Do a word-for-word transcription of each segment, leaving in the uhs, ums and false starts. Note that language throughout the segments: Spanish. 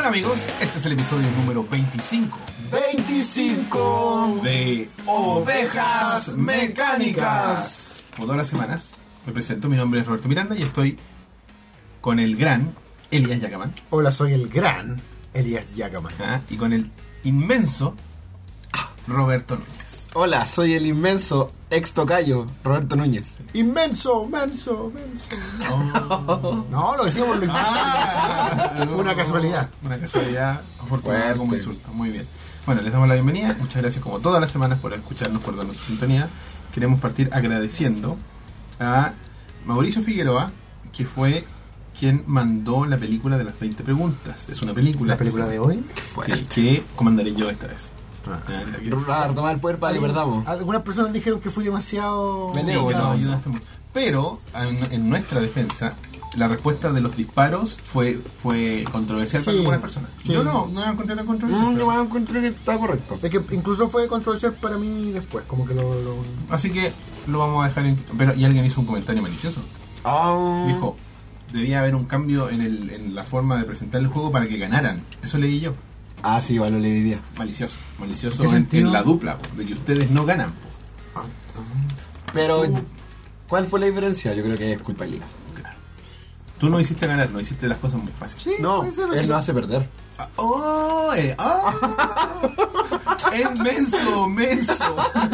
amigos, este es el episodio número veinticinco. veinticinco de Ovejas Mecánicas. Como todas las semanas, me presento, mi nombre es Roberto Miranda y estoy con el gran Elías Yacaman. Hola, soy el gran Elías Yacaman. ¿Ah? Y con el inmenso Roberto Núñez. Hola, soy el inmenso ex tocayo Roberto Núñez. Inmenso, menso, menso. Oh. No, lo decíamos lo Ah, Una casualidad. Una casualidad afortunada Fuerte. como insulto. Muy bien. Bueno, les damos la bienvenida. Muchas gracias como todas las semanas por escucharnos, por darnos su sintonía. Queremos partir agradeciendo a Mauricio Figueroa, que fue quien mandó la película de las veinte preguntas. Es una película. ¿La película de hoy? Sí, que comandaré yo esta vez. Ah. Ya, la que- Para retomar el poder para que perdamos. Algunas personas dijeron que fui demasiado... Sí, que Benévolo. nos ayudaste mucho. Pero, en, en nuestra defensa, la respuesta de los disparos fue fue controversial para Sí, algunas personas. sí. Yo no, no la encontré tan controversial. Mm, pero- yo me encontré que está correcto. Es que incluso fue controversial para mí después, como que lo... lo... Así que lo vamos a dejar en... Pero, y alguien hizo un comentario malicioso. Ah, Dijo, debía haber un cambio en, el, en la forma de presentar el juego para que ganaran. Eso leí yo. ah, sí, igual lo leí día. Malicioso. Malicioso ¿En qué en, sentido? en la dupla, po, de que ustedes no ganan. Po. Pero, ¿cuál fue la diferencia? Yo creo que es culpa de Liga. Tú no hiciste ganar, no hiciste las cosas muy fáciles. Sí, No, puede ser. él lo hace perder. Ah, ¡Oh! Eh, ah. ¡Es menso, menso!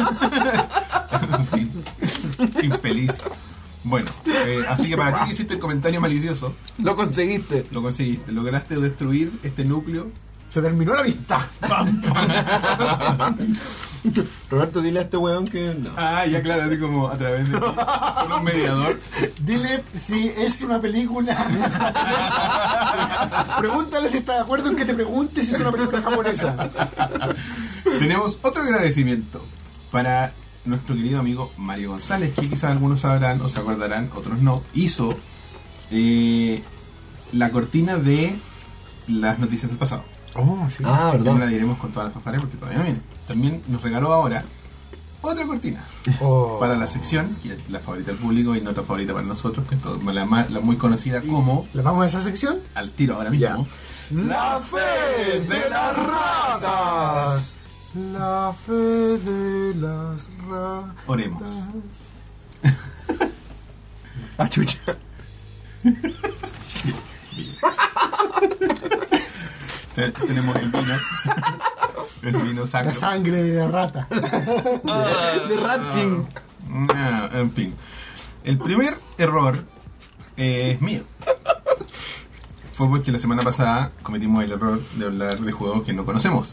Infeliz. Bueno, eh, así que para ti que hiciste el comentario malicioso, Lo conseguiste. lo conseguiste. Lograste destruir este núcleo. Se terminó la amistad. Roberto, dile a este weón que no. Ah, ya claro, así como a través de con un mediador. Dile si es una película. Pregúntale si está de acuerdo en que te pregunte si es una película japonesa. Tenemos otro agradecimiento para nuestro querido amigo Mario González, que quizás algunos sabrán o se acordarán, otros no. Hizo eh, la cortina de las noticias del pasado. Oh, sí. Ah, Ya no la ¿verdad? diremos con todas las fanfarrias porque todavía no viene. También nos regaló ahora otra cortina Oh. para la sección, que es la favorita del público y no la favorita para nosotros, que es todo- la, más- la muy conocida como, ¿Le vamos a esa sección? al tiro ahora mismo, La fe de las ratas. La fe de las ratas. oremos. Ah, chucha. Te- Tenemos el vino, el vino sacro. La sangre de la rata. De Rat King. Ah, en fin. El primer error eh, es mío. Fue porque la semana pasada cometimos el error de hablar de juegos que no conocemos,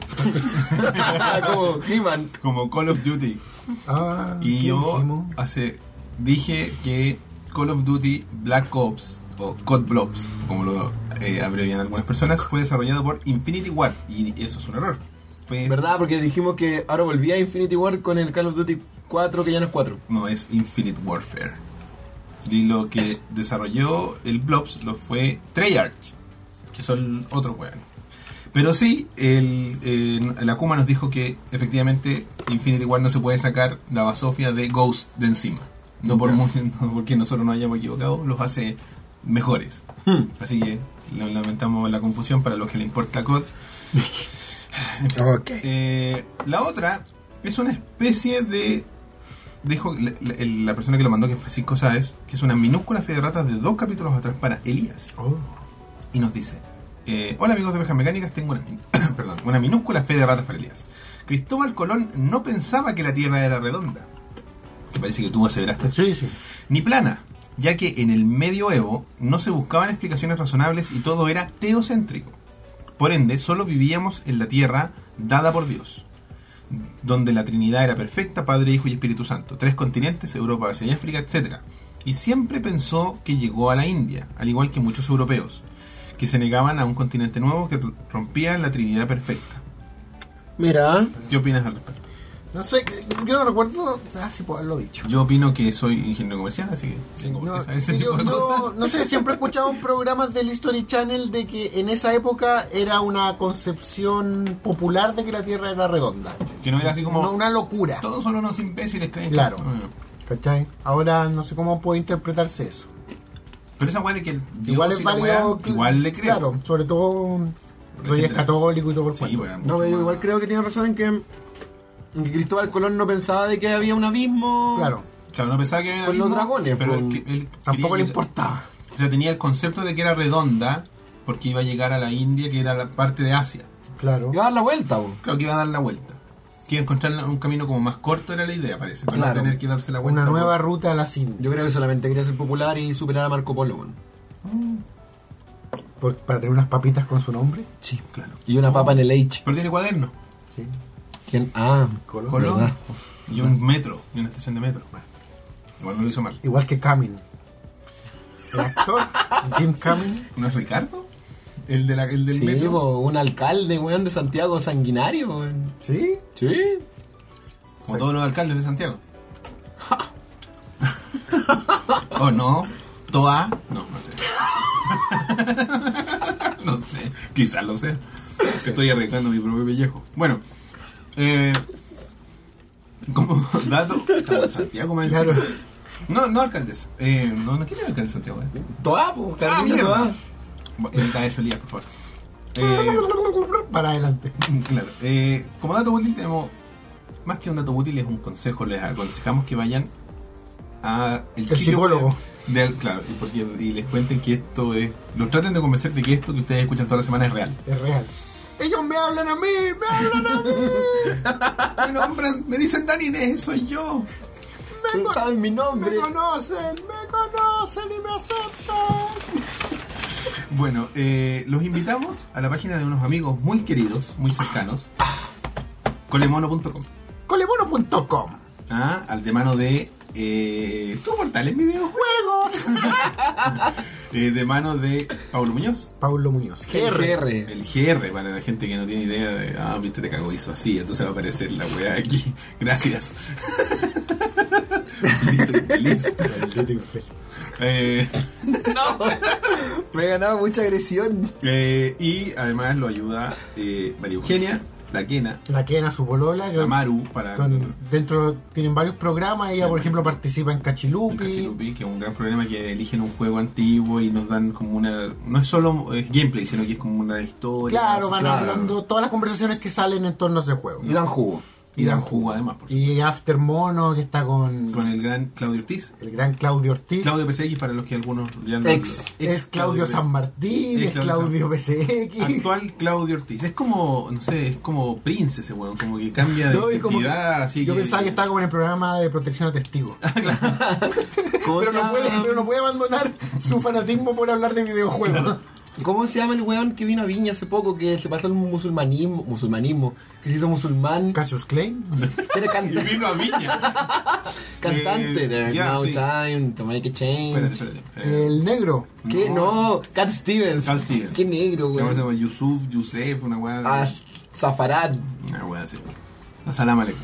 Como He-Man. como Call of Duty. Ah, Y ¿qué yo dijimos? hace dije que Call of Duty Black Ops o C O D Blobs, como lo eh, abrevian algunas personas, fue desarrollado por Infinity Ward y eso es un error. Fue, ¿Verdad? Porque dijimos que ahora volvía a Infinity Ward con el Call of Duty cuatro, que ya no es cuatro. No, es Infinite Warfare. Y lo que Eso. desarrolló el Blobs lo fue Treyarch, que son otros juegos. Pero sí, el, eh, el Akuma nos dijo que efectivamente Infinity Ward no se puede sacar la basofia de Ghost de encima. No, por muy- no porque nosotros nos hayamos equivocado, los hace mejores. Hmm. Así que lo- lamentamos la confusión para los que le importa C O D. Ok. Eh, la otra es una especie de... Dejo la, la- la persona que lo mandó, que fue Cinco Saez, que es una minúscula fe de ratas de dos capítulos atrás para Elías. Oh. Y nos dice: eh, hola amigos de Ovejas Mecánicas, tengo una, min- perdón, una minúscula fe de ratas para Elías. Cristóbal Colón no pensaba que la Tierra era redonda, que parece que tú aseveraste, Sí, sí. ni plana, ya que en el medioevo no se buscaban explicaciones razonables y todo era teocéntrico. Por ende, solo vivíamos en la Tierra dada por Dios, donde la Trinidad era perfecta, Padre, Hijo y Espíritu Santo, tres continentes, Europa, Asia y África, etcétera. Y siempre pensó que llegó a la India, al igual que muchos europeos, que se negaban a un continente nuevo que rompía la Trinidad perfecta. Mira. ¿Qué opinas al respecto? No sé, yo no recuerdo, ah, sí puedo haberlo dicho. Yo opino que soy ingeniero comercial, así que tengo No, esa- ese sí, tipo yo, de yo cosas. no sé, siempre he escuchado en programas del History Channel de que en esa época era una concepción popular de que la Tierra era redonda. Que no era así como... Una, una locura. Todos son unos imbéciles, creen que- Claro. Ah. ¿Cachai? Ahora no sé cómo puede interpretarse eso. Pero esa weá de que el Dios Igual es y la válido. weá, igual le creo. Claro, sobre todo Reyes católicos y todo por Sí, cuento. bueno, No, mucho pero yo más- igual creo que tiene razón en que, en que Cristóbal Colón no pensaba de que había un abismo. Claro, Claro, no pensaba que había un Con los abismo, dragones, pero pues. él, él tampoco le quería- importaba. O sea, tenía el concepto de que era redonda porque iba a llegar a la India, que era la parte de Asia. Claro. Iba a dar la vuelta, po. Creo que iba a dar la vuelta. Que iba a encontrar un camino como más corto, era la idea, parece. Para Claro. no tener que darse la vuelta. Una por- nueva ruta a las Indias. Yo creo que solamente quería ser popular y superar a Marco Polo, weón. Por- para tener unas papitas con su nombre. Sí. Claro. Y una papa en el H. Pero tiene cuaderno. Sí. ¿Quién? Ah, Colón. Colón. ¿verdad? Y un metro. Y una estación de metro. Bueno, igual no lo hizo mal. Igual que Camin. El actor, Jim Camin. ¿No es Ricardo? El, de la, el del Sí, metro. po, un alcalde, weón, de Santiago sanguinario, weón. ¿Sí? Sí. Como todos los alcaldes de Santiago. ¿O no? ¿Toa? No, no sé. No sé. Quizás lo sé. Estoy arreglando mi propio pellejo. Bueno. Eh, como dato... Estamos en Santiago, me Claro. No, no alcaldesa. Eh, no, no, ¿quién es el alcalde de Santiago? Eh? Toa, po, Ah, Carolina mierda. Toa. Edita eso, Elías, por favor. Eh, Para adelante. Claro. Eh, como dato útil tenemos, más que un dato útil, es un consejo. Les aconsejamos que vayan a el, sitio psicólogo. web de- claro, y, porque, y les cuenten que esto es... Los traten de convencer de que esto que ustedes escuchan toda la semana es real. Es real. Ellos me hablan a mí, me hablan a mí. Me nombran, me dicen Dani Inés, soy yo. Ustedes saben mi nombre. Me conocen, me conocen y me aceptan. Bueno, eh, los invitamos a la página de unos amigos muy queridos, muy cercanos, colemono punto com. Colemono punto com. Ah, al de mano de eh, tu portal en videojuegos. Juegos. Eh, de mano de Paulo Muñoz. Paulo Muñoz. G R. El G R, para la gente que no tiene idea de, ah, viste, te cago, hizo así, entonces va a aparecer la weá aquí. Gracias. Listo y feliz. Maldito infeliz. Eh, Me he ganado mucha agresión. eh, y además lo ayuda eh, María Eugenia, la Kena, La Kena, su polola. que la Maru, para con- dentro tienen varios programas. Ella, por ejemplo, participa en el Cachilupi. Cachilupi, que es un gran programa que eligen un juego antiguo y nos dan como una... No es solo eh, gameplay, sino que es como una historia. Claro, van social. hablando todas las conversaciones que salen en torno a ese juego. Y dan jugo. Y dan jugo además, por supuesto. Y After Mono, que está con, Con el gran Claudio Ortiz. el gran Claudio Ortiz. Claudio P C X, para los que algunos ya no... Ex. es Claudio San Martín, Ex es Claudio Claudio P C X. Actual Claudio Ortiz. Es como, no sé, es como Prince ese weón, como que cambia de No, y como que- identidad, así yo que... pensaba que estaba como en el programa de protección a testigos. ¿Cómo, pero, se no llama? puede, pero no puede abandonar su fanatismo por hablar de videojuegos. ¿Cómo se llama el weón que vino a Viña hace poco? Que se pasó al musulmanismo. Musulmanismo. Que se hizo musulmán. Cassius Clay. No sé. Que era Y cantante. vino a Viña. Cantante. Eh, There's ya, no sí. time to make a change. Espérate, espérate. Eh, El negro. ¿Qué? No, Cat Stevens. Cat Stevens. Qué negro, ¿cómo se weón. llama? Yusuf, Yusef, una weá. Ah, Zafarad. Una weá así. Salam aleikum.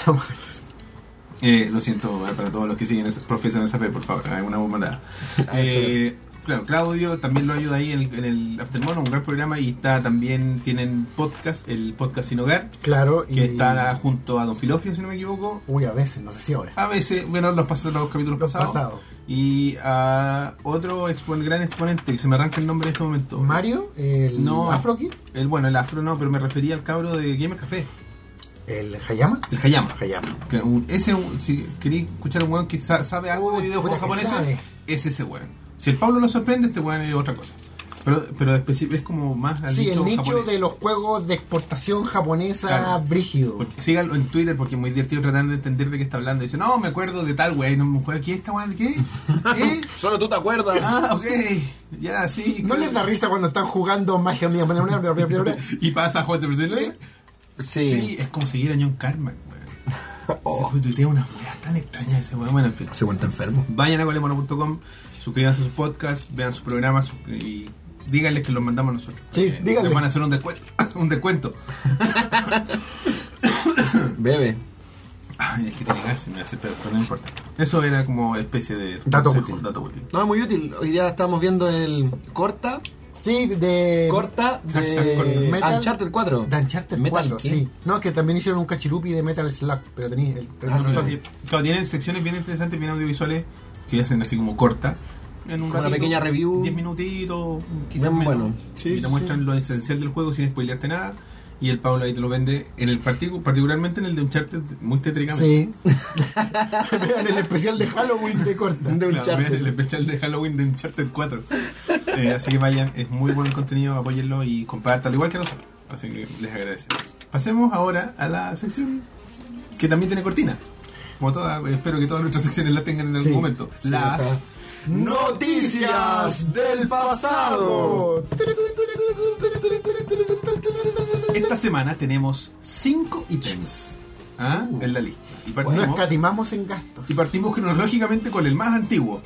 Eh, lo siento eh, para todos los que siguen esa- profesan esa fe, por favor, hay una bomba. Eh, claro, Claudio también lo ayuda ahí en el, en el Aftermono, un gran programa, y está también tienen podcast, el podcast Sin Hogar, Claro. que y... está junto a Don Filofio, si no me equivoco. Uy, a veces, no sé si ahora. A veces, bueno, los, pas- los capítulos Los pasados. pasados. Y a otro expon- gran exponente, que se me arranca el nombre en este momento. Mario, el No. Afro Kid, El, bueno, el afro no, pero me refería al cabro de Gamer Café, el Hayama. el Hayama. Hayama. Que un- ese, un- si queréis escuchar a un weón que sa- sabe algo de videojuegos puta que japoneses, sabe. es ese weón. Si el Pablo lo sorprende, este weón es otra cosa. Pero, pero especi- es como más al Sí, nicho el nicho japonés. de los juegos de exportación japonesa Claro. brígido. Porque- síganlo en Twitter porque es muy divertido tratando de entender de qué está hablando. Dice, no, me acuerdo de tal weón, no me acuerdo, ¿qué esta weón? ¿Qué? ¿Qué? Solo tú te acuerdas. Ah, ok. Ya, sí. ¿No claro. les da risa cuando están jugando magia mía? Y pasa a J P C. Sí. Sí, es como seguir a John Carmack, weón. Oh. Oh. Tiene unas weas tan extrañas ese weón. Bueno, en fin. Se vuelta enfermo. Vayan a colemono punto com, suscríbanse a sus podcasts, vean sus programas sus- y díganles que los mandamos nosotros. Sí, Eh, díganle. les van a hacer un descuento. un descuento. Bebe. Ay, es que tiene gas y me hace pedo, pero no importa. Eso era como especie de Dato consejo, útil. dato útil. No, muy útil. Hoy día estamos viendo el corta. Sí, de... Corta Hashtag corta. de Metal- Uncharted cuatro. De Uncharted Metal cuatro, ¿qué? sí. No, que también hicieron un cachirupi de Metal Slug, pero tenía el... Ah, sí. Claro, tienen secciones bien interesantes, bien audiovisuales, que hacen así como corta. en un Con una ratito, pequeña review. diez minutitos, quizás Bien menos. bueno. Sí, y te sí, muestran lo esencial del juego sin spoilearte nada. Y el Pablo ahí te lo vende, en el particu- particularmente en el de Uncharted, muy tétricamente. Sí. Vean el especial de Halloween de corta. De Claro, Uncharted. vean el especial de Halloween de Uncharted cuatro. Eh, así que vayan, es muy bueno el contenido, apóyenlo y compártalo igual que nosotros. Así que les agradecemos. Pasemos ahora a la sección que también tiene cortina. Como toda, espero que todas nuestras secciones la tengan en algún Sí. momento. Sí, Las está. Noticias del pasado. Esta semana tenemos cinco ítems ¿ah? Uh. en la lista. Y No partimos, escatimamos en gastos. y partimos cronológicamente con el más antiguo.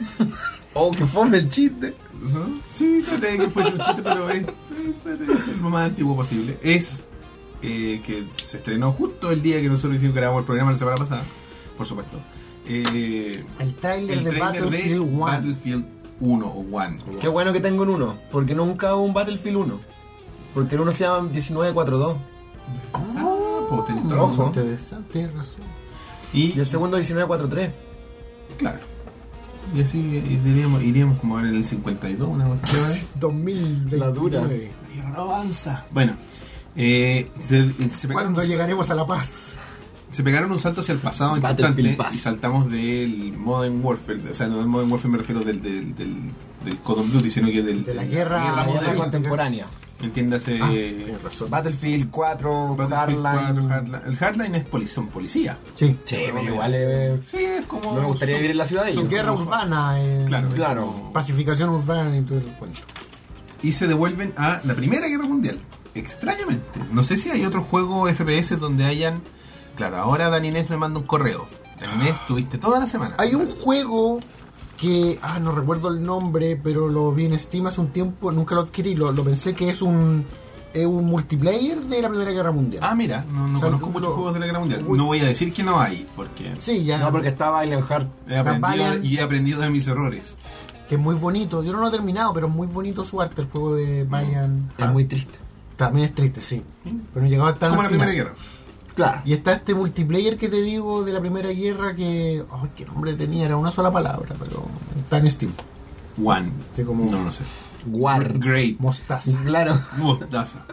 Oh, que fome el chiste. ¿No? Sí, traté de que fuese un chiste, pero es, traté de ser lo más antiguo posible. Es eh, que se estrenó justo el día que nosotros hicimos grabamos el programa la semana pasada, por supuesto. Eh, El tráiler el de trailer Battlefield uno. Battlefield uno o One. Qué bueno que tengo en uno, porque nunca hubo un Battlefield uno. Porque el uno se llama diecinueve cuarenta y dos Ah, pues tenés toda la Ojo. razón. Interesante, tienes razón. Y y el segundo diecinueve cuarenta y tres. claro. Y así y diríamos, iríamos como ahora en el cincuenta y dos, una cosa así. dos mil veintinueve. La dura. Y ahora no avanza. Bueno, eh, se, se pegaron, ¿Cuándo llegaremos a la paz? se pegaron un salto hacia el pasado Battlefield importante Pass. y saltamos del Modern Warfare. O sea, no del Modern Warfare me refiero del, del, del, del Call of Duty, sino que del, De la guerra- La Ah, guerra ya, contemporánea. Entiéndase. Ah, eh, tienes razón. Battlefield cuatro, Battlefield Hardline. cuatro, Hardline. El Hardline es poli- son policías. Sí. Sí, pero igual es... Sí, es como. No me gustaría vivir en la ciudad de Son ellos. guerra como urbana. eh, Claro, es Claro. como- Pacificación urbana y todo el cuento. Y se devuelven a la Primera Guerra Mundial. Extrañamente. No sé si hay otro juego F P S donde hayan. Claro, ahora Dani Inés me manda un correo. Dani Inés, tuviste toda la semana. Hay un juego que, ah, no recuerdo el nombre, pero lo vi en Steam hace un tiempo, nunca lo adquirí, lo, lo pensé que es un, es un multiplayer de la Primera Guerra Mundial. Ah, mira, no, no O sea, conozco lo- muchos juegos de la Guerra Mundial. Uy. No voy a decir que no hay, porque Sí, ya, No, porque estaba Violent Heart. he aprendido Valiant. y he aprendido de mis errores. que es muy bonito. Yo no lo he terminado, pero es muy bonito su arte, el juego de Valiant. Es muy triste. También es triste, sí. Pero no llegaba a estar Como al la final. Primera Guerra. Claro. Y está este multiplayer que te digo de la Primera Guerra que... Ay, qué nombre tenía, era una sola palabra, pero está en Steam. One. Sí, como- No, no sé. War. Great. Mostaza. Claro. Mostaza.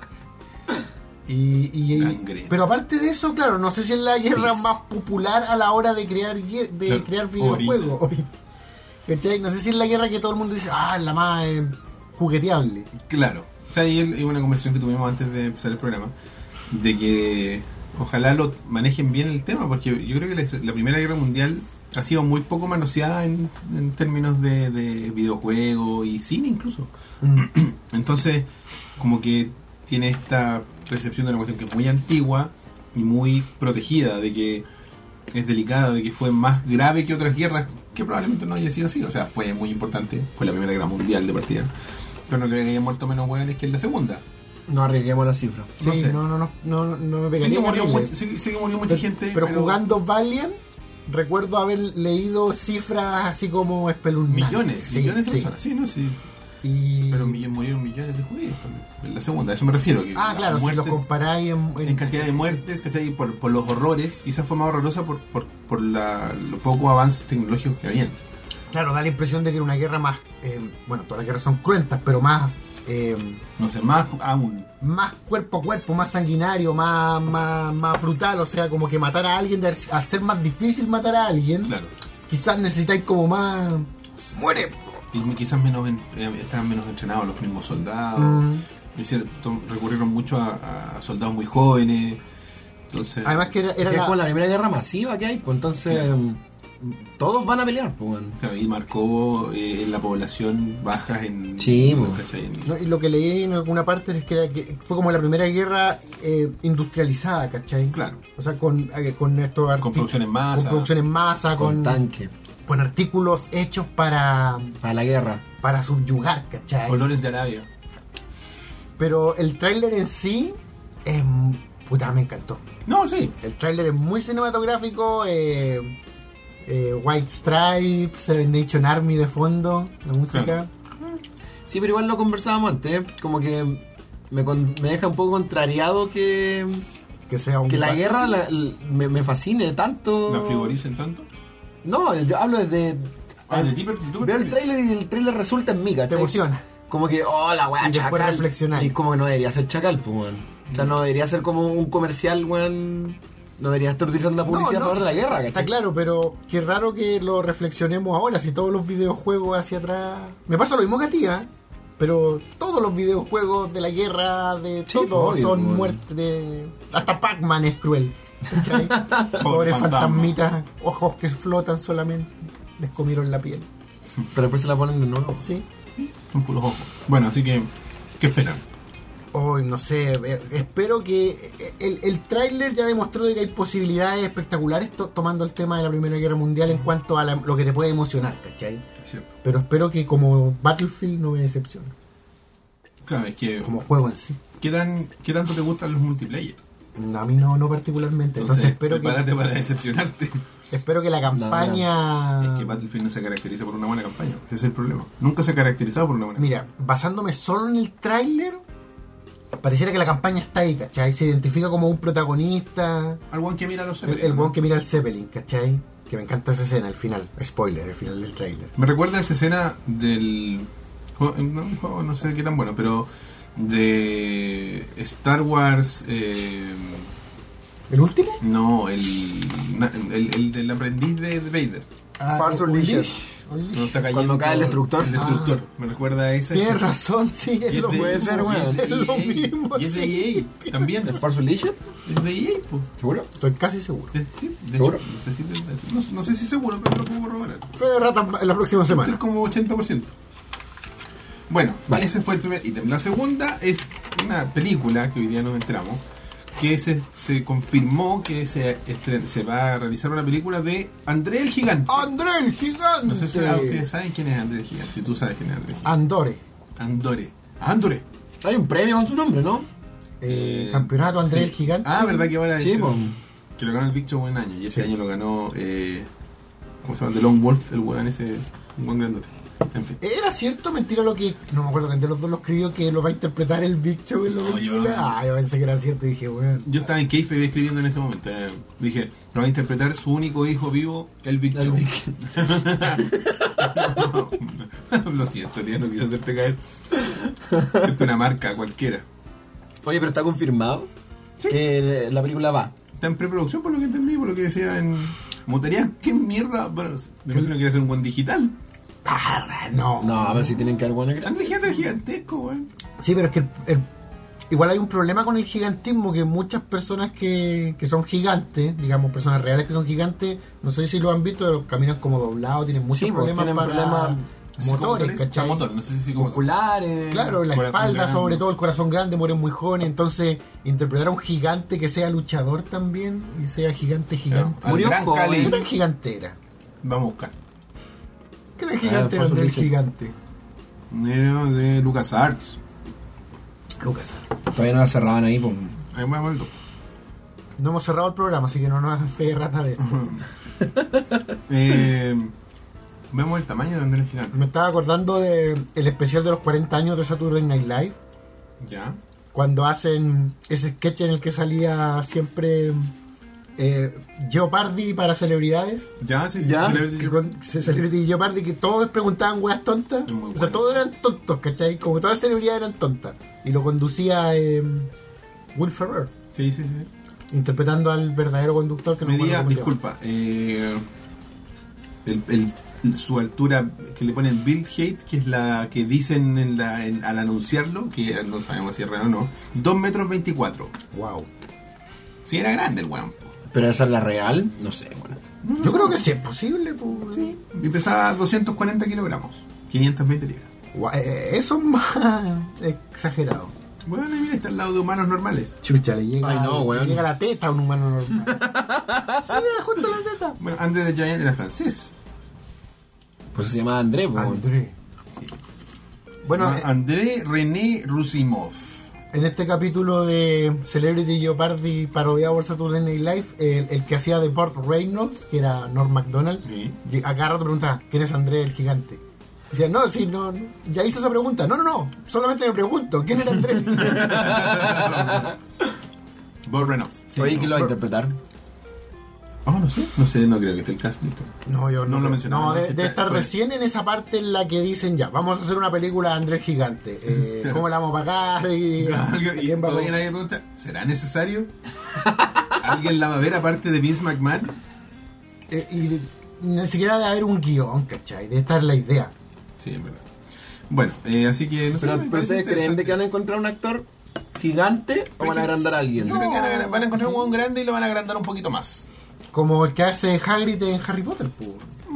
Y, y- y- Gangrena. pero aparte de eso, claro, no sé si es la guerra Pis. más popular a la hora de crear gue- de Claro, crear videojuegos. Orina. ¿Cachai? No sé si es la guerra que todo el mundo dice, ah, es la más eh, jugueteable. Claro. O sea, y es una conversación que tuvimos antes de empezar el programa. De que ojalá lo manejen bien el tema, porque yo creo que la, la Primera Guerra Mundial ha sido muy poco manoseada en, en términos de, de videojuegos y cine incluso. Entonces, como que tiene esta percepción de una cuestión que es muy antigua y muy protegida, de que es delicada, de que fue más grave que otras guerras, que probablemente no haya sido así. O sea, fue muy importante, fue la Primera Guerra Mundial de partida. Pero no creo que haya muerto menos hueones que en la Segunda. No arriesguemos la cifra. No Sí, sé. no, no, no, no, no me Sí pegaría. que murió, horrible. mucha, sí, sí que murió mucha pero, gente. pero jugando Valiant, recuerdo haber leído cifras así como espeluznantes. Millones, Sí, millones de sí. personas. Sí, no, sí. Y... Pero millones, murieron millones de judíos también. En la Segunda, a eso me refiero. Que Ah, las claro, si muertes, los comparáis en, en- en cantidad de muertes, ¿cachai? Por, por los horrores. Quizás fue más horrorosa por, por, por la, los pocos avances tecnológicos que habían. Claro, da la impresión de que era una guerra más... eh, bueno, todas las guerras son cruentas, pero más... eh, No sé, más aún. más cuerpo a cuerpo, más sanguinario, más, más, más brutal. O sea, como que matar a alguien, de- al ser más difícil matar a alguien, Claro. quizás necesitáis como más... ¡Muere! Y quizás menos en- eh, estaban menos entrenados los mismos soldados. Mm. Hicieron- to- recurrieron mucho a, a soldados muy jóvenes. Entonces, Además que era, era Es la- como la primera guerra masiva que hay, pues entonces todos van a pelear, pues. Bueno. claro, y marcó eh, en la población bajas en. Sí, en- mo. ¿cachai? En- ¿no? Y lo que leí en alguna parte es que, era que fue como la primera guerra eh, industrializada, ¿cachai? Claro. O sea, con, eh, con estos arti- Con producción en masa. Con producción en masa, Con con, tanque. con artículos hechos para, Para la guerra. para subyugar, ¿cachai? Colores de Arabia. Pero el tráiler en sí es... Puta, me encantó. No, sí. El tráiler es muy cinematográfico, eh, eh, White Stripes, Seven Nation Army de fondo, la música. Claro. Sí, pero igual lo conversábamos antes, ¿eh? Como que me, con- me deja un poco contrariado que, Que sea un que la pa- guerra la- l- me, me fascine tanto. La frivoricen tanto. No, yo hablo desde Ah, de tipo, de tipo- Veo el trailer y el trailer resulta en mí, Te ¿cachai? emociona. Como que, oh, la weá, Y después chacal. reflexionar. Y como que no debería ser chacal, pues, weón. O sea, no debería ser como un comercial, weón. No debería estar utilizando la publicidad No, a favor no, de la guerra, Está ¿cachai? claro, pero qué raro que lo reflexionemos ahora, si todos los videojuegos hacia atrás... Me pasa lo mismo que a ti, ¿eh? Pero todos los videojuegos de la guerra, de Sí, todo, obvio, son bueno. muertes de... Hasta Pac-Man es cruel. ¿Cachai? Pobres fantasma. fantasmitas, ojos que flotan solamente, les comieron la piel. Pero después se la ponen de nuevo. ¿Sí? Son puros ojos. Bueno, así que, ¿qué esperan? Hoy no sé, eh, espero que el, el tráiler ya demostró de que hay posibilidades espectaculares to- tomando el tema de la Primera Guerra Mundial en cuanto a la- lo que te puede emocionar, ¿cachai? Es cierto. Pero espero que como Battlefield no me decepcione, Claro, es que, como juego en sí. ¿qué, tan, ¿qué tanto te gustan los multiplayer? A mí no, no particularmente, entonces, espero prepárate que para decepcionarte. espero que la campaña... Es que Battlefield no se caracteriza por una buena campaña. Ese es el problema. Nunca se ha caracterizado por una buena Mira, basándome solo en el tráiler, pareciera que la campaña está ahí, ¿cachai? Se identifica como un protagonista, Al buen que mira los el, Zeppelin, el ¿no? buen que mira al Zeppelin, ¿cachai? Que me encanta esa escena, el final, spoiler, el final del tráiler. Me recuerda esa escena del... juego- No, un juego, no sé qué tan bueno, pero de Star Wars... eh, ¿El último? no, el, na- el, el del aprendiz de, de Vader. Force un Unleashed. leash, un leash. Cuando está cayendo Cuando cae el todo- destructor. El destructor. Me recuerda a esa Tienes escena. razón, sí, es Y es lo de- puede mismo. ser, weón. y es de Es lo E A. mismo, Y es de sí. E A también. ¿El Force Unleashed? Es de E A, pues. ¿Seguro? Estoy casi seguro. Es- Sí, de ¿Seguro? hecho, no sé si, no, no sé si seguro, pero lo puedo corroborar. Fe de ratas en la próxima Estoy semana. como ochenta por ciento. Bueno, Vale. ese fue el primer ítem. La segunda es una película que hoy día nos enteramos, que se, se confirmó que se, estren- se va a realizar una película de André el Gigante. André el Gigante. No sé si ah, ustedes saben quién es André el Gigante, si tú sabes quién es André el Gigante. Andore. Andore. Andore. Hay un premio con su nombre, ¿no? Eh, Eh, campeonato André sí. el Gigante. Ah, ¿verdad que ahora Sí, es- pues. que lo ganó el Big Show en año? Y este Sí. año lo ganó, eh, ¿cómo se llama? The Lone Wolf, el weón ese, un buen grandote. En fin. ¿Era cierto o mentira lo que... No me acuerdo quién de los dos lo escribió, que lo va a interpretar el Big Show en la No, película? yo- Ah, yo pensé que era cierto y dije, weón. Yo estaba en Keife escribiendo en ese momento. eh, dije, lo va a interpretar su único hijo vivo, el Big El Show. Big- Lo siento, Lía, no quise hacerte caer. Esto es una marca cualquiera. Oye, pero está confirmado Sí. que la película va. Está en preproducción por lo que entendí, por lo que decía en Motería. ¿Qué mierda? Bueno, me imagino que quiere hacer un buen digital. Ah, no. No, a ver si tienen que dar buena. André Gigante es gigantesco, weón. Sí, pero es que el- el- igual hay un problema con el gigantismo, que muchas personas que, que son gigantes, digamos personas reales que son gigantes, no sé si lo han visto, pero caminan como doblados, tienen muchos Sí, pues, problemas tienen para problemas motores, Ah, ¿cachai? motor, no sé si como Musculares. Claro, la Corazón espalda, grande. sobre todo el corazón grande, mueren muy jóvenes, entonces interpretar a un gigante que sea luchador también y sea gigante, gigante. Al Murió gran joven. Cali. ¿Qué tan gigante era? Vamos a buscar. ¿Qué tan gigante era Force André el Unleashed. gigante? Era de LucasArts. Lucas. Todavía no la cerraban ahí, pues. Ahí vamos a ver. No hemos cerrado el programa, así que no nos hagan fe de rata de esto. Eh, vemos el tamaño de André el Gigante. Me estaba acordando de el especial de los cuarenta años de Saturday Night Live, Ya. cuando hacen ese sketch en el que salía siempre eh, Jeopardy para celebridades. Ya, sí, sí. Ya. Celebrity- Que con se- Celebrity Jeopardy, que todos preguntaban weas tontas. Es muy O sea, bueno. todos eran tontos, ¿cachai? Como todas las celebridades eran tontas. Y lo conducía eh, Will Ferrer, Sí, sí, sí. interpretando al verdadero conductor que no Me me acuerdo diga, cómo se llama. disculpa, eh, el, el- su altura que le ponen build height, que es la que dicen en la, en- al anunciarlo, que no sabemos si es real o no, dos metros veinticuatro. Wow. Si era grande el weón. Pero esa es la real, no sé, bueno. Yo creo que sí es posible, pues. Sí. Y pesaba doscientos cuarenta kilogramos, quinientas veinte libras. Gua- eh, Eso es más exagerado. Bueno, y mira, está al lado de humanos normales. Chucha, le llega, Ay, no, le weón. llega la teta a un humano normal. Sí, era justo la teta. Bueno, André de Giant era francés. Pues se llama André, pues. André. Bueno, Bueno, eh, André René Rousimov. en este capítulo de Celebrity Jeopardy parodiado por Saturday Night Live, el, el que hacía de Burt Reynolds, que era Norm MacDonald, Sí. y a cada rato preguntaba, ¿quién es André el gigante? Decía, no, sí, no, no, ya hizo esa pregunta. No, no, no, solamente me pregunto, ¿quién era André el gigante? Bob Reynolds. Sí, Oye, no, ¿quién lo va a pero- interpretar? Oh, no sé, no sé, no creo que esté el cast listo. No, yo No no, lo mencionaba, No, no, de, sí de está- estar fue- recién en esa parte en la que dicen ya, vamos a hacer una película de Andrés Gigante. Eh, ¿Cómo la vamos a pagar? Y, Algo- ¿a y quién va a todavía poner? nadie pregunta, ¿será necesario? ¿Alguien la va a ver aparte de Vince McMahon? Eh, y ni siquiera de haber un guión, ¿cachai? De estar la idea. Sí, en verdad. Bueno, eh, así que no sé, Pero, me pero parece ¿ustedes creen de que van a encontrar un actor gigante o van a agrandar a alguien? Yo creo que van a, van a encontrar sí. un hueón grande y lo van a agrandar un poquito más. Como el que hace Hagrid en Harry Potter, pues.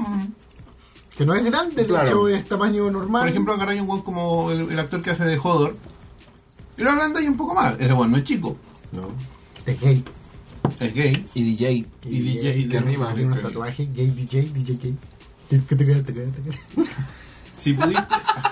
Que no es grande, de Claro. hecho es tamaño normal. Por ejemplo, agarráis un hueón como el, el actor que hace de Hodor y lo agrandáis un poco más. Ese hueón no es chico, No. es gay. es gay. Y D J. Y D J y de rima, tiene unos tatuajes, gay D J, D J gay. Te- te- te- te- te- te- Si pudiste.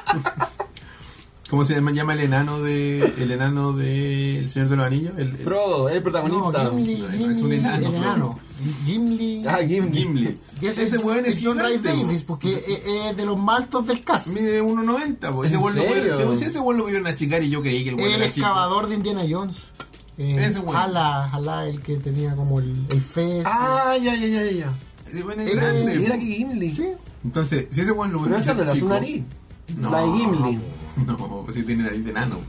¿Cómo se llama, llama el enano de el enano de El Señor de los Anillos? El, el- Frodo, es el No, protagonista. Gimli, No, Gimli, es un enano, el enano. Gimli. Ah, Gimli. Gimli. Y ese, Ese weón es John Ray gigante, Davis, porque es, es de los más altos del cast. mide uno noventa, pues. Ese ¿En weón lo serio? pudieron- si ese weón lo pudieron achicar y yo creí que el weón El era chico. excavador de Indiana Jones. Eh, Ese weón. Ala, Ala, el que tenía como el, el fez. Ah, ya, ya, ya, ya. Ese weón es Eh, grande. Mira po. que Gimli. Sí. Entonces, si ese weón lo Pero pudieron esa no era su chico- nariz. No, La de Gimli. No, pues sí tiene nariz de enano.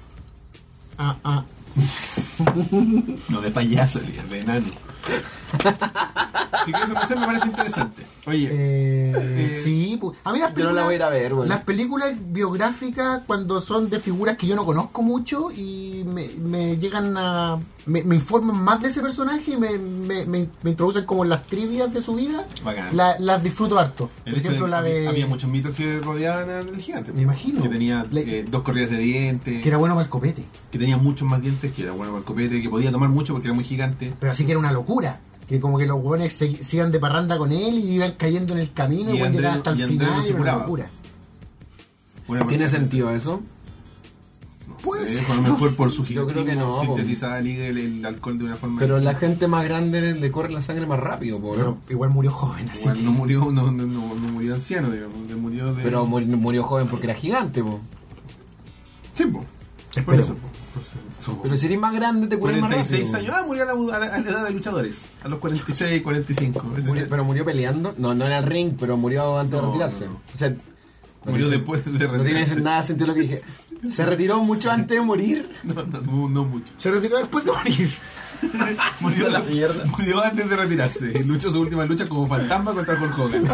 Ah, ah. No, de payaso, de enano. Así que eso, eso me parece interesante. Oye, Eh, Eh, sí, pu- a mí las yo no películas, la voy a ir a ver, güey. las películas biográficas cuando son de figuras que yo no conozco mucho y me, me llegan a me, me informan más de ese personaje y me, me, me, me introducen como en las trivias de su vida, Bacán. la- las disfruto harto. el Por hecho ejemplo, de, la había, de había muchos mitos que rodeaban al gigante. Me imagino. Que tenía Le- eh, dos corridas de dientes, que era bueno para el copete, que tenía muchos más dientes, que era bueno para el copete, que podía tomar mucho porque era muy gigante. pero así que era una locura. Que como que los hueones se, sigan de parranda con él y iban cayendo en el camino y, Y el hueón llegaba Andrés- hasta el y Andrés final no y se era una curaba. locura. Bueno, ¿Tiene porque- sentido eso? No Puede sé, ser, a lo no mejor sé. por su Yo creo que gigantismo no, po. sintetizaba el, el, el alcohol de una forma. Pero la gente más grande le corre la sangre más rápido, po, Pero ¿no? igual murió joven, así Igual que... no murió, no, no, no, no murió anciano, digamos, le murió de. Pero murió, murió joven porque era gigante, po. Sí, po. Por Esperemos. eso, po. Por eso, po. Pero si eres más grande te curas más cuarenta y rápido. seis años. Ah, murió a la, a la- a la edad de luchadores. A los cuarenta y seis, cuarenta y cinco. Ese- Murió- pero murió peleando. No, no en el ring, pero murió antes No, de retirarse. no, no. O sea, no Murió tiene- después de No tiene retirarse. nada sentido lo que dije. Se retiró mucho antes de morir. No, no, no, no mucho. Se retiró después de morir. Murió, De la mierda. murió antes de retirarse. Y luchó su última lucha como fantasma contra Hulk Hogan.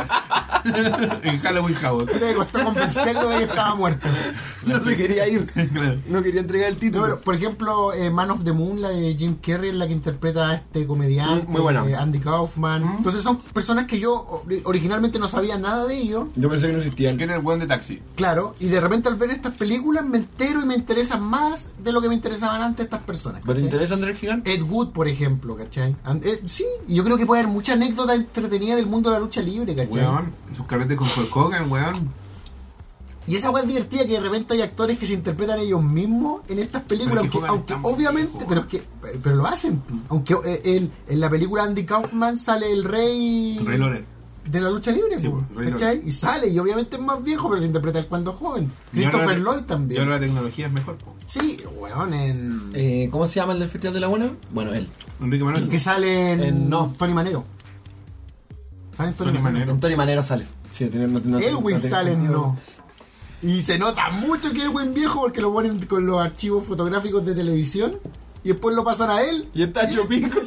En Halloween Havoc. Le costó convencerlo de que estaba muerto. No se quería ir. Claro. No quería entregar el No, título. pero, por ejemplo, eh, Man of the Moon, la de Jim Carrey, en la que interpreta a este comediante, Mm, muy buena. eh, Andy Kaufman. Entonces son personas que yo ori- originalmente no sabía nada de ellos, Yo pensé que no existían. ¿Quién era el buen de taxi? claro, y de repente al ver estas películas me entero y me interesan más de lo que me interesaban antes estas personas. ¿Pero te ¿cachai? interesa Andrés el Gigante? Ed Wood, por ejemplo, ¿cachai? And- eh, sí, y yo creo que puede haber mucha anécdota entretenida del mundo de la lucha libre, ¿cachai? Weón, sus carretes con Hulk Hogan, weón. Y esa weá es divertida que de repente hay actores que se interpretan ellos mismos en estas películas, Pero es que aunque, Hogan aunque está muy obviamente, viejo, pero es que pero lo hacen, aunque eh, él, en la película Andy Kaufman sale el rey, Rey Lorer. de la lucha libre, Sí, po, pues, Rey ¿cachai? Y sale, y obviamente es más viejo, pero se interpreta él cuando joven. Y ahora Christopher la- Lloyd también. Y ahora la tecnología es mejor, po. Sí, weón, en... Eh, ¿Cómo se llama el del Festival de la Buena? Bueno, él. Enrique Manuel. que sale en En no. Tony Manero. Sale en Tony, Tony Manero. Manero. Antonio Manero sale. Sí, tiene, no, no, no Elwin tiene sale en sentido. no. Y se nota mucho que es buen viejo porque lo ponen con los archivos fotográficos de televisión y después lo pasan a él Y está hecho pico.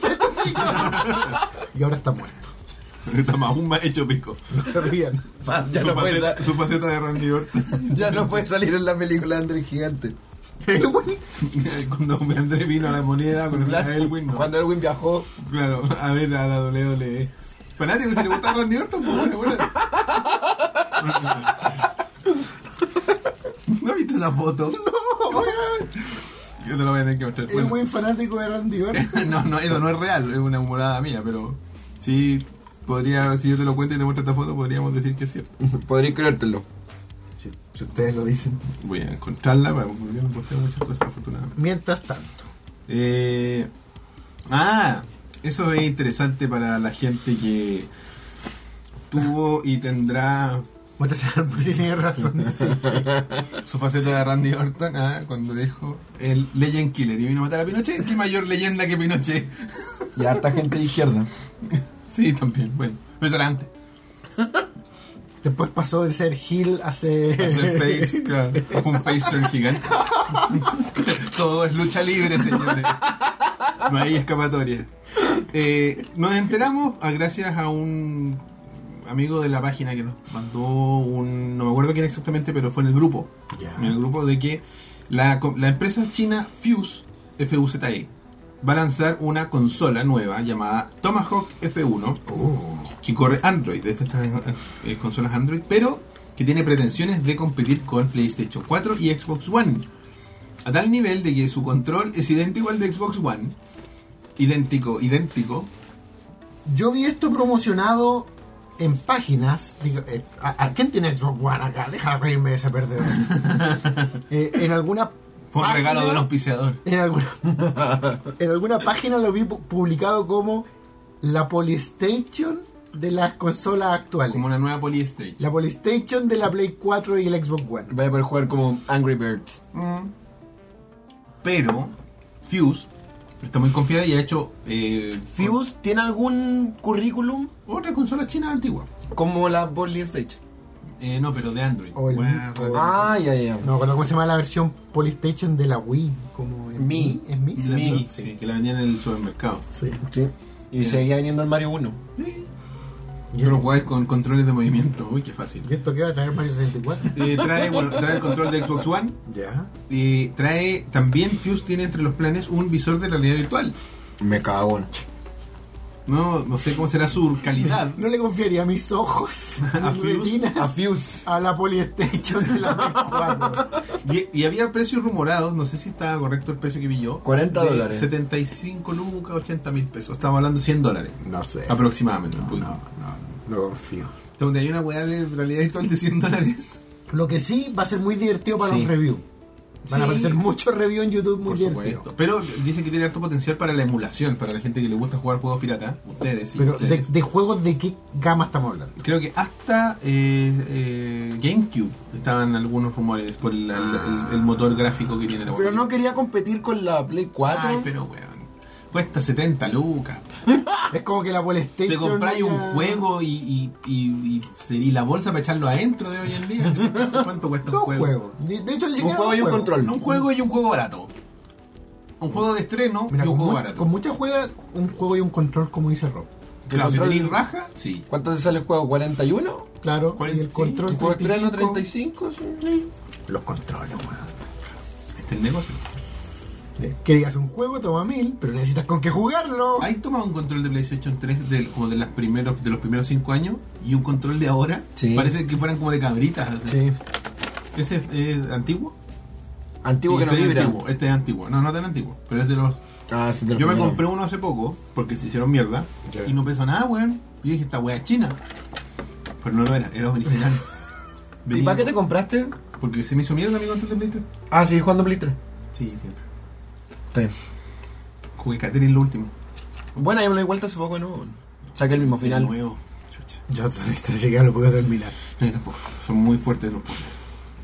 y ahora está muerto. Está más aún más hecho pico. No se rían. Ya su, no, puede, faceta, sa- su faceta de Randy Orton. ya no puede salir en la película de Andrés Gigante. Elwin. Cuando Andrés vino a la moneda, conoció a Elwin. ¿no? Cuando Elwin viajó. Claro, a ver a la doble u doble u E. Fanático, si le gusta Randy Orton, pues bueno, bueno. ¿No viste esa foto? No. Yo te lo voy a tener que mostrar. El Bueno, buen fanático de Randy Orton. no, no, eso no es real, es una humorada mía, pero sí podría, si yo te lo cuento y te muestro esta foto, podríamos decir que es cierto. Podréis creértelo. Si ustedes lo dicen. Voy a encontrarla, porque yo no posté muchas cosas afortunadamente. Mientras tanto. Eh, ah, eso es interesante para la gente que tuvo y tendrá Muéstrase, pues sí tiene razón. Sí, sí. su faceta de Randy Orton, ah, cuando dijo el Legend Killer y vino a matar a Pinochet. ¿Qué mayor leyenda que Pinochet? Y harta gente de izquierda. Sí, también, bueno. Pero eso era antes. Después pasó de ser heel a ser... Hacer face, claro. Fue un face turn gigante. Todo es lucha libre, señores. No hay escapatoria. Eh, nos enteramos a, gracias a un amigo de la página que nos mandó un... No me acuerdo quién exactamente, pero fue en el grupo. Ya. En el grupo de que la, la empresa china Fuse, F U Z E, va a lanzar una consola nueva llamada Tomahawk F uno, Uh, que corre Android, de estas eh, consolas Android, pero que tiene pretensiones de competir con PlayStation cuatro y Xbox One. A tal nivel de que su control es idéntico al de Xbox One. Idéntico, idéntico. yo vi esto promocionado en páginas. Digo, eh, ¿a, a quién tiene Xbox One acá? Deja de reírme de ese perdedor. eh, en alguna Fue un página- regalo de un auspiciador. En alguna, en alguna página lo vi pu- publicado como la Polystation de las consolas actuales. Como una nueva Polystation. La Polystation de la Play cuatro y el Xbox One. Vaya a poder jugar como Angry Birds. Mm. Pero Fuse está muy confiada y ha hecho eh, ¿Fuse tiene algún currículum otra consola china antigua. como la PlayStation? Eh, no, pero de Android. O el- Bueno, o- Ah, ya, ya. No me acuerdo cómo se llama la versión Polystation de la Wii. Como ¿es Mi. ¿Es Mi? y la Mi. Mi, sí, que la vendían en el supermercado. Sí. Sí. Y Mira. seguía viniendo el Mario uno. Yo lo jugáis con controles de movimiento. Uy, qué fácil. ¿Y esto qué va a traer Mario sesenta y cuatro? Eh, trae, bueno, trae el control de Xbox One. Ya. Y trae también Fuse tiene entre los planes un visor de realidad virtual. Me cago en. No, no sé cómo será su calidad. No le confiaría mis ojos, A mis Fuse, retinas, A Fuse. a la Polystation de la Play cuatro. Y, y había precios rumorados, no sé si estaba correcto el precio que vi yo. cuarenta de dólares. setenta y cinco lucas, ochenta mil pesos. Estamos hablando de cien dólares. No sé. Aproximadamente. un No, poquito. no, no, no confío. Donde hay una weá de realidad virtual de cien dólares. Lo que sí va a ser muy divertido para Sí. los reviews. Van Sí. a aparecer muchos reviews en YouTube muy Por divertidos. supuesto. Pero dicen que tiene harto potencial para la emulación, para la gente que le gusta jugar juegos piratas. Ustedes, sí, Pero de, ustedes. de juegos de qué gama estamos hablando. Creo que hasta eh, eh, GameCube estaban algunos rumores por la- la- el, el motor gráfico que tiene la Pero weá. no quería competir con la Play cuatro. Ay, pero weón. Cuesta setenta lucas. Es como que la Polystation. Te compráis un haya- juego y, y, y, y, y la bolsa para echarlo adentro de hoy en día. ¿Cuánto cuesta un Dos juego? juegos. De, de hecho, ni Un siquiera juego y un dos control. Un juego y un juego barato. Un juego de estreno Mira, y un con, juego mu- barato. con mucha juega, un juego y un control, como dice Rob. Claro, si control- tenéis raja, sí. ¿Cuánto te sale el juego? ¿cuarenta y uno? Claro, cuarenta y el y cinco, control ¿Un juego estreno treinta treinta y y cinco. cinco? Sí. Los controles, weón. Este es el negocio. Querías un juego, toma mil, pero necesitas con qué jugarlo. ¿Hay tomado un control de PlayStation tres de, como de, las primeros, de los primeros cinco años y un control de ahora? Sí. Parece que fueran como de cabritas. así. Sí. ¿Ese es eh, antiguo? Antiguo Sí, que no este es vibra. antiguo, este es antiguo. No, no tan antiguo, pero es de los... Ah, sí, de los Yo me primeros. compré uno hace poco porque se hicieron mierda Ya. y no pesó nada, weón. Yo dije, esta weá es china. Pero no lo era, era original. ¿Y Venía- para qué te compraste? Porque se me hizo mierda mi control de Play tres. Ah, sí, jugando Play tres. Sí, siempre. Está bien. Jugué Catherine lo último. Bueno, ya me lo di vuelta hace poco, ¿no? Saqué el mismo final. De nuevo. Chucha. Yo hasta llegué a lo puedo terminar. No, yo tampoco. Son muy fuertes los puzzles.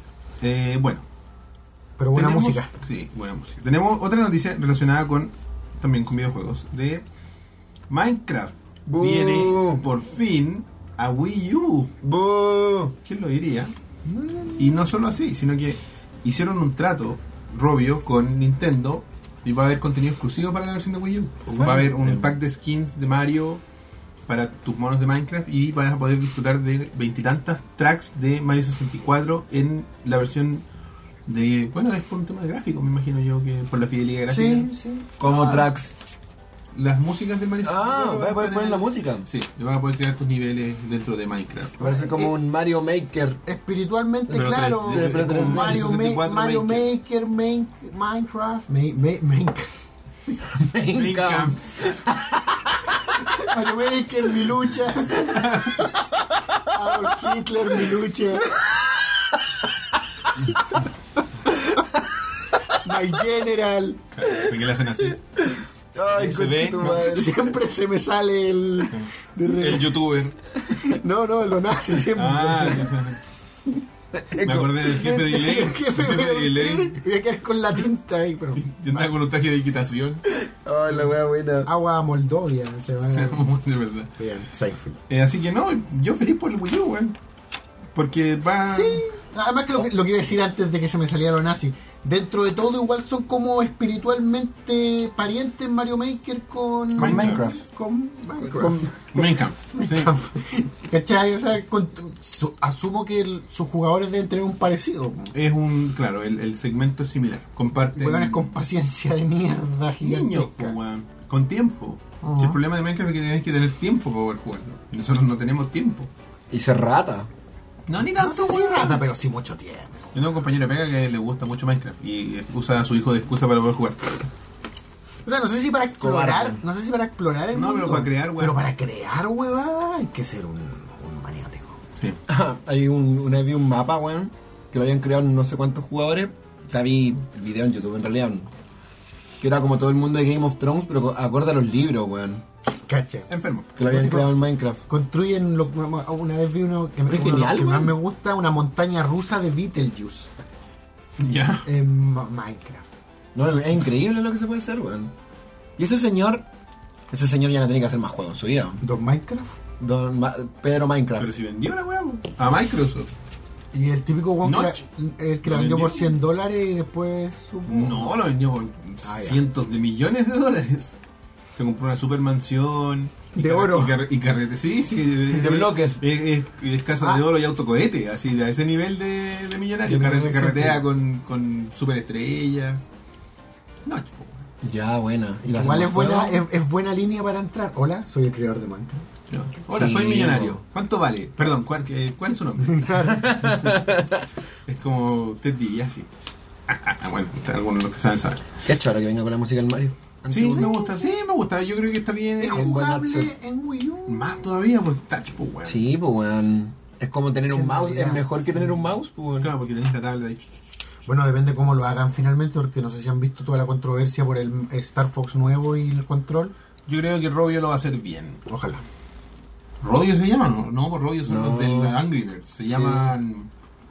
Eh, bueno. Pero buena tenemos- música. Sí, buena música. Tenemos otra noticia relacionada con también con videojuegos de Minecraft. ¡Bú! Viene por fin a Wii U. ¡Bú! ¿Quién lo diría? Y no solo así, sino que hicieron un trato robio con Nintendo y va a haber contenido exclusivo para la versión de Wii U. Va a haber un pack de skins de Mario para tus monos de Minecraft y vas a poder disfrutar de veintitantas tracks de Mario sesenta y cuatro en la versión de... Bueno, es por un tema de gráfico, me imagino yo, que por la fidelidad gráfica. Sí, sí. Como Ah. tracks. Las músicas de Mario Ah, sesenta y cuatro vas a poder están poner en la el- música. Sí, y vas a poder crear tus niveles dentro de Minecraft. Parece como un Mario Maker. Espiritualmente, Pero claro. tres- pero tres- Mario, sesenta y Ma- cuatro Mario Maker. Maker, Main- Minecraft, Ma- Ma- Minecraft. Minecraft. Mario Maker, mi lucha. Adolf Hitler, mi lucha. My General. ¿Por qué le hacen así? Ay, Se ve, concha tu ¿no? madre. Siempre se me sale el. de re- El youtuber. No, no, lo nace siempre. Ah, Me acordé del jefe de Elaine. El jefe de Elaine. Voy a quedar con la tinta ahí, pero. Yo andaba con un traje de equitación. Oh, la wea buena. Agua Moldovia, se va Sí, a. de verdad. Bien, Seinfeld. Eh, así que no, yo feliz por el Wii U, weón. Porque va. Sí, además que lo, que lo que iba a decir antes de que se me saliera lo nazi. Dentro de todo, igual son como espiritualmente parientes Mario Maker con. Con Minecraft. Con Minecraft. Con- Minecraft. Sí. ¿Cachai? O sea, con- su- asumo que el- sus jugadores deben tener un parecido. Es un. Claro, el, el segmento es similar. Comparten. Juegan con paciencia de mierda niños, gigantesca. pues, weón. Con tiempo. Ajá. Si el problema de Minecraft es que tienes que tener tiempo para poder jugarlo. Y nosotros no tenemos tiempo. Y se rata. No, ni No tanto, sé si weón. rata, pero sí mucho tiempo. Yo tengo un compañero de pega que le gusta mucho Minecraft y usa a su hijo de excusa para poder jugar. O sea, no sé si para explorar, Cobarde. no sé si para explorar el No, mundo. pero para crear, weón. Pero para crear, huevada, hay que ser un, un maniático. Sí. Hay un, una vez vi un mapa, weón, que lo habían creado no sé cuántos jugadores. O sea, vi el video en YouTube en realidad. Que era como todo el mundo de Game of Thrones, pero acorde a los libros, weón. Cacha. Enfermo. Que lo habían Pues sí, creado en Minecraft. Construyen, lo, una vez vi uno que, me, Es uno de los genial, que más weón. me gusta, una montaña rusa de Beetlejuice Ya. en Ma- Minecraft. No, es increíble lo que se puede hacer, weón. Y ese señor, ese señor ya no tiene que hacer más juegos en su vida. Don Minecraft. Don Ma- Pedro Minecraft. Pero si vendió la weá, po. A Microsoft. Y el típico weón que, la, Notch. el que la ¿Lo vendió por vendió? cien dólares y después supo. No, lo vendió por Ah, ya. cientos de millones de dólares. Se compró una super mansión. y De carre- oro. Y, carre- y carrete, sí, sí. De, De bloques. Es, es- es casa Ah. de oro y autocohete, así, a ese nivel de, de millonario. De Carre- millonario, carretea sí. con, con superestrellas. No, chico. Ya, buena. ¿Y la Igual es hacemos buena, juego? es, es buena línea para entrar. Hola, soy el creador de Minecraft. No. Hola, Sí, soy millonario. po. ¿Cuánto vale? Perdón, ¿cuál, qué- cuál es su nombre? Es como Ted DiBiase. Ah, ah, ah, bueno, algunos de los que saben saber. Qué choro que venga con la música del Mario. Sí, Antiguo. me gusta, sí, me gusta. Yo creo que está bien. Es eh, buen jugable accent. en Wii U. Más todavía, pues touch, pues, weón. Sí, pues, weón. Es como tener Sí, un en mouse. realidad, Es mejor que sí. tener un mouse, pues, weón. Claro, porque tenés la tabla ahí. Bueno, depende cómo lo hagan finalmente, porque no sé si han visto toda la controversia por el Star Fox nuevo y el control. Yo creo que Robio lo va a hacer bien. Ojalá. ¿Robio se llama? No, no, pues Robio son No. los del Angry Birds. Se Sí. llaman.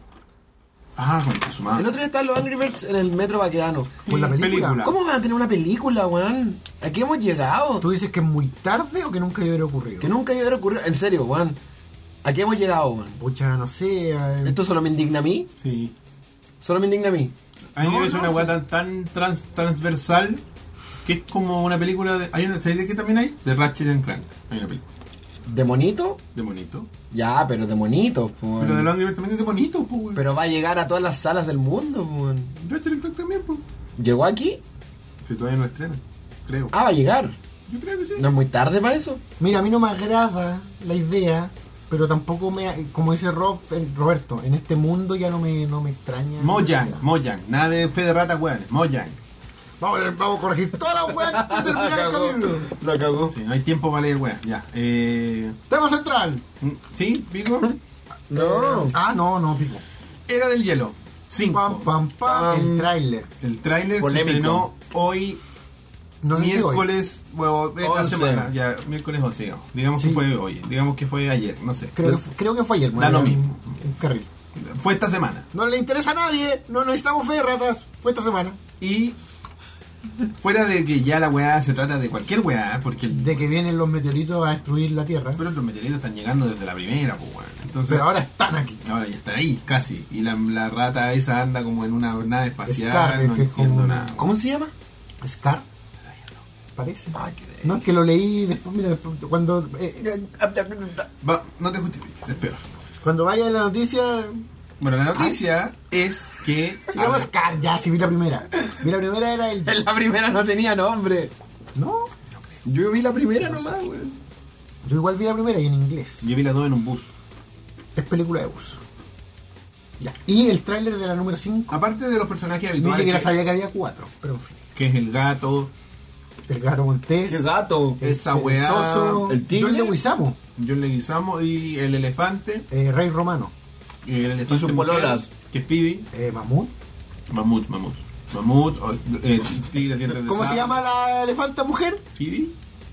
Ah, concha su madre. El otro día estaban los Angry Birds en el Metro Baquedano. Por la película. ¿Cómo van a tener una película, weón? ¿A qué hemos llegado? ¿Tú dices que es muy tarde o que nunca hubiera ocurrido? Que nunca hubiera ocurrido. En serio, weón. ¿A qué hemos llegado, weón? Pucha, no sé. eh, ¿Esto solo me indigna a mí? Sí. Solo me indigna a mí. A mí No, me parece no, una sí. weá tan, tan trans- transversal que es como una película de. ¿Hay una ¿sabéis de qué también hay? De Ratchet and Clank. Hay una película. ¿De monito? De monito. Ya, pero de monito, pues, weón. Pero de los Angry Birds también es de bonito, pues, weón. Pero va a llegar a todas las salas del mundo, pues, weón. Ratchet and Clank también, pues. ¿Llegó aquí? Que todavía no estrena. Creo. Ah, va a llegar. Yo creo que sí. ¿No es muy tarde para eso? Mira, a mí no me agrada la idea, pero tampoco me. Como dice Rob, eh, Roberto, en este mundo ya no me, no me extraña. Mojang, Mojang. Nada de fe de ratas, weón. Mojang. Vamos, a- vamos a corregir todas las weas antes de terminar el capítulo. La cagó. Sí, no hay tiempo para leer, weón. Ya. Eh. Tema central. ¿Sí, Pico? No. Ah, no, no, pico. Era del hielo. cinco. Pam, pam, pam. El tráiler. El tráiler se Polémico. estrenó hoy, No sé si hoy. miércoles, bueno, esta once. semana, ya, miércoles once, digamos. Digamos Sí. que fue hoy, digamos que fue ayer, no sé. Creo que, fu- creo que fue ayer. Da bueno, lo un- mismo. Un carril. Fue esta semana. No le interesa a nadie. No necesitamos fe de ratas. Fue esta semana. Y fuera de que ya la weá se trata de cualquier weá, porque el- De que vienen los meteoritos a destruir la Tierra. pero los meteoritos están llegando desde la primera, pues weón. Entonces, Pero ahora están aquí. ahora ya están ahí, casi. Y la, la rata esa anda como en una nave espacial, Scar, no que es entiendo como- nada. ¿Cómo se llama? Scar. Parece. Ay, qué de... No, es que lo leí después, mira, después, cuando eh, Va, no te justifiques, es peor. cuando vaya la noticia, Bueno, la noticia es que... se llama Scar, ya, si vi la primera. Vi la primera era el... La primera no tenía nombre. No, Yo vi la primera nomás, weón. yo igual vi la primera y en inglés. Yo vi las dos en un bus. Es película de bus. Ya. Y el tráiler de la número cinco, Aparte de los personajes ni habituales, siquiera que, sabía que había cuatro, pero en fin. que es el gato, El gato montés, Qué gato. esa el weá, soso, el tigre. John Leguizamo, John Leguizamo y el elefante, eh, Rey Romano, y el elefante Y sus mujer, pololas. que es Phoebe, eh, Mamut. mamut, mamut, mamut, o, eh, tigre, dientes de ¿Cómo se sable. llama la elefanta mujer? ¿Phoebe?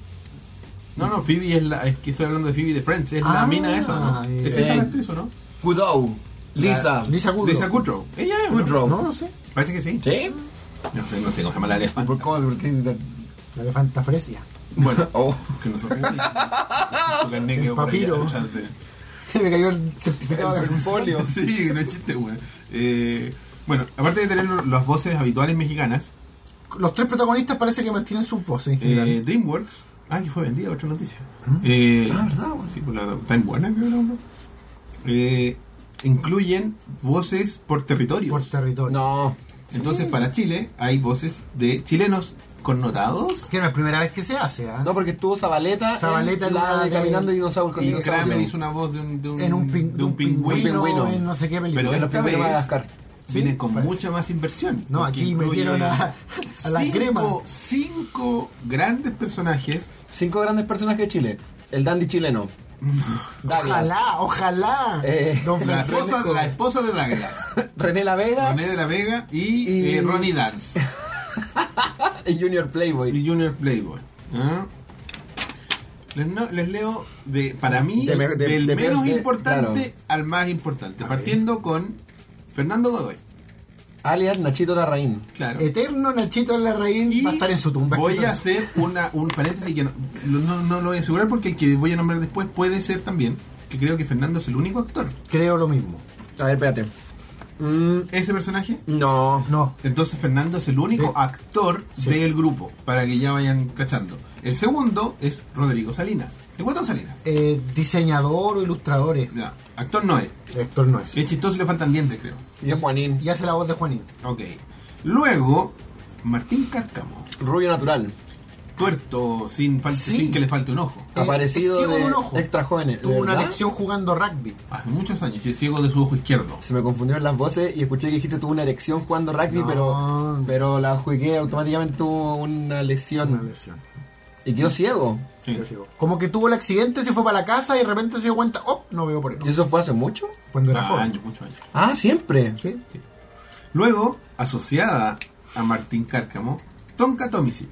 No, no, Phoebe es la, es que estoy hablando de Phoebe de Friends, es Ah, la mina esa, ¿no? eh, ¿Es esa eh, la actriz o no? Kudou. Lisa. Lisa Kudrow. Lisa Kudrow. Ella es. ¿no? Kudrow. No, no sé. Parece que sí. ¿Sí? No, sé- no sé cómo se llama la elefanta. ¿Por cómo? ¿Por qué? La elefanta fresia. Bueno, Oh. que no son Su carnet quedó por ahí, papiro. echarte. Me cayó el certificado de El función. folio. Sí, no es chiste, güey. Eh, bueno, aparte de tener las voces habituales mexicanas, Los tres protagonistas parece que mantienen sus voces en general. eh, DreamWorks. Ah, que fue vendida, otra noticia. Eh, Ah, ¿verdad, güey? Sí, por la Time Warner, creo, ¿no? Eh, incluyen voces por territorio. por territorio. No. Entonces, para Chile hay voces de chilenos connotados. Que no es primera vez que se hace, ¿ah? No, porque estuvo Zabaleta, Zabaleta en en la una de de- Caminando Dinosaurios con Y Dinosaurio. Kramer hizo una voz de un, de un, En un, pin- de un pingüino. Un pingüino. en no sé qué película. Pero En los esta primeros vez Madagascar. viene Sí, con parece. mucha más inversión. No, porque aquí incluye metieron a, a la cinco, crema. cinco grandes personajes. Cinco grandes personajes de Chile. El dandy chileno. Douglas. Ojalá, ojalá. Eh, Don La Francisco. esposa, la esposa de Douglas, René La Vega René de la Vega y, Y- eh, Ronnie Dance. y Junior Playboy. Y Junior Playboy. ¿Ah? Les, no- les leo de para mí De me- de- del de- menos de- importante claro. al más importante, A partiendo con Fernando Godoy. Alias Nachito Larraín. Claro. Eterno Nachito Larraín Y va a estar en su tumba. voy escrito a eso. hacer una, un paréntesis que no, no, no lo voy a asegurar porque el que voy a nombrar después puede ser también, que creo que Fernando es el único actor. Creo lo mismo. A ver, espérate. Mm, Ese personaje. no. No. Entonces Fernando es el único De- actor Sí. del grupo, para que ya vayan cachando. El segundo es Rodrigo Salinas. El Guatón Salinas. Eh, diseñador o ilustradores. No, actor no es. Héctor no es. Es chistoso y le faltan dientes, creo. Y es Juanín. Y hace la voz de Juanín. Ok. Luego, Martín Cárcamo. Rubio natural. Tuerto, sin, fal- Sí. sin que le falte un ojo. Eh, Aparecido es ciego de, de un ojo. extra jóvenes. ¿De Tuvo una verdad? lección jugando rugby. Hace muchos años y es ciego de su ojo izquierdo. Se me confundieron las voces y escuché que dijiste tuvo una erección jugando rugby, No. pero pero la jugué automáticamente tuvo una lesión. Una lesión. Y quedó ciego. Sí. Yo sigo. Como que tuvo el accidente, se fue para la casa y de repente se dio cuenta, oh, no veo por ¿Y eso. eso fue hace mucho? Cuando era Ah, joven. años, muchos años. Ah, siempre. ¿Sí? Luego, asociada a Martín Cárcamo, Tonka Tomisic.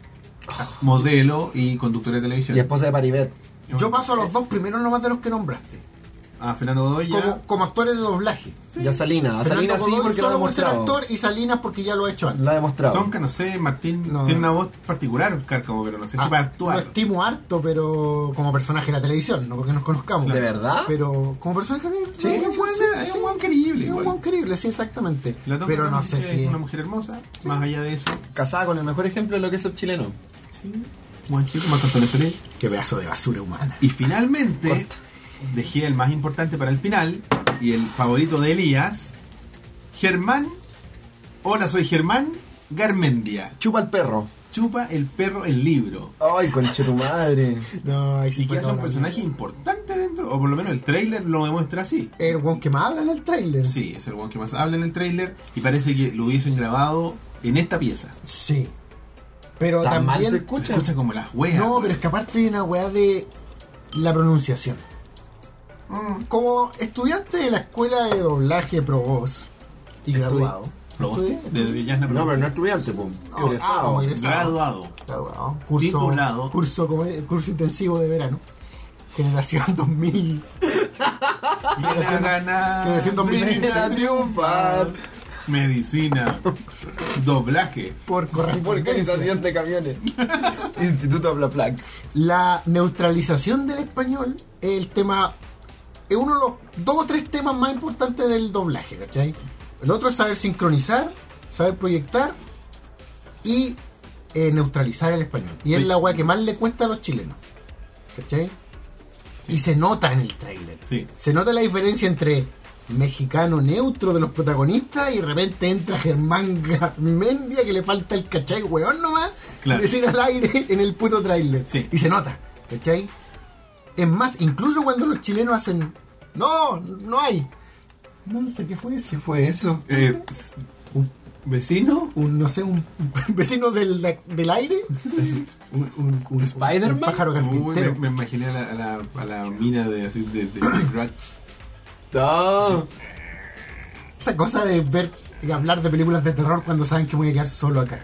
Modelo y conductora de televisión. Y esposa de Paribet. Yo paso a los dos primeros nomás de los que nombraste. A Fernando Godoy ya. Como, como actores de doblaje. Y a Salina. A Fernando Salina sí Godoy porque lo ha solo por ser demostrado. actor y Salinas porque ya lo ha hecho antes. Lo ha demostrado. Tonka, no sé, Martín No. tiene una voz particular, Cárcamo, pero no sé si Ah, para lo actuar. estimo harto, pero como personaje de la televisión, no porque nos conozcamos. ¿De verdad? Pero como personaje de Sí, es un buen- es un buen querible Es un igual. buen querible, sí, exactamente. La Tonka Pero no Tomisic sé es si una mujer hermosa, más allá de eso. Casada con el mejor ejemplo de lo que es el chileno. Sí, buen chico, más con Soler. Qué pedazo de basura humana. Y finalmente, dejé el más importante para el final, y el favorito de Elías, Germán. Hola, soy Germán Garmendia. Chupa el perro. Chupa el perro el libro. Ay, conche tu madre. No, ahí sí Y fue que es toda un la personaje mierda. importante dentro, o por lo menos el tráiler lo demuestra así. El one que más habla en el tráiler. Sí, es el one que más habla en el tráiler y parece que lo hubiesen grabado en esta pieza. Sí. Pero ¿Tan mal también. se Se escucha? escucha como las weas. No, weón. pero es que aparte hay una weá de la pronunciación. Mm. Como estudiante de la escuela de doblaje Pro Voz y Estoy- graduado. ¿Probaste? Estoy- De, de Jasna No, Probaste. pero no estudiante, pum. No, Egresado. ah, como egresado. Graduado. Graduado. Curso, Titulado. curso, como- curso intensivo de verano. Generación dos mil. Generación, generación dos mil veinte. Venir a triunfar. Medicina. Doblaje. Por correspondencia. Organización de camiones. Instituto Blaplac. La neutralización del español es el tema, es uno de los dos o tres temas más importantes del doblaje, ¿cachai? El otro es saber sincronizar, saber proyectar y eh, neutralizar el español. Y es Sí. la weá que más le cuesta a los chilenos, ¿cachai? Y se nota en el tráiler. Sí. Se nota la diferencia entre mexicano neutro de los protagonistas y de repente entra Germán Garmendia que le falta el cachai weón nomás Claro. decir al aire en el puto tráiler. Sí. Y se nota, ¿cachai? Es más, incluso cuando los chilenos hacen no, no hay. No sé qué fue eso. ¿Qué fue eso? Eh, ¿Un vecino? Un, no sé, un, un vecino del, del aire. Un, un, un- ¿Spider-Man? un pájaro Uy, me, carpintero. me imaginé a la, a la, a la mina de así de, de, de Grudge. No. Esa cosa de ver, de hablar de películas de terror cuando saben que voy a quedar solo acá.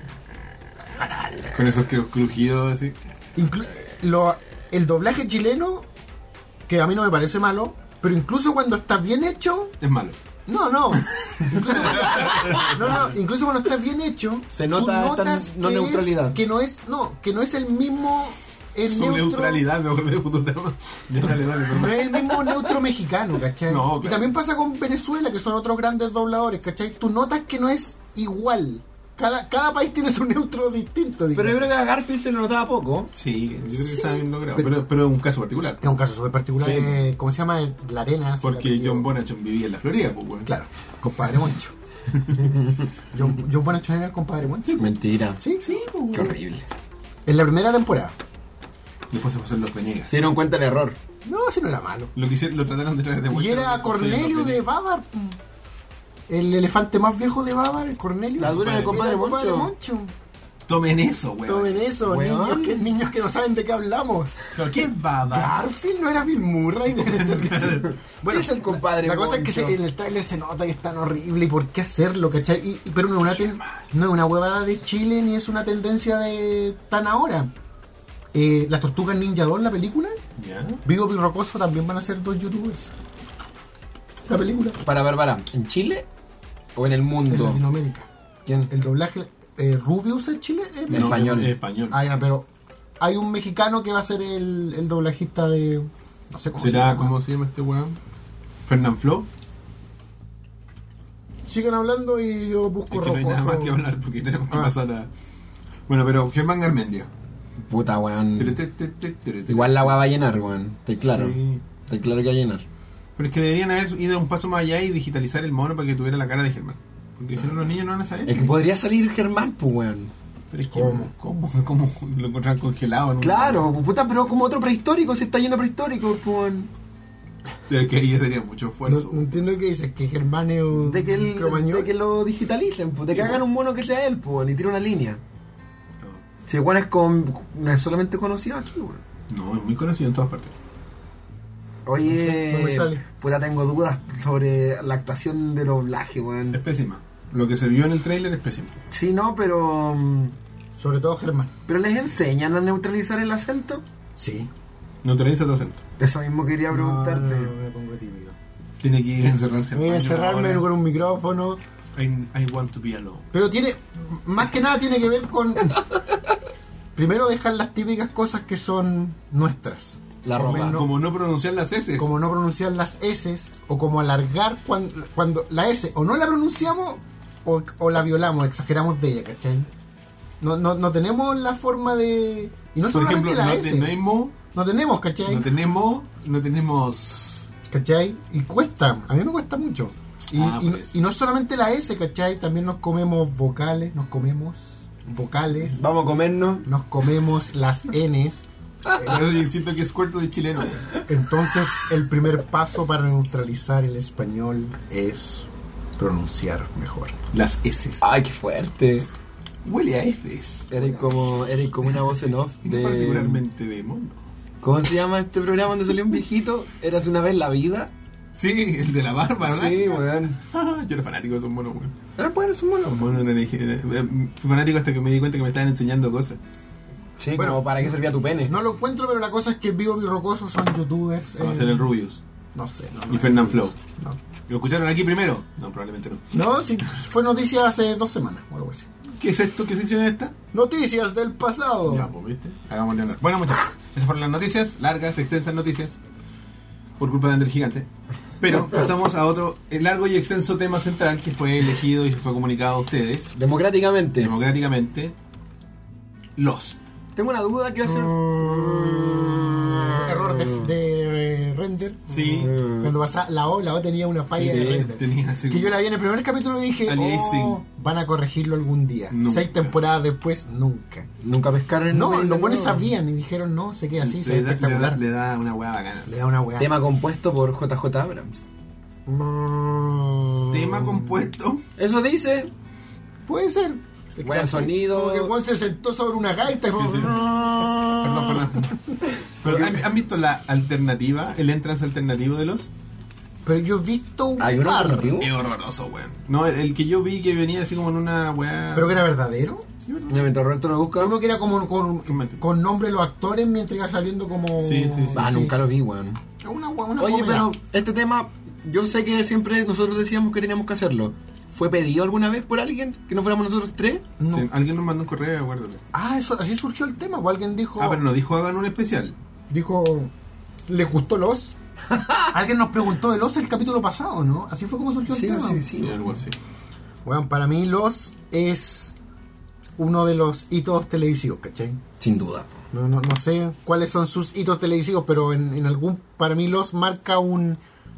Con esos cru- crujidos así. Inclu- lo- el doblaje chileno, que a mí no me parece malo, Pero incluso cuando está bien hecho, Es malo. no, no. Incluso cuando, no, no, incluso cuando está bien hecho, Se tú nota notas esta no que neutralidad. es- que no es, no, que no es el mismo el Su neutro, neutralidad, me acordé de Futurama. Ya, dale, dale, no perdón. es el mismo neutro mexicano, ¿cachai? No, Y claro. también pasa con Venezuela, que son otros grandes dobladores, ¿cachai? Tú notas que no es igual. Cada, cada país tiene su neutro distinto, digamos. Pero yo creo que a Garfield se le notaba poco. Sí, yo creo que Sí, está bien logrado. pero- Pero, pero es un caso particular. Es un caso súper particular, Sí. eh, ¿cómo se llama? La arena. Porque John Bonachon vivía en la Florida, pues, weón. Claro, compadre Moncho. John, John Bonachon era el compadre Moncho. Mentira. Sí, sí. pues, Qué horrible. En la primera temporada. Después se pasó en los Venegas. Se dieron cuenta del error. No, si no era malo. Lo, que hicieron, lo trataron de traer de Y vuelta. era Los Cornelio de Venegas. Bávar. El elefante más viejo de Bávar, el Cornelio. La dura del Era compadre el compadre Moncho. Moncho. Tomen eso, weón. Tomen eso, Weón. niños que, niños que no saben de qué hablamos. Pero ¿qué baba? Garfield no era Bill Murray. Bueno, es el compadre La cosa es que Moncho. se- en el tráiler se nota que es tan horrible y por qué hacerlo, ¿cachai? Y- y- pero no es, una ten- no es una huevada de Chile ni es una tendencia de tan ahora. Eh, Las Tortugas Ninja dos, la película, Ya. Vivo y Rocoso también van a ser dos youtubers. La película. Para Bárbara, ¿en Chile o en el En mundo? Latinoamérica. ¿Quién? El doblaje. Eh, ¿Rubius es Chile? Eh, En español. En español. Ah, ya, pero hay un mexicano que va a ser el, el doblajista de. No sé cómo se ¿Será, llama. cómo se llama este weón? ¿Fernán Flo? Sigan hablando y yo busco Es que no hay Rocoso. nada más que hablar porque tenemos que Ah. pasar a... Bueno, pero Germán Garmendia. Puta, weón. Tere, tere, tere, tere, tere. Igual la weá va a llenar, weón. Estoy claro. Sí. Estoy claro que va a llenar. Pero es que deberían haber ido un paso más allá y digitalizar el mono para que tuviera la cara de Germán. Porque si no los niños no van a saber. Es que podría salir Germán, pues, weón. Pero es que, ¿Cómo? ¿cómo? ¿Cómo lo encontraron congelado? en un- Claro, puta, pero como otro prehistórico, si está lleno de prehistórico, pues, weón. Pero que ahí sería mucho No, esfuerzo. no entiendo qué dices, que Germán es un De que, el, cromañón. de que lo digitalicen, pues, de que Sí, hagan pues. un mono que sea él, pues, weón, y tire una línea. No. Si el weón es, con, no es solamente conocido aquí, weón. No, es muy conocido en todas partes. Oye, No me sale. puta, tengo dudas sobre la actuación de doblaje, Es weón. pésima. Lo que se vio en el tráiler es pésimo. Sí, no, pero. mm, Sobre todo Germán. ¿Pero les enseñan a neutralizar el acento? Sí. Neutraliza tu acento. Eso mismo quería preguntarte. No, no, me pongo tímido. Tiene que ir a encerrarse. al Voy a baño encerrarme ahora. con un micrófono. I, I want to be alone. Pero tiene, más que nada tiene que ver con... Primero dejar las típicas cosas que son nuestras. La Como ropa. no- Como no pronunciar las S. Como no pronunciar las S o como alargar cuando, cuando la S o no la pronunciamos o, o la violamos, exageramos de ella, ¿cachai? No, no, no tenemos la forma de... Y no Por solamente ejemplo, la no S. tenemos, No tenemos, ¿cachai? no tenemos, no tenemos. ¿Cachai? Y cuesta, a mí me cuesta mucho. Y, Ah, y- por eso. y no solamente la S, ¿cachai? También nos comemos vocales, nos comemos vocales, Vamos a comernos. nos comemos las Ns. Yo siento que es cuarto de chileno. güey. Entonces, el primer paso para neutralizar el español es pronunciar mejor. Las S. Ay, qué fuerte. Huele a heces. Eres como, eres como una voz en off Y no de. particularmente de mono. ¿Cómo se llama este programa donde salió un viejito? ¿Eras una vez la vida? Sí, el de la barba, ¿verdad? Sí, weón. Yo era fanático de esos monos, güey. Eran buenos, son buenos. Los monos eran- eh, Fui fanático hasta que me di cuenta que me estaban enseñando cosas. Sí, Bueno, como para qué servía tu pene. No lo encuentro, pero la cosa es que Vivo y Rocoso son youtubers. Vamos a eh, hacer el Rubius. No sé. No, Y no, Fernán Flow. No. ¿Lo escucharon aquí primero? No, probablemente no. No, sí, fue noticia hace dos semanas o algo así. ¿Qué es esto? ¿Qué sección es esta? Noticias del pasado. Ya, pues, ¿viste? Hagámosle honor. Bueno, muchachos, esas fueron las noticias, largas, extensas noticias, por culpa de Andrés Gigante. Pero pasamos a otro eh, largo y extenso tema central que fue elegido y fue comunicado a ustedes Democráticamente. democráticamente. Lost. Tengo una duda, quiero hacer. Error de, de render. Sí. Cuando pasa la O, la O tenía una falla Sí, de render. Tenía así Que yo como- la vi en el primer capítulo y dije, Aliasing. oh, van a corregirlo algún día. Nunca. Seis temporadas después, nunca. Nunca pescaron el No, nombre los de buenos nuevo. sabían y dijeron, no, se queda así, se ve le, da, le, da, espectacular. le da una hueá bacana. Le da una weá. Tema compuesto por J J Abrams. Mm. Tema compuesto. Eso dice. Puede ser. Buen sonido. Como que el weón se sentó sobre una gaita y fue... Sí, sí. Perdón, perdón. Pero, ¿han, han visto la alternativa, el entrance alternativo de los? Pero yo he visto un ¿Hay un par. alternativo? Es horroroso, weón. No, el, el que yo vi que venía así como en una weá. ¿Pero que era verdadero? ¿verdad? Mientras Roberto lo busca. Uno que era como con, con nombre de los actores mientras iba saliendo como... Sí, sí, sí. Ah, nunca lo vi, weón. Una, una Oye, fomera. pero este tema, yo sé que siempre nosotros decíamos que teníamos que hacerlo. ¿Fue pedido alguna vez por alguien que no fuéramos nosotros tres? No. Sí, alguien nos mandó un correo, acuérdate. Ah, eso, así surgió el tema. O alguien dijo... Ah, pero no dijo hagan un especial. Dijo... ¿Les gustó Los? Alguien nos preguntó de Los el capítulo pasado, ¿no? Así fue como surgió Sí, el tema. sí, sí. Sí, algo así. Bueno, para mí Los es uno de los hitos televisivos, ¿cachai? Sin duda. No, no, no sé cuáles son sus hitos televisivos, pero en, en algún... Para mí Los marca un...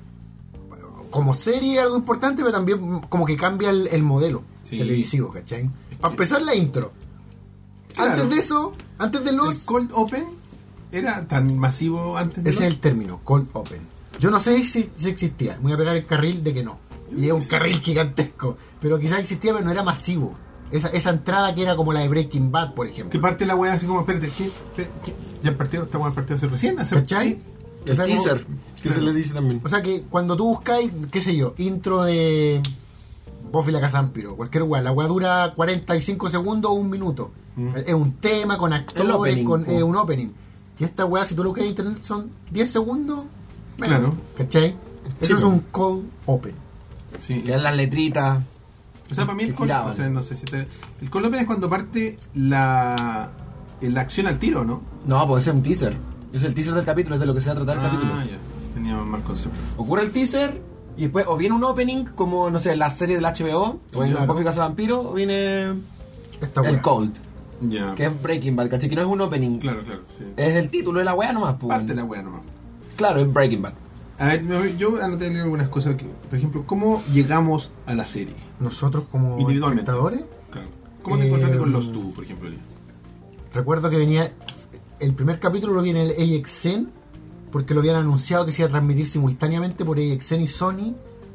Como serie algo importante, pero también como que cambia el, el modelo Sí. televisivo, ¿cachai? Para empezar la intro. Claro. Antes de eso, antes de ¿El Los... Cold Open era tan masivo antes de Ese es los? el término, Cold Open. Yo no sé si, si existía. Me voy a pegar el carril de que no. Y es un carril gigantesco. Pero quizás existía, pero no era masivo. Esa, esa entrada que era como la de Breaking Bad, por Que ejemplo. parte la weá así como, espérate, ¿qué? ¿Qué? ¿Qué? Ya el partido, esta weá partido hace recién, hace ¿Cachai? El O sea, como- teaser, que se le dice también. O sea que cuando tú buscáis, qué sé yo, intro de Buffy la Casampiro, cualquier weá, la weá dura cuarenta y cinco segundos o un minuto. Mm. Es un tema con El actores, opening, con po. eh, un opening. Y esta weá, si tú lo buscas en internet, son diez segundos. menos, Claro. ¿Cachai? Eso Sí, es po. un Cold Open. Sí. Que eran las letritas. O sea, para mí el que Cold, giraban. o sea, no sé si te- el Cold Open es cuando parte la, la acción al tiro, ¿no? No, pues ese es un teaser. Es el teaser del capítulo, es de lo que se va a tratar el capítulo. Ah, ya. Tenía mal concepto. Ocurre el teaser y después o viene un opening como, no sé, la serie del H B O, o en Claro. Buffy Vampiro, o viene Esta el weá. Cold, Ya. que es Breaking Bad, ¿cachai? Que no es un opening. Claro, claro. Sí. Es el título de la weá nomás, pues. Parte la weá nomás. Claro, es Breaking Bad. A ver, me- yo anoté algunas cosas que, por ejemplo, ¿cómo llegamos a la serie? Nosotros como Individualmente. espectadores, Claro. ¿Cómo te Eh, encontraste con los tú, por ejemplo, Elías? recuerdo que venía el primer capítulo lo vi en el A X N porque lo habían anunciado que se iba a transmitir simultáneamente por A X N y Sony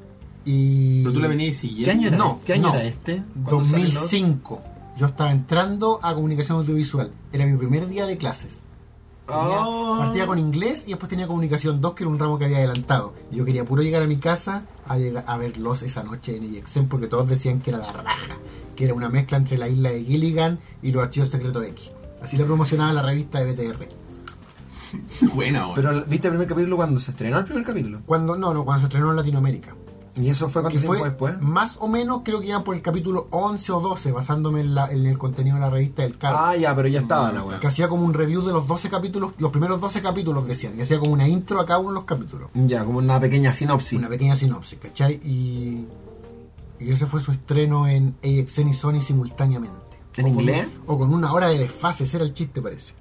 y Pero tú la venías siguiendo. ¿Qué año era, No, ¿qué año no. era este? ¿Cuándo sale dos mil cinco. Yo estaba entrando a comunicación audiovisual. Era mi primer día de clases. Tenía- Oh. Partía con inglés y después tenía comunicación dos, que era un ramo que había adelantado. Y yo quería puro llegar a mi casa a, llegar, a verlos esa noche en A X N porque todos decían que era la raja, que era una mezcla entre la isla de Gilligan y los archivos secretos X. Así le promocionaba la revista de B T R. Buena hora. Pero ¿viste el primer capítulo cuando se estrenó el primer capítulo? Cuando, no, no, cuando se estrenó en Latinoamérica. ¿Y eso fue cuánto Que tiempo fue después? más o menos, creo que iban por el capítulo once o doce, basándome en, la- en el contenido de la revista del cable. Ah, ya, pero ya estaba la weá. Que hacía como un review de los doce capítulos, los primeros doce capítulos decían, que hacía como una intro a cada uno de los capítulos. Ya, como una pequeña sinopsis. Una pequeña sinopsis, ¿cachai? Y, y ese fue su estreno en A X N y Sony simultáneamente. ¿En O con- inglés? o con una hora de desfase, ese era el chiste, parece.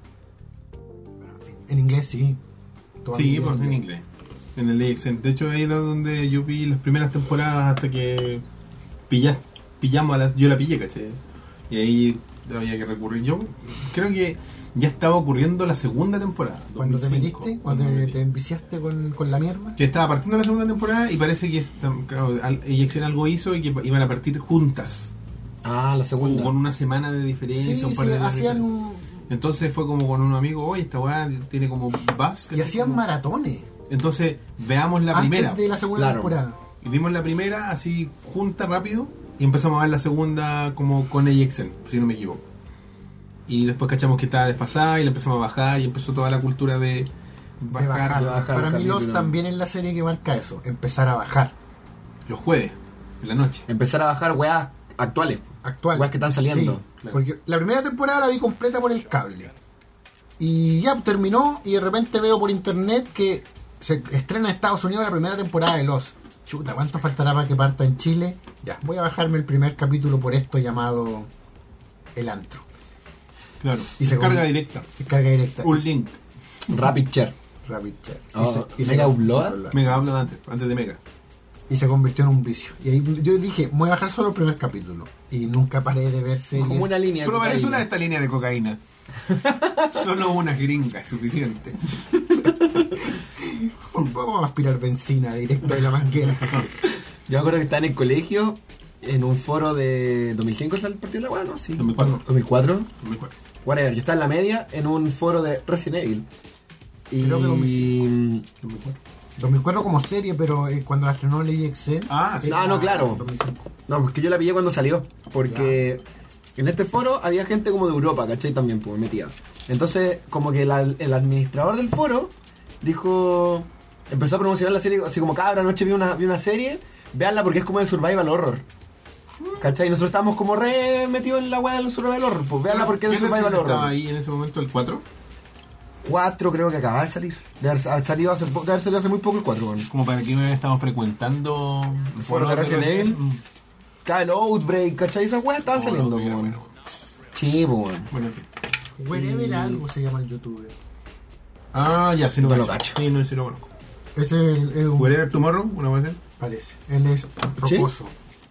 Pero, en fin, en inglés sí. Toda mi Sí, vida pues en inglés. En el A X N. De hecho, ahí era donde yo vi las primeras temporadas hasta que pillas, pillamos a la, yo la pillé, ¿caché? Y ahí había que recurrir. Yo creo que ya estaba ocurriendo la segunda temporada. Cuando te dos mil cinco, metiste, cuando me te, metí. te enviciaste con, con la mierda. Que estaba partiendo la segunda temporada y parece que esta- claro, al- A X N algo hizo y que iban a partir juntas. Ah, la segunda. Con una semana de diferencia, Sí, un par sí, de días de hacían diferencia. un- Entonces fue como con un amigo, oye, esta weá tiene como buzz. y ¿cachai? hacían Como- maratones. Entonces, veamos la antes primera. de la segunda Claro. temporada. Y vimos la primera así junta rápido y empezamos a ver la segunda como con A X N, si no me equivoco. Y después cachamos que estaba desfasada y la empezamos a bajar y empezó toda la cultura de De bajar, bajar. de bajar Para el mí Los capítulo. también es la serie que marca eso, empezar a bajar. los jueves, en la noche. Empezar a bajar weas actuales. Actual. Weas que están saliendo. Sí, Claro. porque la primera temporada la vi completa por el cable. Y ya terminó y de repente veo por internet que se estrena en Estados Unidos la primera temporada de Los. Chuta, ¿cuánto faltará para que parta en Chile? Ya, voy a bajarme el primer capítulo por esto llamado El Antro. Claro. Y se Descarga con- directa. Descarga directa. Un link. Rapid Share. Rapid Chat. Oh, y, se, Mega con- Upload. Mega hablo de antes, antes de Mega. y se convirtió en un vicio. Y ahí yo dije, voy a bajar solo el primer capítulo. Y nunca paré de ver series. Como una línea. de Probaré cocaína. una de esta línea de cocaína. Solo una jeringa es suficiente. Vamos a aspirar benzina directo de la manguera. Yo me acuerdo que estaba en el colegio, en un foro de dos mil cinco, ¿sale el partido de la wea, no? Sí. dos mil cuatro. dos mil cuatro. No me acuerdo. Whatever, yo estaba en la media en un foro de Resident Evil. Y. Creo que dos mil No me acuerdo. dos mil cuatro como serie, pero eh, cuando la estrenó el A X N. Ah, sí. Ah, no, claro. dos mil cinco. No, pues que yo la pillé cuando salió. Porque En este foro había gente como de Europa, ¿cachai? También, pues, metida. Entonces, como que la- el administrador del foro dijo... Empezó a promocionar la serie, así como, cabra, anoche vi una, vi una serie, véanla porque es como de survival horror. ¿Cachai? Y nosotros estábamos como re metidos en la weá del survival horror. Pues véanla porque es de ¿Qué survival estaba horror. ahí en ese momento el cuatro? cuatro creo que acaba de salir. De haber, haber salido hace, po- de haber salido hace muy poco el cuatro, bueno. Como para que me estamos frecuentando El foro de Resident Evil. Mm. Cada el Outbreak, ¿cachai? Esas weas estaban Oh, saliendo, no, pues, mira, bueno. bueno. Sí, pues, bueno. Bueno, en fin. Wherever algo se llama el youtuber. Ah, ya, sí, no No lo lo cacho. cacho. Sí, no, sí lo conozco. Ese es, el- es un... Wherever Tomorrow, una vez. Parece. Él es rocoso.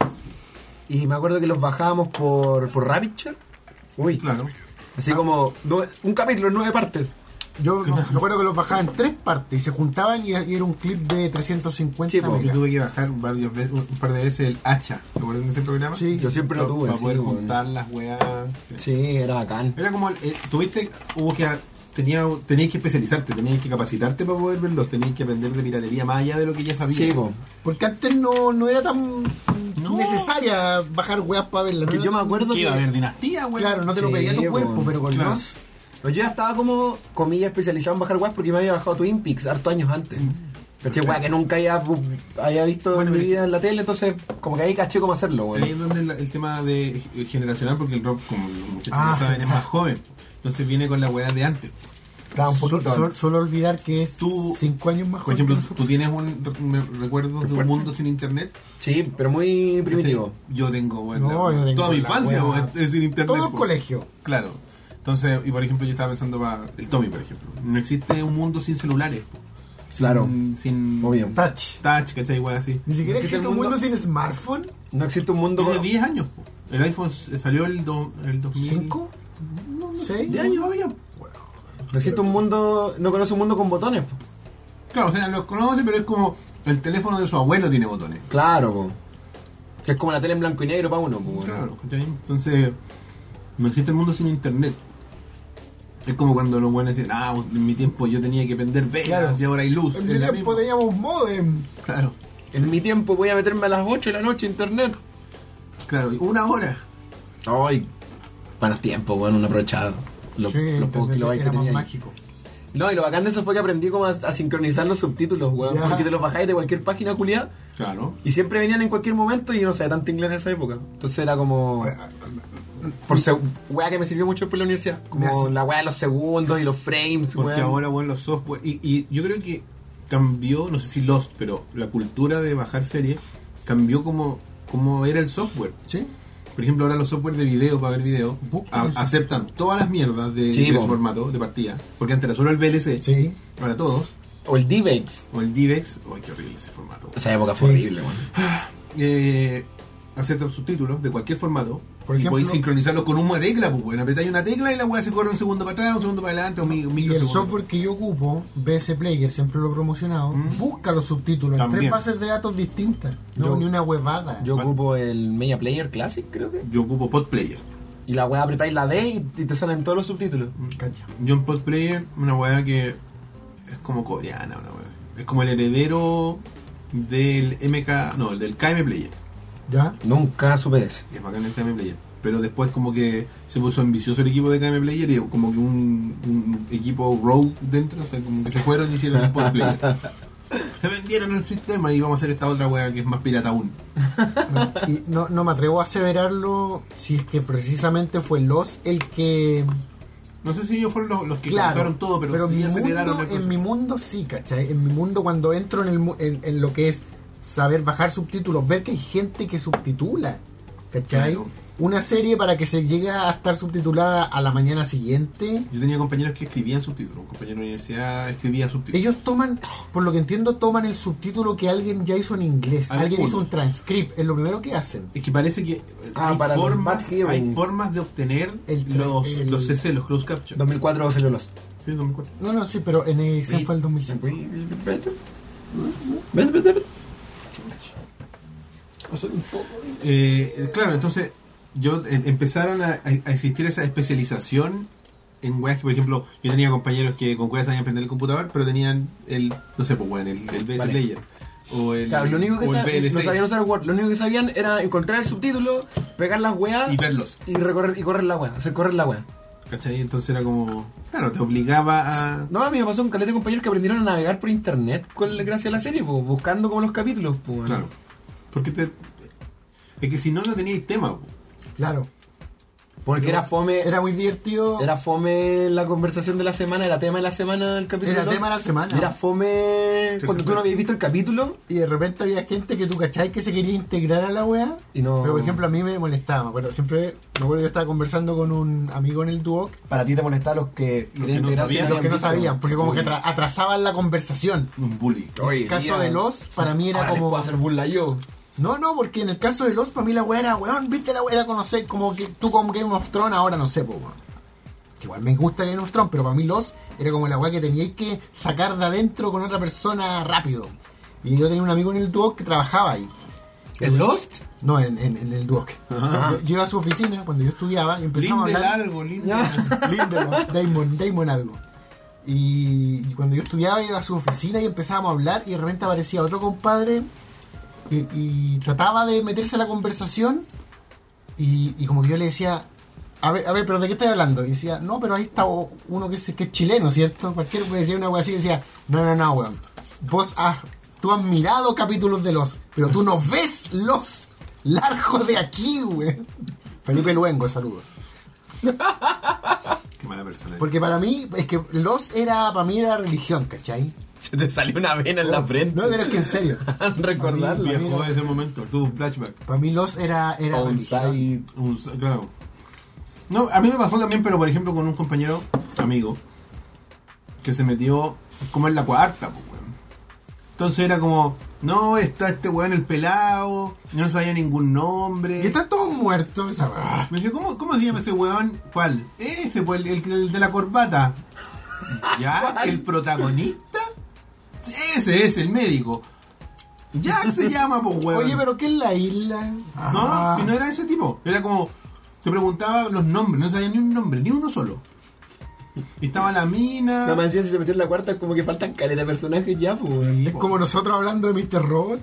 Y me acuerdo que los bajábamos por, por Rapture. Uy, Claro. así como nue- un capítulo en nueve partes. Yo no, recuerdo que los bajaba en tres partes y se juntaban y, y era un clip de trescientos cincuenta Sí, po. megas. Yo tuve que bajar varias veces, un par de veces el hacha. ¿Te acuerdas de ese programa? Sí. Yo siempre lo tuve, Para sí, poder bueno. juntar las weas. Sí. Sí, era bacán. Era como, eh, tuviste, hubo que, tenía, tenías que especializarte, tenías que capacitarte para poder verlos, tenías que aprender de piratería más allá de lo que ya sabías. Sí, po. Porque antes no, no era tan No. necesaria bajar weas para verlas. Que ¿no? yo me acuerdo Que iba a que... haber dinastía, weón. Claro, no te lo Sí, pedía tu po. cuerpo, pero con Claro. los... Pues yo ya estaba como, comillas, especializado en bajar weas porque me había bajado Twin Peaks hartos años antes. Caché wea que nunca había, había visto Bueno, en mi pero- vida en la tele, entonces como que ahí caché cómo hacerlo, Ahí weón. es donde el, el tema de eh, generacional, porque el rock, como los muchachos Ah, ya saben, es ah. más joven. Entonces viene con la weá de antes. Claro, un Solo, poquito. solo- solo olvidar que es Tú- cinco años más Por joven que ejemplo, nosotros. tú tienes un, me- recuerdos de un mundo sin internet. Sí, pero muy primitivo. Yo tengo, weón, No, la- yo tengo toda mi la infancia, weá. weón, es sin internet. Todo el po. colegio. Claro. Entonces, y por ejemplo, yo estaba pensando para el Tommy, por ejemplo. No existe un mundo sin celulares. Sin, Claro. Sin Obvio. Touch. touch, ¿cachai? Weá así. Ni siquiera ¿Existe existe el un mundo? mundo sin smartphone. No existe un mundo Tiene con... diez años, po. El iPhone s- salió el, do, el dos mil. ¿Cinco? ¿Seis? diez años había. No existe un mundo... No conoce un mundo con botones. po. Claro, o sea, los conoce, pero es como el teléfono de su abuelo tiene botones. Claro, po. Que es como la tele en blanco y negro para uno, po, weón. Claro, ¿cachai? Entonces, no existe el mundo sin internet. Es como cuando los buenos dicen, ah, en mi tiempo yo tenía que prender velas Claro. y ahora hay luz. En Es mi la tiempo misma. teníamos modem. Claro, En mi tiempo voy a meterme a las ocho de la noche a internet. claro, y una hora. Ay, buenos tiempos, weón, un aprovechado. Los, Sí, los pocos entender kilobytes que que era más tenía ahí. mágico. No, y lo bacán de eso fue que aprendí como a, a sincronizar los subtítulos, weón. Ya. Porque te los bajáis de cualquier página culiada Claro. y siempre venían en cualquier momento y yo no sabía tanto inglés en esa época. Entonces era como... Por se, weá que me sirvió mucho por la universidad. Me Como hace- la weá de los segundos y los frames, Porque weón. ahora, bueno, los software. Y, y yo creo que cambió, no sé si Lost, pero la cultura de bajar series cambió como, como era el software. ¿Sí? Por ejemplo, ahora los software de video, para ver video, Buscan a- eso. aceptan todas las mierdas de, Sí, de po. su formato, de partida. Porque antes era solo el V L C, Sí. ahora todos. O el D-Bakes. O el DivX. Uy, qué horrible ese formato. Esa época fue Sí. horrible, weón. Eh, aceptan subtítulos de cualquier formato. Por y ejemplo- podéis sincronizarlos con una tecla, pues, bueno, apretáis una tecla y la weá se corre un segundo para atrás, un segundo para adelante, un, mi- un Y el microsegundo. software que yo ocupo, B S Player, siempre lo he promocionado, Mm. busca los subtítulos en También. tres bases de datos distintas. No, Yo- ni una huevada. Yo ¿Cuál? ocupo el Media Player Classic, creo que. Yo ocupo PodPlayer. Y la weá apretáis la D y, y te salen todos los subtítulos. Cacha. Yo en PodPlayer, una weá que es como coreana, una weá así. Es como el heredero del M K, no, el del K M Player. ¿Ya? Nunca supe de ese. Y es bacán el K M Player. Pero después como que se puso ambicioso el equipo de K M Player y como que un, un equipo rogue dentro, o sea, como que se fueron y hicieron el PodPlayer. Se vendieron el sistema y vamos a hacer esta otra weá que es más pirata aún. No, y no, no me atrevo a aseverarlo si es que precisamente fue Los el que... No sé si ellos fueron los, los que Claro, causaron todo, pero, pero sí en, mi aceleraron mundo, el proceso. en mi mundo sí, ¿cachai? En mi mundo cuando entro en, el, mu- en, en lo que es saber bajar subtítulos, ver que hay gente que subtitula, ¿cachai? Claro. Una serie para que se llegue a estar subtitulada a la mañana siguiente. Yo tenía compañeros que escribían subtítulos, un compañero de la universidad escribía subtítulos. Ellos toman, por lo que entiendo, toman el subtítulo que alguien ya hizo en inglés. Algunos. Alguien hizo un transcript, es lo primero que hacen. Es que parece que eh, Ah, hay, para los formas, Bad Hearings. hay formas de obtener El tra- los, el- los C C, los closed capture. dos mil cuatro salió los. Sí, dos mil cuatro. No, no, sí, pero en ese fue el dos mil cinco. Eh, claro, entonces yo eh, empezaron a, a existir esa especialización en weas que, por ejemplo, yo tenía compañeros que con weas sabían aprender el computador, pero tenían el, no sé, pues weón, el, el B S Vale. Player. o el, Claro, lo único que o el sabían, V L C no sabían usar Word, lo único que sabían era encontrar el subtítulo, pegar las weas y verlos. y recorrer y correr la wea, hacer correr la wea. ¿Cachai? Entonces era como... Claro, te obligaba a... No, a mí me pasó un caleta de compañeros que aprendieron a navegar por internet con, gracias a la serie, pues, buscando como los capítulos. Pues, Claro. Porque te... Es que si no, no teníais tema. Po. Claro. Porque era fome, Era muy divertido. era fome la conversación de la semana, era tema de la semana el capítulo. Era dos. tema de la semana. Y era fome Que cuando se tú no fue. habías visto el capítulo Y de repente había gente que tú cachai que se quería integrar a la wea. y no. Pero por ejemplo a mí me molestaba, me acuerdo, siempre, me acuerdo que yo estaba conversando con un amigo en el Duoc, Para ti te molestaba los que Los querían que no integrarse y sabían, los habían que no visto. sabían, porque como que Uy. atra- atrasaban la conversación. Un bully. En el caso de los, para mí era Ahora les como... puedo hacer burla yo. No, no, porque en el caso de los, para mí la wea era, weón, viste la wea, era conocer, como que tú como Game of Thrones, ahora no sé, po, weón. Que igual me gusta Game of Thrones, pero para mí los era como la wea que teníais que sacar de adentro con otra persona rápido. Y yo tenía un amigo en el Duoc que trabajaba ahí. ¿El Lost? No, en, en, en el Duoc. Ajá. Yo, yo iba a su oficina cuando yo estudiaba y empezamos Linde a hablar. largo, linde. Lindelof, Damon, Damon algo. Y, y cuando yo estudiaba iba a su oficina y empezábamos a hablar y de repente aparecía otro compadre y, y trataba de meterse a la conversación y, y como que yo le decía, a ver, a ver, pero ¿de qué estoy hablando? Y decía, no, pero ahí está uno que es, que es chileno, ¿cierto? Cualquiera me decía una wea así y decía, no, no, no, weón. Vos has, tú has mirado capítulos de los, pero tú no ves los. Largo de aquí, weón. Felipe Luengo, saludos. Qué mala persona. Porque para mí, es que los era, para mí era religión, ¿cachai? Se te salió una vena en la frente. No, pero es que en serio. Recordarlo. Para mí- Viejo de ese momento, tuvo un flashback. Para mí los era, era religión. Onside. Un- claro. No, a mí me pasó también, pero por ejemplo con un compañero, amigo, que se metió como en la cuarta, pues, weón. Entonces era como, no, está este weón el pelado, no sabía ningún nombre. Y están todos muertos, esa weá. Me dice, ¿cómo, ¿cómo se llama ese weón? ¿Cuál? Ese, pues, el, el- el de la corbata. ¿Ya? ¿El protagonista? Ese es el médico. Jack se llama, pues, weón. Oye, pero ¿qué es la isla? No, Ah. si no era ese tipo. Era como, te preguntaba los nombres, no sabía ni un nombre, ni uno solo. Y estaba la mina. La mansión si se metió en la cuarta es como que faltan caleta de personajes ya, pues. Es como nosotros hablando de mister Robot.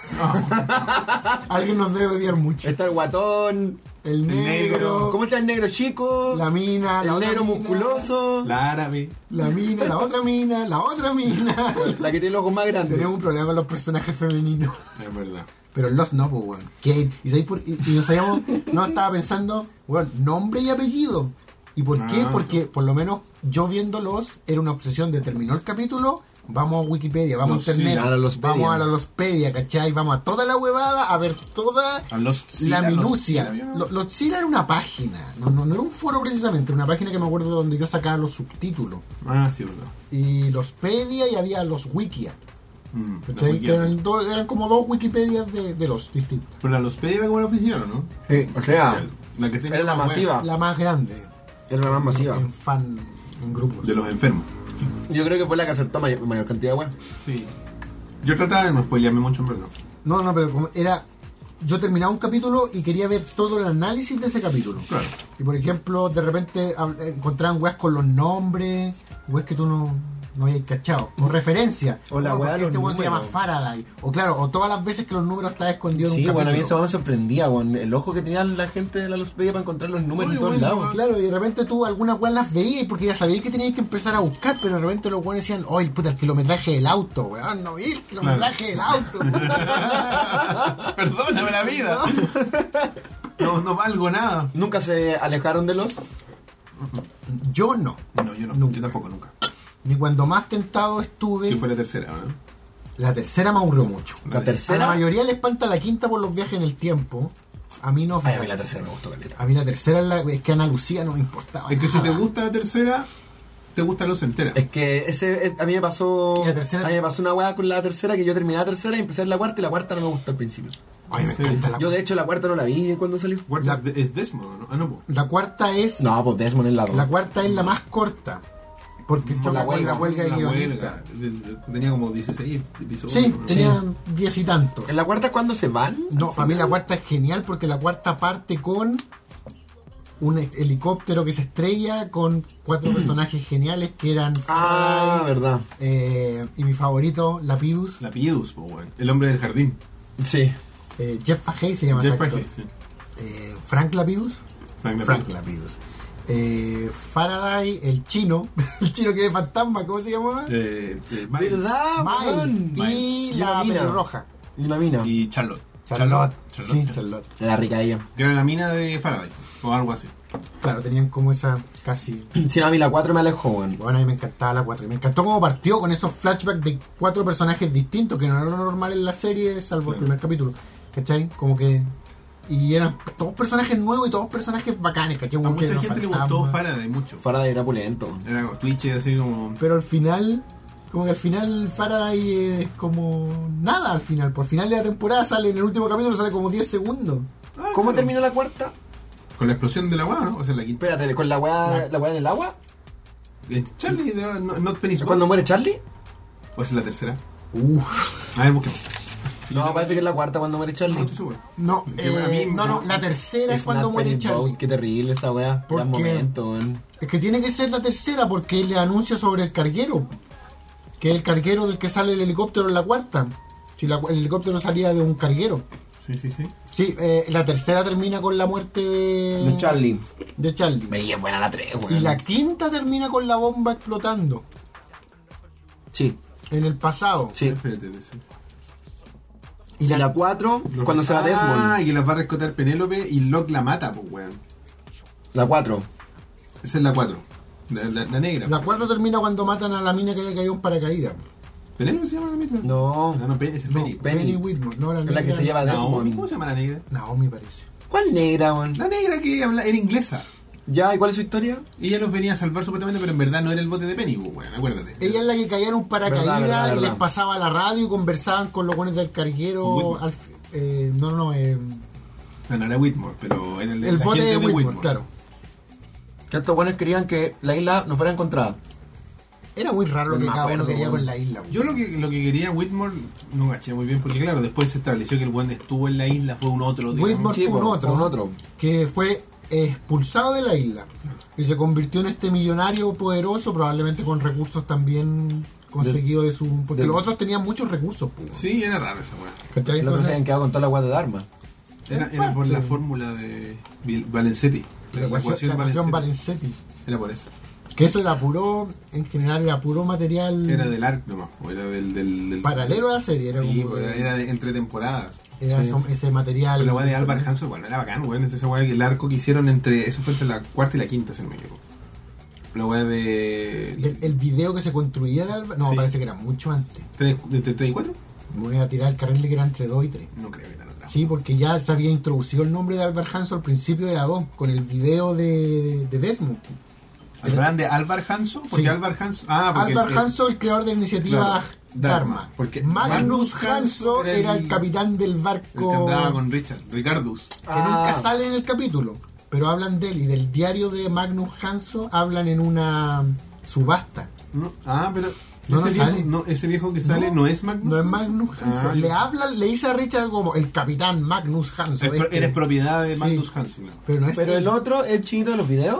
Alguien nos debe odiar mucho. Está el guatón. El negro, negro. ¿Cómo está el negro chico? la mina, la el otra negro mina, musculoso. La... La árabe. la mina, la otra mina, la otra mina. que tiene los ojos más grandes. Tenemos un problema con los personajes femeninos. Es verdad. Pero Lost no, pues, weón. Kate. ¿Y, sabéis por- y, y no sabíamos, no estaba pensando, weón, nombre y apellido. ¿Y por qué? Ah. Porque por lo menos yo viendo Lost era una obsesión de terminó el capítulo, vamos a Wikipedia, vamos Los a internet, sí, a la Lostpedia. vamos a la Lostpedia, ¿cachai? Vamos a toda la huevada a ver toda A los la Sila, los minucia. Sila, ¿no? Lo- Los Sila era una página, no, no, no era un foro precisamente, era una página que me acuerdo donde yo sacaba los subtítulos. Ah, sí, verdad. Y Lostpedia y había los Wikia. Mm, la ¿Cachai? Wiki- Que eran, dos- eran como dos Wikipedias de, de los distintos. Pero la Lospedia era como la oficina, ¿no? Sí, o sea, La que tenía era la más masiva. La más grande. era la más masiva. En fan, en grupos. web De los enfermos. Yo creo que fue la que acertó mayor, mayor cantidad de weas. Sí. Yo trataba de no spoilearme mucho, en verdad. No, no, pero como era. Yo terminaba un capítulo y quería ver todo el análisis de ese capítulo. Claro. Y por ejemplo, de repente hab- encontraban weas con los nombres, weas que tú no, no habías cachado. O referencia. O la Oh, wea de porque este los weón se llama números. Faraday. O claro, o todas las veces que los números estaban escondidos en Sí, un bueno, a mí capítulo. eso me sorprendía, weón. El ojo que tenía la gente de la Lostpedia para encontrar los números Oye, en todos bueno, lados. weón. Claro, y de repente tú algunas weas las veías porque ya sabías que tenías que empezar a buscar, pero de repente los weones decían, oye, puta, el kilometraje del auto, weón, no vi el kilometraje del auto. Perdóname la vida. No, no valgo nada. Nunca se alejaron de los. Yo no. No, yo no. Nunca. Yo tampoco, nunca. Ni cuando más tentado estuve. Que fue la tercera, ¿no? La tercera me aburrió mucho. La A tercera. la mayoría le espanta la quinta por los viajes en el tiempo. A mí no. Ay, a mí la tercera me gustó, caleta. A mí la tercera es, la, es que Ana Lucía no me importaba. Es que si te nada. gusta la tercera, te gusta los entera. Es que ese es- a mí me pasó. ¿Y la tercera? A mí me pasó una weá con la tercera que yo terminé la tercera y empecé en la cuarta y la cuarta no me gustó al principio. Ay, me Sí. encanta la Yo de hecho la cuarta no la vi cuando salió. Guarda, de- es Desmond, ¿no? Ah, no, po. La cuarta es. No, pues Desmond es la dos. La cuarta es la más corta. Porque Por choca la con huelga, la huelga de La guionistas. huelga. De- de- Tenía como dieciséis episodios. Sí, ¿no? tenía diez y tantos. ¿En la cuarta es cuando se van? No, para mí la cuarta es genial porque la cuarta parte con un helicóptero que se estrella con cuatro personajes geniales que eran Ah, Faraday, verdad. eh, y mi favorito, Lapidus, Lapidus, po, weón. El hombre del jardín. Sí. eh, Jeff Fahey se llama Jeff ese actor. Fahey, sí. eh, Frank Lapidus, Frank Frank Lapidus. Lapidus, eh, Faraday, el chino, el chino que es fantasma, ¿cómo se llamaba? Eh, eh, Miles. ¿Verdad, weón? Miles, y Y la la mina. pelirroja. Y la mina. Y Charlotte. Charlotte, Charlotte. sí, Charlotte. Charlotte. Era rica ella. Que era la mina de Faraday. O algo así. Claro, tenían como esa casi... Sí, no, a mí la cuatro me alejó, weón. Bueno, a mí me encantaba la cuatro. Y me encantó cómo partió con esos flashbacks de cuatro personajes distintos, que no era lo normal en la serie, salvo el Claro. primer capítulo. ¿Cachai? Como que... Y eran todos personajes nuevos y todos personajes bacanes, ¿cachai? A Como que mucha los gente le fantasmas. gustó Faraday mucho. Faraday era pulento. Era como Twitch, así como. Pero al final... Como que al final Faraday es como... Nada al final. Por final de la temporada sale, en el último capítulo sale como diez segundos. Ah, ¿Cómo claro. terminó la cuarta? Con la explosión del agua, ¿no? O sea, la quinta. Espérate, ¿con la weá, la weá en el agua? Eh, Charlie, de, no, Not Penny's ¿Es Boat. cuando muere Charlie? ¿O es la tercera? Uff. A ver, busquemos. No, parece que es la cuarta cuando muere No, Charlie. estoy seguro. No, Que eh, a mí- no, no, la tercera es, Es cuando Not muere Penny's Charlie. Boat. Qué terrible esa weá. ¿Por Gran qué? momento, weón. Es que tiene que ser la tercera porque él le anuncia sobre el carguero. Que es el carguero del que sale el helicóptero en la cuarta. Si la- el helicóptero salía de un carguero. Sí, sí, sí. Sí, eh, la tercera termina con la muerte de, De Charlie. de Charlie. Veía buena la tres, weón. Y la quinta termina con la bomba explotando Sí, en el pasado. sí. Espérate, sí. Y la cuatro, cuando se va Ah, Desmond. y que las va a rescatar Penélope y Locke la mata, pues, weón. La cuatro. Esa es la cuatro. La, la, la negra. La cuarta termina cuando matan a la mina que había caído en paracaídas. ¿Penélope se llama la negra? No. Ah, no, Penny, esa es No, Penny. Penny. Penny Whitmore, no la Es la negra. que se lleva a Naomi, Desmond. ¿cómo se llama la negra? Naomi parece. ¿Cuál negra, weón? La negra que habla, era inglesa. Ya, ¿y cuál es su historia? Ella los venía a salvar supuestamente, pero en verdad no era el bote de Penny, pues, weón, acuérdate. Ella es la que caía en un paracaídas Verdad, verdad, y verdad. les pasaba la radio y conversaban con los buenos del carguero. Whitmore. Al fi- eh, no, no, no. eh, No, no era Whitmore, pero era el, el la bote gente de Whitmore, claro. Que estos buenos querían que la isla no fuera encontrada. Era muy raro lo No que me cada uno acuerdo, quería weón. con la isla. Yo lo que, lo que quería Whitmore no caché muy bien, porque claro, después se estableció que el buen estuvo en la isla, fue un otro, digamos. Whitmore Sí, fue un po, otro, fue un otro. que fue expulsado de la isla y se convirtió en este millonario poderoso, probablemente con recursos también conseguidos de, su... Porque de- los otros tenían muchos recursos. Pues, Sí, era raro esa weá. ¿cachai? El otro se Entonces, habían quedado con toda la weá de Dharma. Era, Es era por parte. la fórmula de Bil- Valenzetti. la La ecuación, ecuación la ecuación Valenzetti. Valenzetti. Era por eso. Que eso era puro, en general era puro material Era del arc nomás, o era del... del, del- paralelo a la serie. Era, Sí, como, pues, era de entre temporadas. era sí. eso- ese material. Pero la weá de Alvar Hanso, bueno, era bacán, weón. Es esa weá que el arco que hicieron entre... Eso fue entre la cuarta y la quinta, si no me equivoco. La weá de... El, el video que se construía de Alba- no, Sí. parece que era mucho antes. tres- ¿De entre tres y cuatro? Me voy a tirar el carril de que era entre dos y tres. No creo que tan atrás. Sí, porque ya se había introducido el nombre de Albert Hanso al principio de la dos, con el video de, de Desmond. ¿Hablarán de Alvar Hanso? Porque Sí. Alvar Hanso... Ah, porque... Albert el- Hanso, el creador de la iniciativa Claro, Dharma. Dharma, porque Magnus Magnus Hanso Hanso era era el, el- capitán del El barco que andaba con Richard, Ricardus. que Ah. nunca sale en el capítulo, pero hablan de él y del diario de Magnus Hanso hablan en una subasta. No, ah, pero... No, no ese, viejo, sale. no, ese viejo que sale no, No, es Magnus No es Hanso? Magnus Hanso. Ah, le yo- habla, le dice a Richard como el capitán Magnus Hanso. Es pro- este. Eres propiedad de Sí. Magnus Hanso, claro. Pero no es Pero él. el otro, el chinito de los videos.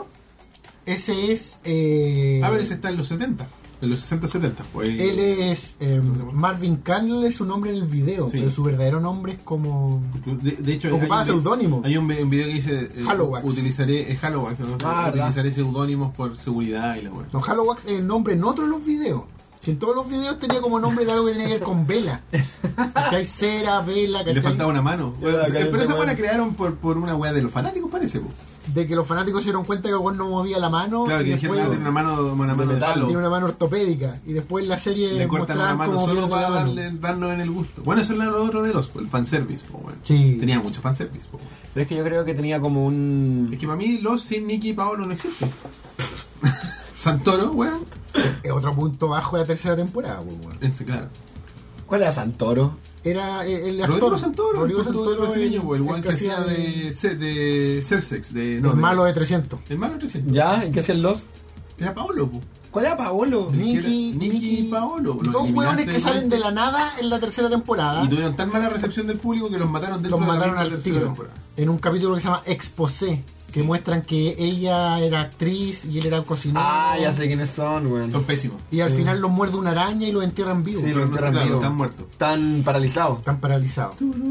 Ese es. Eh, Ah, pero ese está en los setenta. En los sesenta setenta. Pues, Él es. eh, Marvin Candle es su nombre en el video, Sí. pero su verdadero nombre es como. De, de hecho, Ocupaba hay un vi- seudónimo. Hay un, vi- un video que dice: eh, Halowax. Utilizaré. Es Halowax, ¿no? Ah, utilizaré seudónimos por seguridad y la weá. No, Halowax es el nombre en otros los videos. Si en todos los videos tenía como nombre de algo que tenía que ver con vela. ¿Cachai? Cera, vela, Y le ¿cachai? faltaba una mano. Bueno, Acá pero ese esa weá weón. la crearon por, por una weá de los fanáticos, parece. Po. De que los fanáticos se dieron cuenta que el weón no movía la mano. Claro, y que dijeron: después ah, tiene una mano, una mano de metal, palo. tiene una mano ortopédica. Y después en la serie Le cortan una mostraban mano cómo solo pierde para la mano. darle, darnos en el gusto. Bueno, eso es lo otro de los, el fanservice. Po, weón. Sí. Tenía mucho fanservice. Po. Pero es que yo creo que tenía como un. Es que para mí los sin Nicky y Paolo no existen. Santoro, weón. Es otro punto bajo de la tercera temporada, pues, weón. Este, claro. ¿Cuál era Santoro? Era eh, el actor. Rodrigo Santoro, Rodrigo el Santoro, brasileño, el- el weón el que hacía de, Ce- de Cersex, de, no, el de- malo de trescientos. El malo de trescientos. ¿Ya? ¿Y qué hacían los? Era Paolo, po. ¿Cuál era Paolo? El que era Nicky, Nicky y Paolo. Los Dos eliminaste hueones que del salen veinte. de la nada en la tercera temporada. Y tuvieron tan mala recepción del público que los mataron dentro Los de la mataron misma al tercera tiro. temporada. En un capítulo que se llama Exposé. que muestran que ella era actriz y él era cocinero. Ah, ya sé quiénes son, weón. Son pésimos. Y al Sí. final los muerde una araña y los entierran vivos. Sí, Pero los no, enterran claro, vivos. están muertos. Están paralizados. Están paralizados.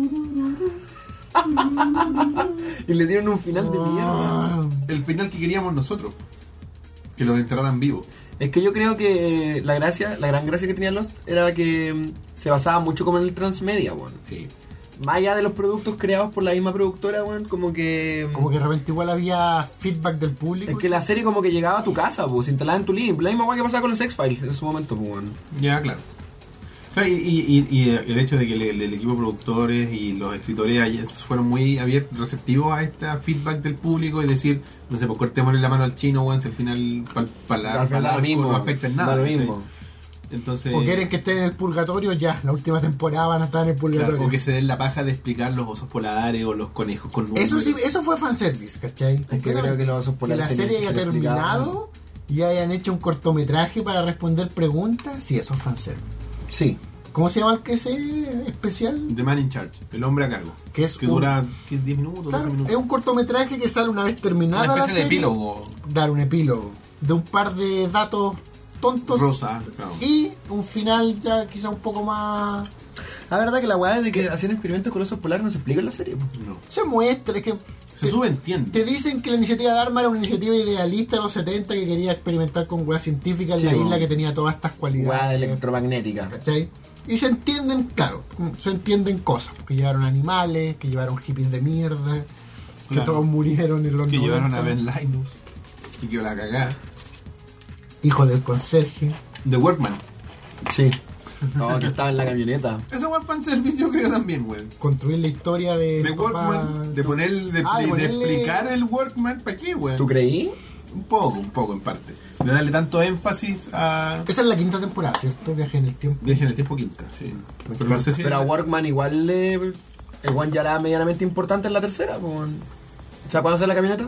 Y le dieron un final de mierda. Ah, El final que queríamos nosotros. Que los enterraran vivos. Es que yo creo que la gracia, la gran gracia que tenía Lost era que mm, se basaba mucho como en el transmedia, weón. Sí. Más allá de los productos creados por la misma productora, weón, como que... como que de repente igual había feedback del público. Es que la serie como que llegaba a tu casa, pues, se instalaba en tu living. La misma weá que pasaba con los X-Files en su momento, pues, weón. Ya, claro. Claro, Y, y, y, y el hecho de que el, el equipo de productores y los escritores ayer fueron muy abiertos, receptivos a este feedback del público y decir, no sé, pues cortémosle la mano al chino, weón, si al final para pa la, Al pa final la da lo mismo, no afecta en nada. da lo ¿cachai? mismo. Entonces, O quieren que estén en el purgatorio, ya, la última temporada van a estar en el purgatorio. claro, o que se den la paja de explicar los osos polares o los conejos con números. Eso sí, eso fue fanservice, ¿cachai? Es que creo que los osos que polares la tenían serie que haya ser terminado y hayan hecho un cortometraje para responder preguntas, sí, eso es fanservice. Sí. ¿Cómo se llama el que ese especial? The Man in Charge, el hombre a cargo. Que es que un- dura ¿qué, diez minutos, Claro, doce minutos. es un cortometraje que sale una vez terminada Una la especie de serie. epílogo. Dar un epílogo de un par de datos tontos Rosa, claro. y un final ya quizá un poco más... La verdad que la weá de que hacían experimentos con osos polares no se explica en la serie, pues. No. Se muestra, es que... Se te- subentiende. Te dicen que la iniciativa Dharma era una iniciativa idealista de los setenta que quería experimentar con weas científicas en Sí, la isla bueno. que tenía todas estas cualidades. Weá electromagnética. ¿Cachai? Y se entienden, claro, se entienden cosas, que llevaron animales, que llevaron hippies de mierda, que Claro. todos murieron en los Que llevaron noventa. a Ben Linus y que la cagá. Hijo del conserje. The Workman. Sí. No, que estaba en la camioneta. Eso fue fanservice, yo creo también, weón. Construir la historia de... De Workman, de poner, de, Ah, de de ponerle- explicar el Workman, ¿para qué, weón? ¿Tú creí? Un poco, un poco en parte. De darle tanto énfasis a Esa es la quinta temporada, ¿cierto? Viaje en el tiempo. Viaje en el tiempo quinta, sí. Pero no sé si Pero a Workman igual le... El one ya era medianamente importante en la tercera, pues. O sea, ¿cuándo sale la camioneta?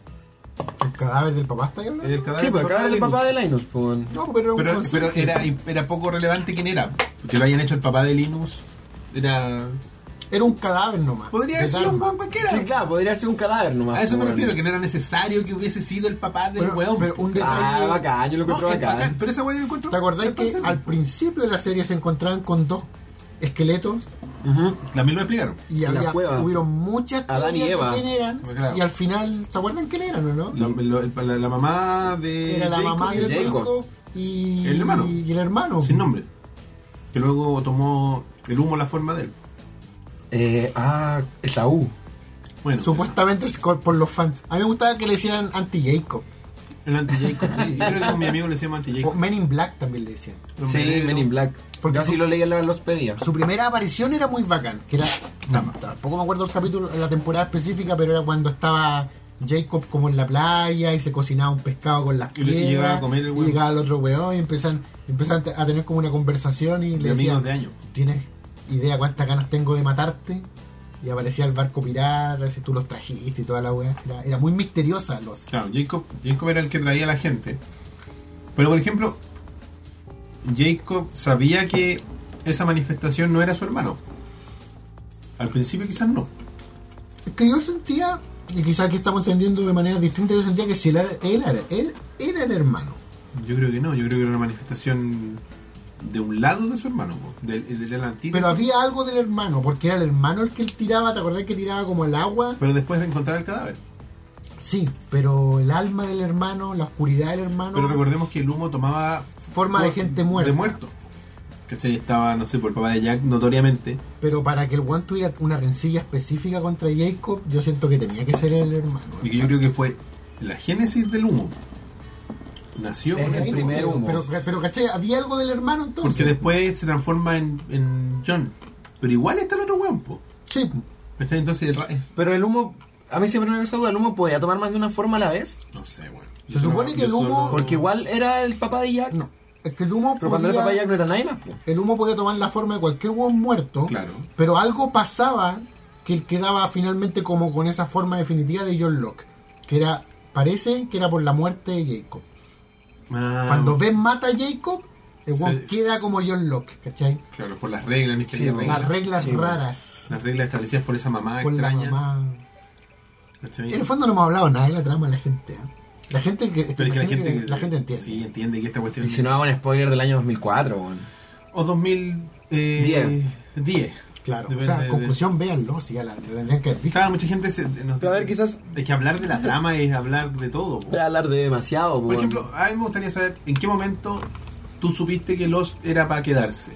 El cadáver del papá está ahí hablando. el cadáver Sí, pero acá del es el Linus. papá de Linus, pues. No, pero era un Pero, conserje. pero era, era poco relevante quién era. Que lo hayan hecho el papá de Linus. Era. Era un cadáver nomás. Podría de haber sido un Dharma. buen cualquiera. Sí, claro, podría ser un cadáver nomás. A eso me pues, refiero, weón. que no era necesario que hubiese sido el papá del Pero- weón. pero un detalle- Ah, bacán, yo lo No, encuentro es bacán. bacán, pero esa weá yo lo encuentro. ¿Te acordás es que fanservice. al principio de la serie se encontraban con dos esqueletos Ujú. También lo explicaron. y En la había, cueva. hubieron muchas Adán y teorías Eva. de quién eran? Claro. Y al final, ¿se acuerdan quién eran o no? La, lo- el- la- la mamá de. Era la Jacob mamá y de Jacob. Jacob y El hermano. y el hermano. Sin nombre. Que luego tomó el humo la forma de él. Eh, ah, Esaú. Bueno, Supuestamente es por por los fans. A mí me gustaba que le decían anti-Jacob. el anti-Jacob. Sí, yo creo que con mi amigo le decíamos O anti-Jacob. Men in Black también le decían. Sí, Men in Black. Porque Yo así su- lo leí en la- los pedía. Su primera aparición era muy bacán, que era, no, tampoco me acuerdo el capítulo, la temporada específica, pero era cuando estaba Jacob como en la playa y se cocinaba un pescado con las Y le- y piedras llegaba a comer el y weón. llegaba el otro weón y empezaban, empezaban a tener como una conversación y De le amigos decían, de años. ¿tienes idea cuántas ganas tengo de matarte? Y aparecía el barco pirata, si tú los trajiste y toda la weá, era, era muy misteriosa los... Claro, Jacob, Jacob era el que traía a la gente. Pero por ejemplo, Jacob sabía que esa manifestación no era su hermano. Al principio quizás no. Es que yo sentía, y quizás aquí estamos entendiendo de manera distinta, yo sentía que si él era, él era, él era el hermano. Yo creo que no, yo creo que era una manifestación de un lado de su hermano, po, del, del, del antítesis. Pero había algo del hermano, porque era el hermano el que él tiraba, ¿te acordás que tiraba como el agua? Pero después de encontrar el cadáver. Sí, pero el alma del hermano, la oscuridad del hermano... Pero recordemos que el humo tomaba Forma de gente muerta. De muerto. ¿Cachai? Estaba, no sé, por el papá de Jack notoriamente. Pero para que el one tuviera una rencilla específica contra Jacob, yo siento que tenía que ser el hermano. Y que yo creo que fue la génesis del humo. Nació Es con el el primer humo. humo. Pero, pero, ¿cachai? Había algo del hermano entonces. Porque después se transforma en, en John. Pero igual está el otro hueón, po. Sí, ¿Cachai? Entonces el ra- eh, Pero el humo, a mí siempre me ha causado duda, ¿el humo podía tomar más de una forma a la vez? no sé, weón. Se Yo supone solo- que el yo humo- solo- Porque igual era el papá de Jack. no. Es que el humo Pero cuando era el podía- papá de Jack no era nadie más, po. el humo podía tomar la forma de cualquier hueón muerto. Claro. Pero algo pasaba que él quedaba finalmente como con esa forma definitiva de John Locke. Que era, parece que era por la muerte de Jacob. Ah, Cuando Ben mata a Jacob, el hueón Sí. queda como John Locke, ¿cachai? Claro, por las reglas, no es que Sí, había por reglas. Las reglas Sí, raras. Las reglas establecidas por esa mamá Por la extraña. mamá. ¿cachai? En el fondo no hemos hablado nada de la trama de la gente. ¿eh? La gente que, Pero es que la imagino gente, que la gente entiende. Sí, entiende que esta cuestión. Y si no hago un spoiler del año dos mil cuatro, weón. O dos mil diez. Claro, Depende o sea, de- conclusión, véanlo, si ya la la tendrían que haber visto. Claro, mucha gente se, nos Pero a ver, dice- quizás- Es que hablar de la trama es hablar de todo. po. Voy a hablar de demasiado, Por weón. ejemplo, a mí me gustaría saber en qué momento tú supiste que Lost era para quedarse.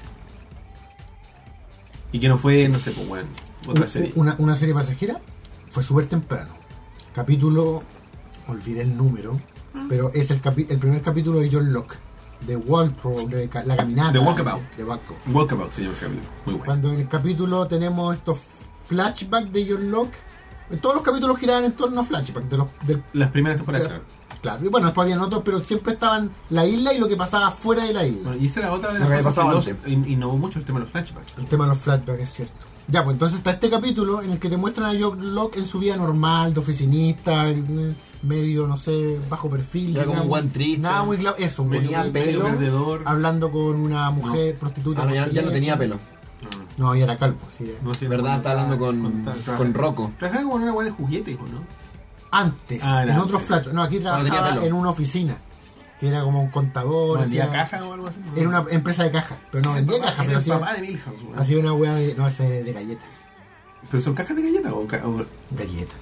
Y que no fue, no sé, pues bueno, otra Un- serie. Una, una serie pasajera fue súper temprano. Capítulo, olvidé el número, pero es el, capi- el primer capítulo de John Locke, de Waltrow, de ca- la caminata. The Walkabout. De, de Walkabout. Walkabout se llama ese capítulo. Muy bueno. Cuando en el capítulo tenemos estos flashbacks de John Locke, todos los capítulos giraban en torno a flashbacks de los, del Las primeras temporadas, Claro. claro. Claro, y bueno, después habían otros, pero siempre estaban la isla y lo que pasaba fuera de la isla. Bueno, y esa era otra de Lo las que cosas que pasaba Lost antes. in- innovó mucho el tema de los flashbacks. El tema de los flashbacks, es cierto. Ya, pues entonces está este capítulo en el que te muestran a John Locke en su vida normal, de oficinista, eh, medio, no sé, bajo perfil. Era como digamos. un buen triste. Nada muy claro. Eso, un buen Tenía triste, pelo. perdedor. hablando con una mujer prostituta. Ah, no, ya, por ya no tenía teléfono. pelo. No, ya era calvo. Sí, ya. No sé, ¿Verdad? cuando Está hablando con- trabajaba- con Rocco. Trabajaba como en una buena de juguetes, ¿o no? Antes, Ah, en era otros antes. flashbacks. No, aquí Cuando tenía trabajaba pelo. en una oficina. Que era como un contador. ¿O vendía hacía- caja o algo así? Era una empresa de caja. Pero no Era el vendía papá- caja, era pero el hacía, papá de Milhouse, weón. hacía una weá de. No, ese de galletas. ¿Pero son cajas de galletas o, ca- o- Galletas.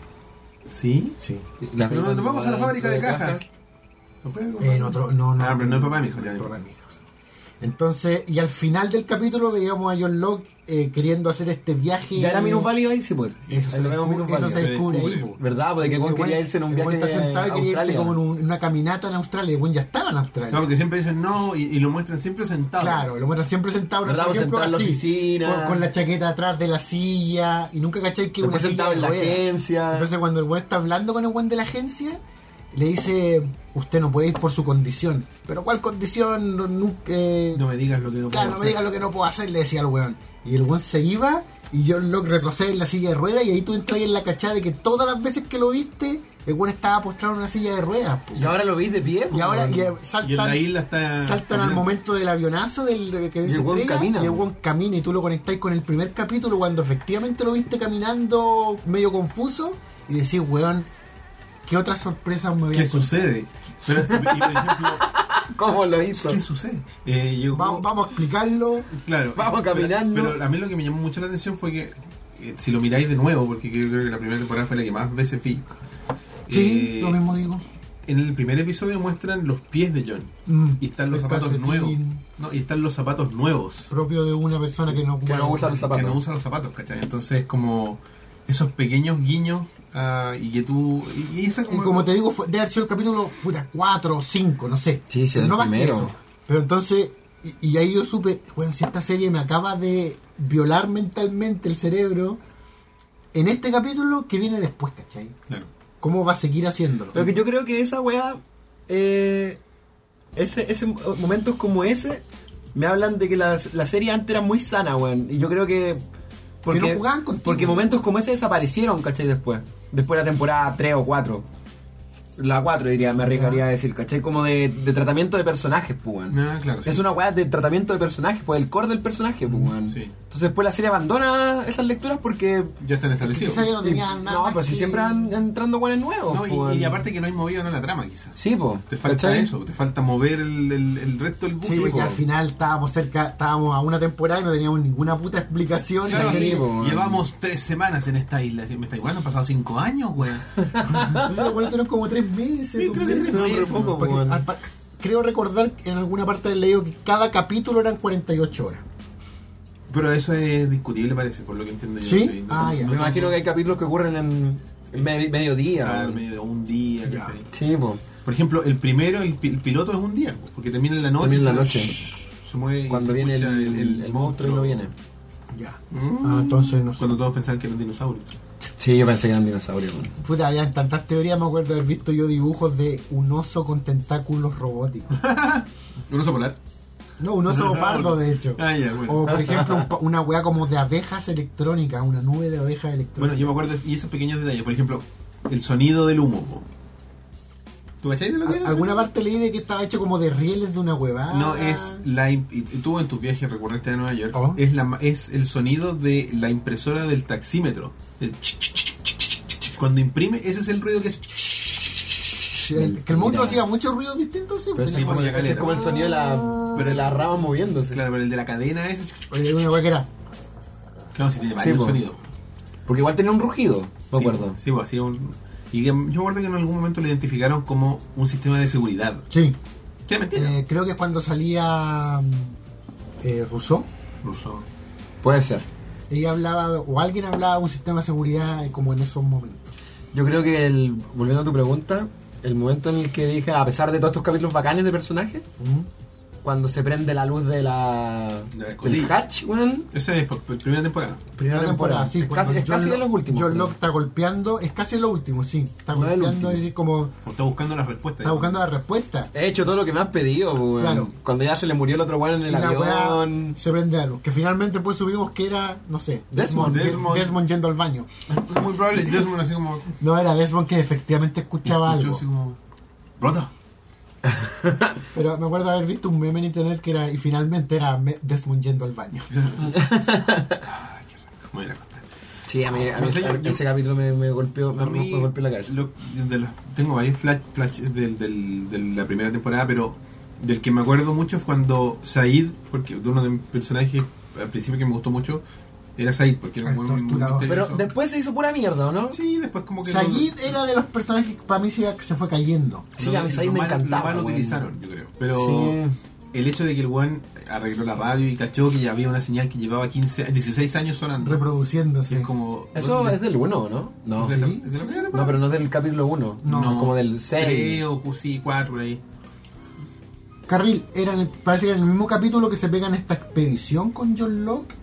¿Sí? Sí. Las No, galletas nos vamos a la fábrica de cajas. ¿No puede? En otro, no, no. Ah, pero no el papá de mi hijo, ya. El papá de mi hijo. Entonces, y al final del capítulo veíamos a John Locke eh, queriendo hacer este viaje. ¿Ya era minusválido ahí? Sí, pues. Eso, se Ahí lo vemos descubre, eso se minusválido. descubre ahí. descubre. po. ¿Verdad? Porque que el weón quería irse en un El weón viaje está sentado y a quería irse Australia. como en, un- en una caminata en Australia. El weón ya estaba en Australia. No, porque siempre dicen no y, y lo muestran siempre sentado. Claro, lo muestran siempre sentado, ¿Verdad? por ejemplo, Sentado en la así, oficina. Con, con la chaqueta atrás de la silla. Y nunca cacháis que una Después silla sentado de en la ruedas. agencia. Entonces cuando el weón está hablando con el weón de la agencia, le dice, usted no puede ir por su condición. ¿Pero cuál condición? No, nunca, eh, No me digas lo que no claro, puedo no me hacer. digas lo que no puedo hacer, le decía al weón. Y el weón se iba y John Locke retrocede en la silla de ruedas y ahí tú entras en la cachada de que todas las veces que lo viste, el weón estaba postrado en una silla de ruedas. po. Y ahora lo veis de pie, Y ahora y, eh, Y saltan, en la isla está. saltan al caminando. momento del avionazo del que Y el se weón estrella, camina, y el po. weón camina y tú lo conectáis con el primer capítulo cuando efectivamente lo viste caminando medio confuso y decís, weón, ¿qué otras sorpresas me voy a ¿Qué encontrar? sucede? Pero, y, por ejemplo, ¿Cómo lo hizo? ¿qué sucede? Eh, llegó- Vamos, vamos a explicarlo. Claro. Vamos caminando. Pero, pero a mí lo que me llamó mucho la atención fue que, eh, si lo miráis de nuevo, porque yo creo que la primera temporada fue la que más veces vi. Sí, eh, lo mismo digo. En el primer episodio muestran los pies de John. Mm, Y están los el zapatos calcetín nuevos. No, y están los zapatos nuevos. propio de una persona que no, Que no usa los Que zapatos. no usa los zapatos, ¿cachai? Entonces, como esos pequeños guiños ah, y que tú. Y, y esa Y como. como te digo, fue, debe haber sido el capítulo puta, cuatro o cinco, no sé. Sí, sí, Pero el no más que primero. eso. Pero entonces, y, y ahí yo supe, bueno, si esta serie me acaba de violar mentalmente el cerebro, en este capítulo que viene después, ¿cachai? Claro. ¿Cómo va a seguir haciéndolo? Pero que yo creo que esa weá, eh, ese, ese momentos como ese, me hablan de que la, la serie antes era muy sana, weón. Y yo creo que. Porque, no jugaban contigo. porque momentos como ese desaparecieron, ¿cachai? Después. Después de la temporada tres o cuatro. La cuatro diría, me arriesgaría a decir, ¿cachai? Como de, de tratamiento de personajes, pues, weón. Ah, claro. sí. Es una weá de tratamiento de personajes, pues el core del personaje, pues, weón. Sí. Entonces después la serie abandona esas lecturas porque. Ya están establecidos. Quizá ya no tenía nada. No, más pues si que- siempre van entrando weones nuevos, No, pues, y, weón. y aparte que no hay movido en la trama, quizás. Sí, pues. Te falta eso, te falta mover el, el, el resto del bus. Sí, porque po. al final estábamos cerca, estábamos a una temporada y no teníamos ninguna puta explicación. Claro, Y la sí, serie- po. llevamos tres semanas en esta isla. ¿Me estáis jugando? Han pasado cinco años, güey. No sé, bueno, estuvieron como tres meses. Sí, dos creo que meses. tres meses, Porque poco, weón. al pa- creo recordar que en alguna parte del leído que cada capítulo eran cuarenta y ocho horas. Pero eso es discutible, parece, por lo que entiendo yo. ¿Sí? No, Ah, ya. Me imagino que hay capítulos que ocurren en en me- mediodía. Claro, weón. medio- un día, Ya. ¿cachai? Sí, pues. Por ejemplo, el primero, el, pi- el piloto es un día, porque termina en la noche. Termina en la se- noche. Se mueve y Cuando se viene el, escucha el, monstruo y lo viene. Ya. Mm. Ah, entonces no sé. Cuando todos pensaban que eran dinosaurios. Sí, yo pensé que eran dinosaurios. weón. Puta, habían tantas teorías, me acuerdo de haber visto yo dibujos de un oso con tentáculos robóticos. ¿Un oso polar? No, un oso pardo, de hecho. Ah, ya, bueno. O, por ejemplo, un pa- una weá como de abejas electrónicas, una nube de abejas Bueno, electrónicas. yo me acuerdo, y esos pequeños detalles, por ejemplo, el sonido del humo. po. ¿Tú cachai de lo que era? Al- el alguna sonido? parte leí de que estaba hecho como de rieles de una huevada. No, es la imp- y tú en tus viajes recurrentes a Nueva York, Oh. es la ma- es el sonido de la impresora del taxímetro. El ch- ch- ch- ch- ch- ch- Cuando imprime, ese es el ruido que es. Sí, el- que el monstruo Mira. hacía muchos ruidos distintos, sí. Pero tenía ese es como, como ese es caleta. como el sonido de la, Pero de la rama moviéndose. Claro, pero el de la cadena ese. Oye, una weá que era. Claro, si tiene Sí, varios po. sonidos. Porque igual tenía un rugido, me Sí, acuerdo. Sí, pues hacía un. Y que, yo me acuerdo que en algún momento lo identificaron como un sistema de seguridad. Sí. ¿Qué mentira? Eh, creo que es cuando salía mm, eh, Rousseau. Ruso. Puede ser. Ella hablaba, o alguien hablaba de un sistema de seguridad como en esos momentos. Yo creo que, el, volviendo a tu pregunta, el momento en el que dije, a pesar de todos estos capítulos bacanes de personajes, cuando se prende la luz de la, De la del escotilla. hatch, weón. Esa es por- por primera temporada. Primera Una temporada. sí. Es cuando casi, es John casi de Lo- los últimos. John creo. Locke está golpeando, es casi lo último, sí. Está No es el golpeando último. y como O está buscando las respuestas. está buscando la respuesta. He hecho todo lo que me has pedido, weón. Claro. Cuando ya se le murió el otro weón en Y el la avión. weá se prende algo. Que finalmente pues subimos que era, no sé, Desmond. Desmond, Desmond. Desmond yendo al baño. Es muy probable. Desmond así como. No, era Desmond que efectivamente escuchaba escuchó algo. así como. Rota. Pero me acuerdo haber visto un meme en internet que era, y finalmente era me- Desmond yendo al baño. Ay, qué rico. Me voy a ir a acostar. Sí, a mí, a mí No sé, ese, yo- yo- ese capítulo me, me golpeó, me, A mí, me golpeó la cabeza. lo- de los- tengo varios flash, flashes del- del- de la primera temporada, pero del que me acuerdo mucho es cuando Said, porque de uno de mis personajes al principio que me gustó mucho, era Said, porque era El muy, muy torturador. Pero misterioso. después se hizo pura mierda, ¿o no? Sí, después como que... Sayid lo- era de los personajes que para mí se, se fue cayendo. Sí, lo- a mí Said lo me mal- encantaba, Lo mal weón. utilizaron, yo creo. Pero Sí. el hecho de que el one arregló la radio y cachó que ya había una señal que llevaba quince, dieciséis años sonando. Reproduciéndose. Es como... Eso es del uno, ¿no? No. ¿De la- Sí, de la sí, primera No, temporada? pero no es del capítulo uno. No. Como del seis. Tres o sí, cuatro por ahí. Carril, era en el- parece que era en el mismo capítulo que se pegan esta expedición con John Locke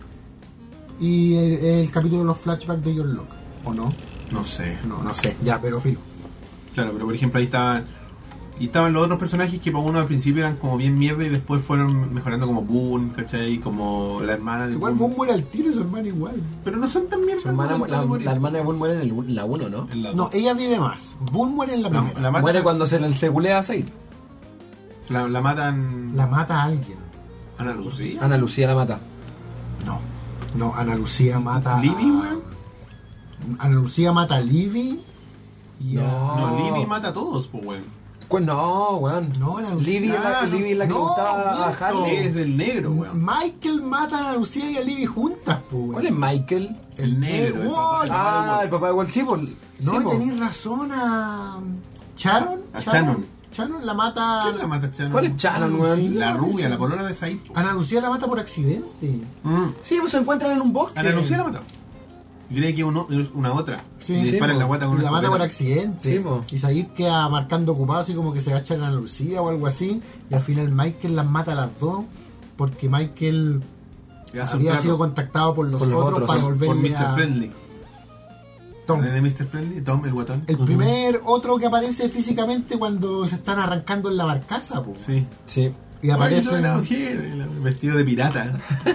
y el, el capítulo de los flashbacks de John Locke. ¿O no? No sé. No, no sé. Ya, pero filo. Claro, pero por ejemplo ahí estaban y estaban los otros personajes que para uno al principio eran como bien mierda y después fueron mejorando como Boone, ¿cachai? Como la hermana de Igual Boone. vos muere al tiro y su hermano igual. Pero no son tan mierda. Su hermana, no, la, no, la hermana de Boone muere en, el, en la uno, ¿no? en la No, dos. ella vive más. Boone muere en la No, primera. la, matan, Muere cuando se le se culea a Said. la, la matan La mata a alguien. Ana Lucía. Ana Lucía la mata. No. No, Ana Lucía mata a... Libby, weón. Ana Lucía mata a Libby y a... No, No. Libby mata a todos, pues weón. Pues no, weón. No, Ana Lucía. Libby es la, Ah, no. Libby es la que No, le gustaba a miento. Harley. Es el negro, weón. Michael mata a Ana Lucía y a Libby juntas, pues. ¿Cuál es Michael? El negro, el papá. ¡Wow! Ah, el papá de Walt. Sí, por... No, sí, po. tenéis razón a... ¿Sharon? A Shannon. Shannon la mata... ¿Quién la mata a Shannon? ¿Cuál es Shannon, weón? La rubia, la polona de Said. Ana Lucía la mata por accidente. Mm. Sí, pues se encuentran en un bosque. Ana Lucía la mató. Y cree que uno, una otra. Sí, y sí, dispara en po. la guata con Y una la mata por escopeta. accidente. Sí, po. Y Said queda marcando ocupado, así como que se agacha en Ana Lucía o algo así. Y al final Michael las mata a las dos. Porque Michael Le hace un había trato sido contactado por los, Por los otros, otros, para por volverle por mister a... Friendly. Tom. ¿De mister Friendly? Tom, el guatón. El primer otro que aparece físicamente cuando se están arrancando en la barcaza, po. Sí. Sí. Y aparece... Why you doing out here? El vestido de pirata.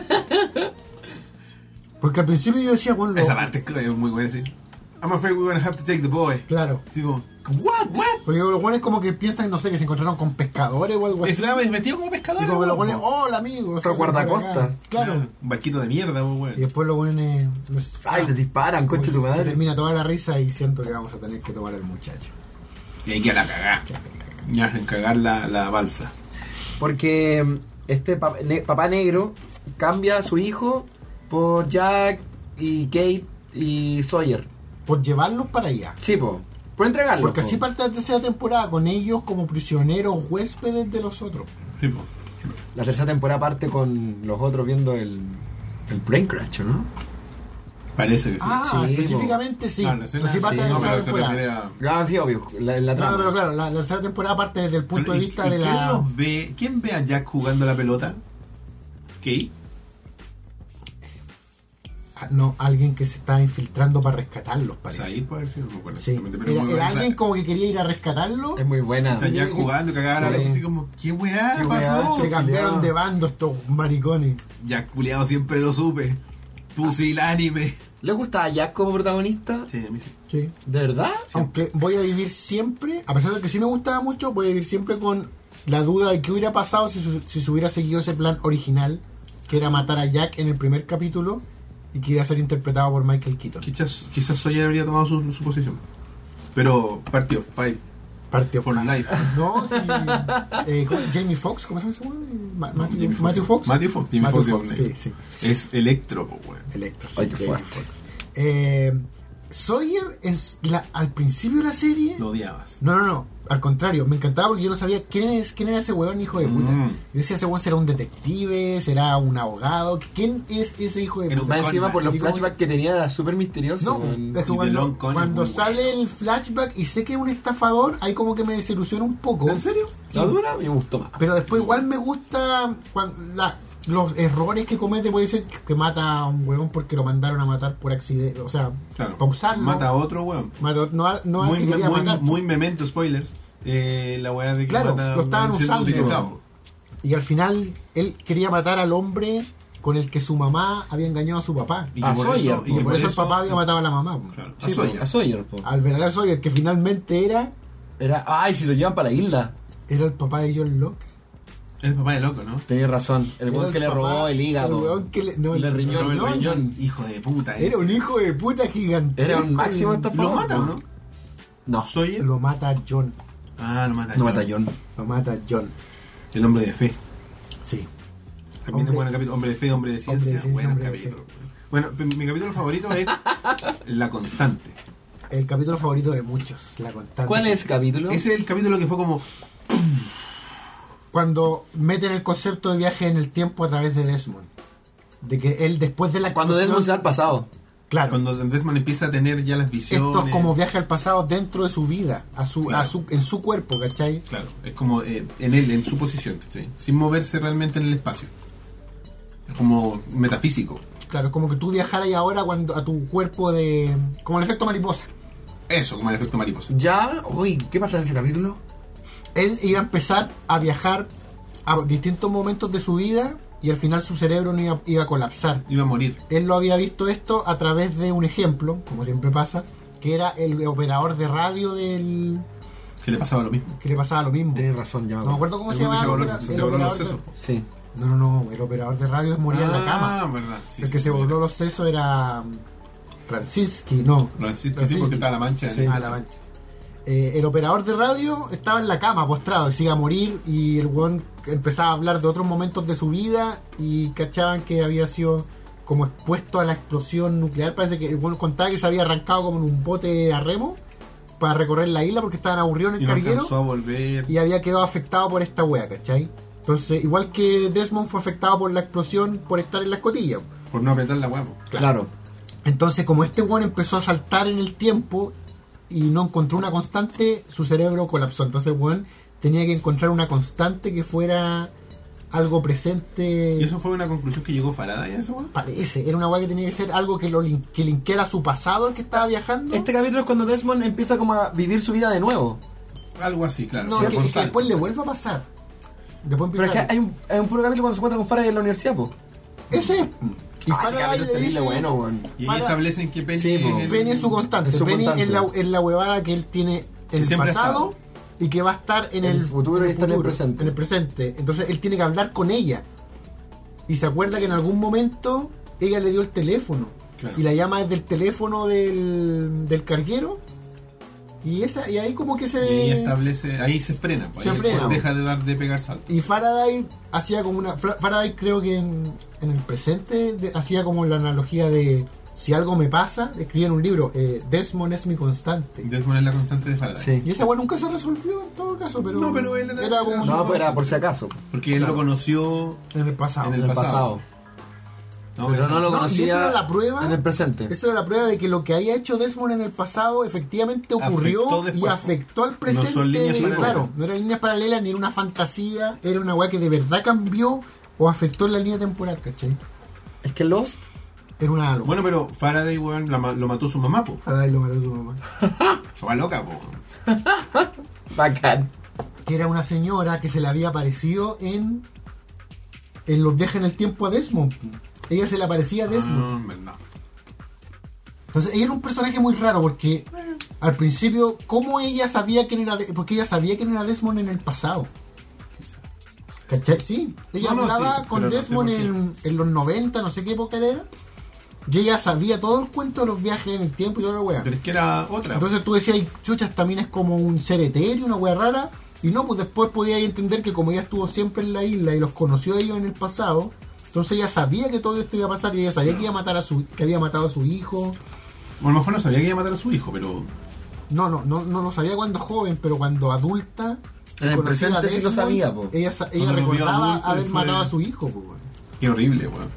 Porque al principio yo decía, bueno, lo- Esa parte es muy buena, sí. I'm afraid we're gonna have to take the boy. claro. Así como, ¿what? ¿What? Porque los buenos como que piensan, no sé, que se encontraron con pescadores o algo así. Estaba vestido como pescador. Y como que los weón. buenos, hola amigos. Otro guardacostas. Claro. Un barquito de mierda, pues, Y weón. después los buenos... los- Ay, les disparan, como concha que tu Se madre. termina toda la risa y siento que vamos a tener que tomar al muchacho. Y hay que a la cagada. Ya hacen cagar la, la balsa. Porque mm, este pa- ne- papá negro cambia a su hijo por Jack y Kate y Sawyer. Por llevarlos para allá. Sí, po. Por entregarlo. Porque po. así parte la tercera temporada, con ellos como prisioneros huéspedes de los otros. Sí, pues. La tercera temporada parte con los otros viendo el, el Brain Crash, ¿no? Parece que sí. Ah, Sí, específicamente sí. Ah, la escena- Así parte sí, de la no, tercera pero se refiere temporada. a... Ah, sí, obvio. La, la No, trama. pero claro, la, la tercera temporada parte desde el punto Pero, de ¿y- vista y de ¿quién la... los ve? ¿Quién ve a Jack jugando la pelota? ¿Kate? Ah, no, alguien que se estaba infiltrando para rescatarlos, parece. Said puede ser, no me acuerdo Sí, exactamente, pero era, muy era buena alguien esa- como que quería ir a rescatarlo. Es muy buena. Está Jack jugando, cagada la Sí. luz, así como, ¿qué weá ¿Qué pasó? weá? Se cambiaron culiao. de bando estos maricones. Jack culiado siempre lo supe. Pusilánime. ¿Le gustaba Jack como protagonista? Sí, a mí sí. Sí. ¿De verdad? Aunque voy a vivir siempre, a pesar de que sí me gustaba mucho, voy a vivir siempre con la duda de qué hubiera pasado si, su- si se hubiera seguido ese plan original, que era matar a Jack en el primer capítulo y que iba a ser interpretado por Michael Keaton. Quizás, quizás Sawyer habría tomado su, su posición. Pero Party of Five. Partió For Life. No, sí. Eh, ¿cómo? Jamie Foxx, ¿cómo se llama ese weón? Ma- Matthew, Jamie Matthew Fox. Matthew Fox. Jamie Matthew Foxx Fox, es un sí, negro. sí. Es Electro, po, weón. Electro, sí. Ay, qué Jamie fuerte. Foxx. Eh, Sawyer es la, al principio de la serie. Lo odiabas. No, no, no. Al contrario, me encantaba porque yo no sabía quién es, quién era ese weón hijo de puta. Mm. Yo decía, ese weón será un detective, será un abogado. ¿Quién es ese hijo de Era un puta? Más encima por los Y como- flashbacks que tenía era súper misterioso. No, weón. es que Y The Long cuando, Con es cuando muy sale bueno. el flashback y sé que es un estafador, ahí como que me desilusiona un poco. ¿En serio? La dura a mí me gustó más. Pero después igual me gusta cuan- la- los errores que comete. Puede ser que, que mata a un huevón porque lo mandaron a matar por accidente. O sea, Claro. para usarlo. Mata a otro weón. Mata- no, a- no al Muy, que quería muy, matar. muy memento spoilers. Eh, la weá de que Claro, mata a lo un estaban weón siendo usando. utilizado. Y al final él quería matar al hombre con el que su mamá había engañado a su papá. Y que Ah, por Sawyer, eso, y Y que por eso el papá había matado a la mamá. Claro, a Sí, po, Sawyer. a Sawyer, po. Al verdadero Sawyer, que finalmente era Era, ay, si lo llevan para la isla. era el papá de John Locke. El papá de loco, ¿no? Tenías razón. El Era weón que le papá- robó el hígado. El weón que le, no, Le el- riñó Robó el no, riñón, hijo de puta. Era ese. un hijo de puta gigante. Era un máximo estafador. ¿Lo mata o no? No. Sawyer. Lo mata John. Ah, lo mata. No John. mata a John. Lo mata John. El hombre de fe. Sí. También Hombre- es buen capítulo. Hombre de fe, hombre de ciencia. Hombre de ciencia, Buenos hombre de capítulos. Bueno, p- mi capítulo favorito es La Constante. El capítulo favorito de muchos, la constante. ¿Cuál es ese capítulo? Ese es el capítulo que fue como. Cuando meten el concepto de viaje en el tiempo a través de Desmond. De que él después de la Cuando explosión- Desmond se va al pasado. Claro. Cuando Desmond empieza a tener ya las visiones. Esto es como viaje al pasado dentro de su vida, a su, Claro. a su, en su cuerpo, ¿cachai? Claro, es como eh, en él, en su posición, ¿cachai? Sin moverse realmente en el espacio. Es como metafísico. Claro, es como que tú viajaras ahora cuando a tu cuerpo de... como el efecto mariposa. Eso, como el efecto mariposa. Ya, uy, ¿qué pasa en ese capítulo? Él iba a empezar a viajar a distintos momentos de su vida y al final su cerebro no iba, iba a colapsar. Iba a morir. Él lo había visto esto a través de un ejemplo, como siempre pasa, que era el operador de radio del... Que le pasaba lo mismo. que le pasaba lo mismo. Tenés razón, ya me No me acuerdo. acuerdo cómo El se weón que llama. se el voló- opera- se el voló los operador de- sesos. Sí. No, no, no, el operador de radio moría en la cama. Ah, verdad. Sí, el que sí, se sí. voló los sesos era Francisky, no. Francisco, sí, porque estaba la mancha. Sí. Ah, la mancha. Eh, el operador de radio estaba en la cama, postrado, y se iba a morir, y el weón empezaba a hablar de otros momentos de su vida, y cachaban que había sido como expuesto a la explosión nuclear. Parece que el weón contaba que se había arrancado como en un bote a remo para recorrer la isla porque estaban aburridos en Y el no carguero, alcanzó a volver. y había quedado afectado por esta wea, ¿cachai? Entonces, igual que Desmond fue afectado por la explosión por estar en la escotilla. Por no apretar la huevo. Claro. Entonces, como este weón empezó a saltar en el tiempo y no encontró una constante, su cerebro colapsó. Entonces, el weón tenía que encontrar una constante que fuera algo presente. Y eso fue una conclusión que llegó Faraday a esa huevo. Parece, era una weá que tenía que ser algo que lo lin- que linkeara a su pasado, el que estaba viajando. Este capítulo es cuando Desmond empieza como a vivir su vida de nuevo. Algo así, claro. no, O sea, que, con que salto. después le vuelva a pasar. Después Pero es empieza que hay un, hay un puro capítulo cuando se encuentra con Faraday en la universidad, po. ese. Y Ah, ese Faraday capítulo es le terrible dice, bueno, weón. Y ahí Para- establecen que Penny Sí, es po. el- Penny es su constante. Es su Penny constante. es la, es la huevada que él tiene en Que el siempre ha pasado estado. y que va a estar en En el, el futuro y está en el presente. en el presente. Entonces él tiene que hablar con ella. Y se acuerda que en algún momento ella le dio el teléfono. Claro. Y la llama desde el teléfono del, del carguero. Y esa y ahí como que se... Y ahí establece, ahí se frena, pues, Se ahí el frena. weón deja de dar de pegar salto. Y Faraday hacía como una... Fra- Faraday creo que en, en el presente de- hacía como la analogía de... Si algo me pasa, escribía en un libro, eh, Desmond es mi constante. Desmond es la constante de Faraday. Sí. Y esa weá nunca se resolvió en todo caso, pero... No, pero él era- como era su- No, pues era por si acaso. Porque él Claro. lo conoció en el pasado. en En el el pasado. pasado. No, Pero esa- no lo No, y conocía esa era la prueba. en el presente. Esa era la prueba de que lo que haya hecho Desmond en el pasado efectivamente ocurrió Afectó después, y po. afectó al presente. No son líneas Sí, paralelas. claro, no eran líneas paralelas ni era una fantasía, era una weá que de verdad cambió o afectó en la línea temporal, ¿cachai? Es que Lost, Era una locura. Bueno, pero Faraday, weón, la ma- lo mató su mamá, po. Faraday lo mató a su mamá. Se va loca, po. bacán. Que era una señora que se le había aparecido en en los viajes en el tiempo a Desmond. Ella se le aparecía a Desmond. Ah, en verdad. Entonces ella era un personaje muy raro porque al principio, ¿cómo ella sabía quién era? De- porque ella sabía quién era Desmond en el pasado. ¿Cachai? Sí, ella No, no, hablaba sí, con pero no sé Desmond por qué. en, en los noventa, no sé qué época era. Y ella sabía todo el cuento de los viajes en el tiempo y toda la weá. Pero es que era otra. Entonces tú decías, chucha, también es como un ser etéreo, una weá rara. Y no, pues después podías entender que como ella estuvo siempre en la isla y los conoció a ellos en el pasado, entonces ella sabía que todo esto iba a pasar y ella sabía que iba a matar a su, que había matado a su hijo. O a lo mejor no sabía que iba a matar a su hijo, pero... No, no, no, no lo sabía cuando joven, pero cuando adulta... En el conocía a presente sí lo Desmond, sabía, po. Ella, sa- ella Cuando lo vio recordaba adulto, haber fue- matado a su hijo, po, weón. Qué horrible, weón.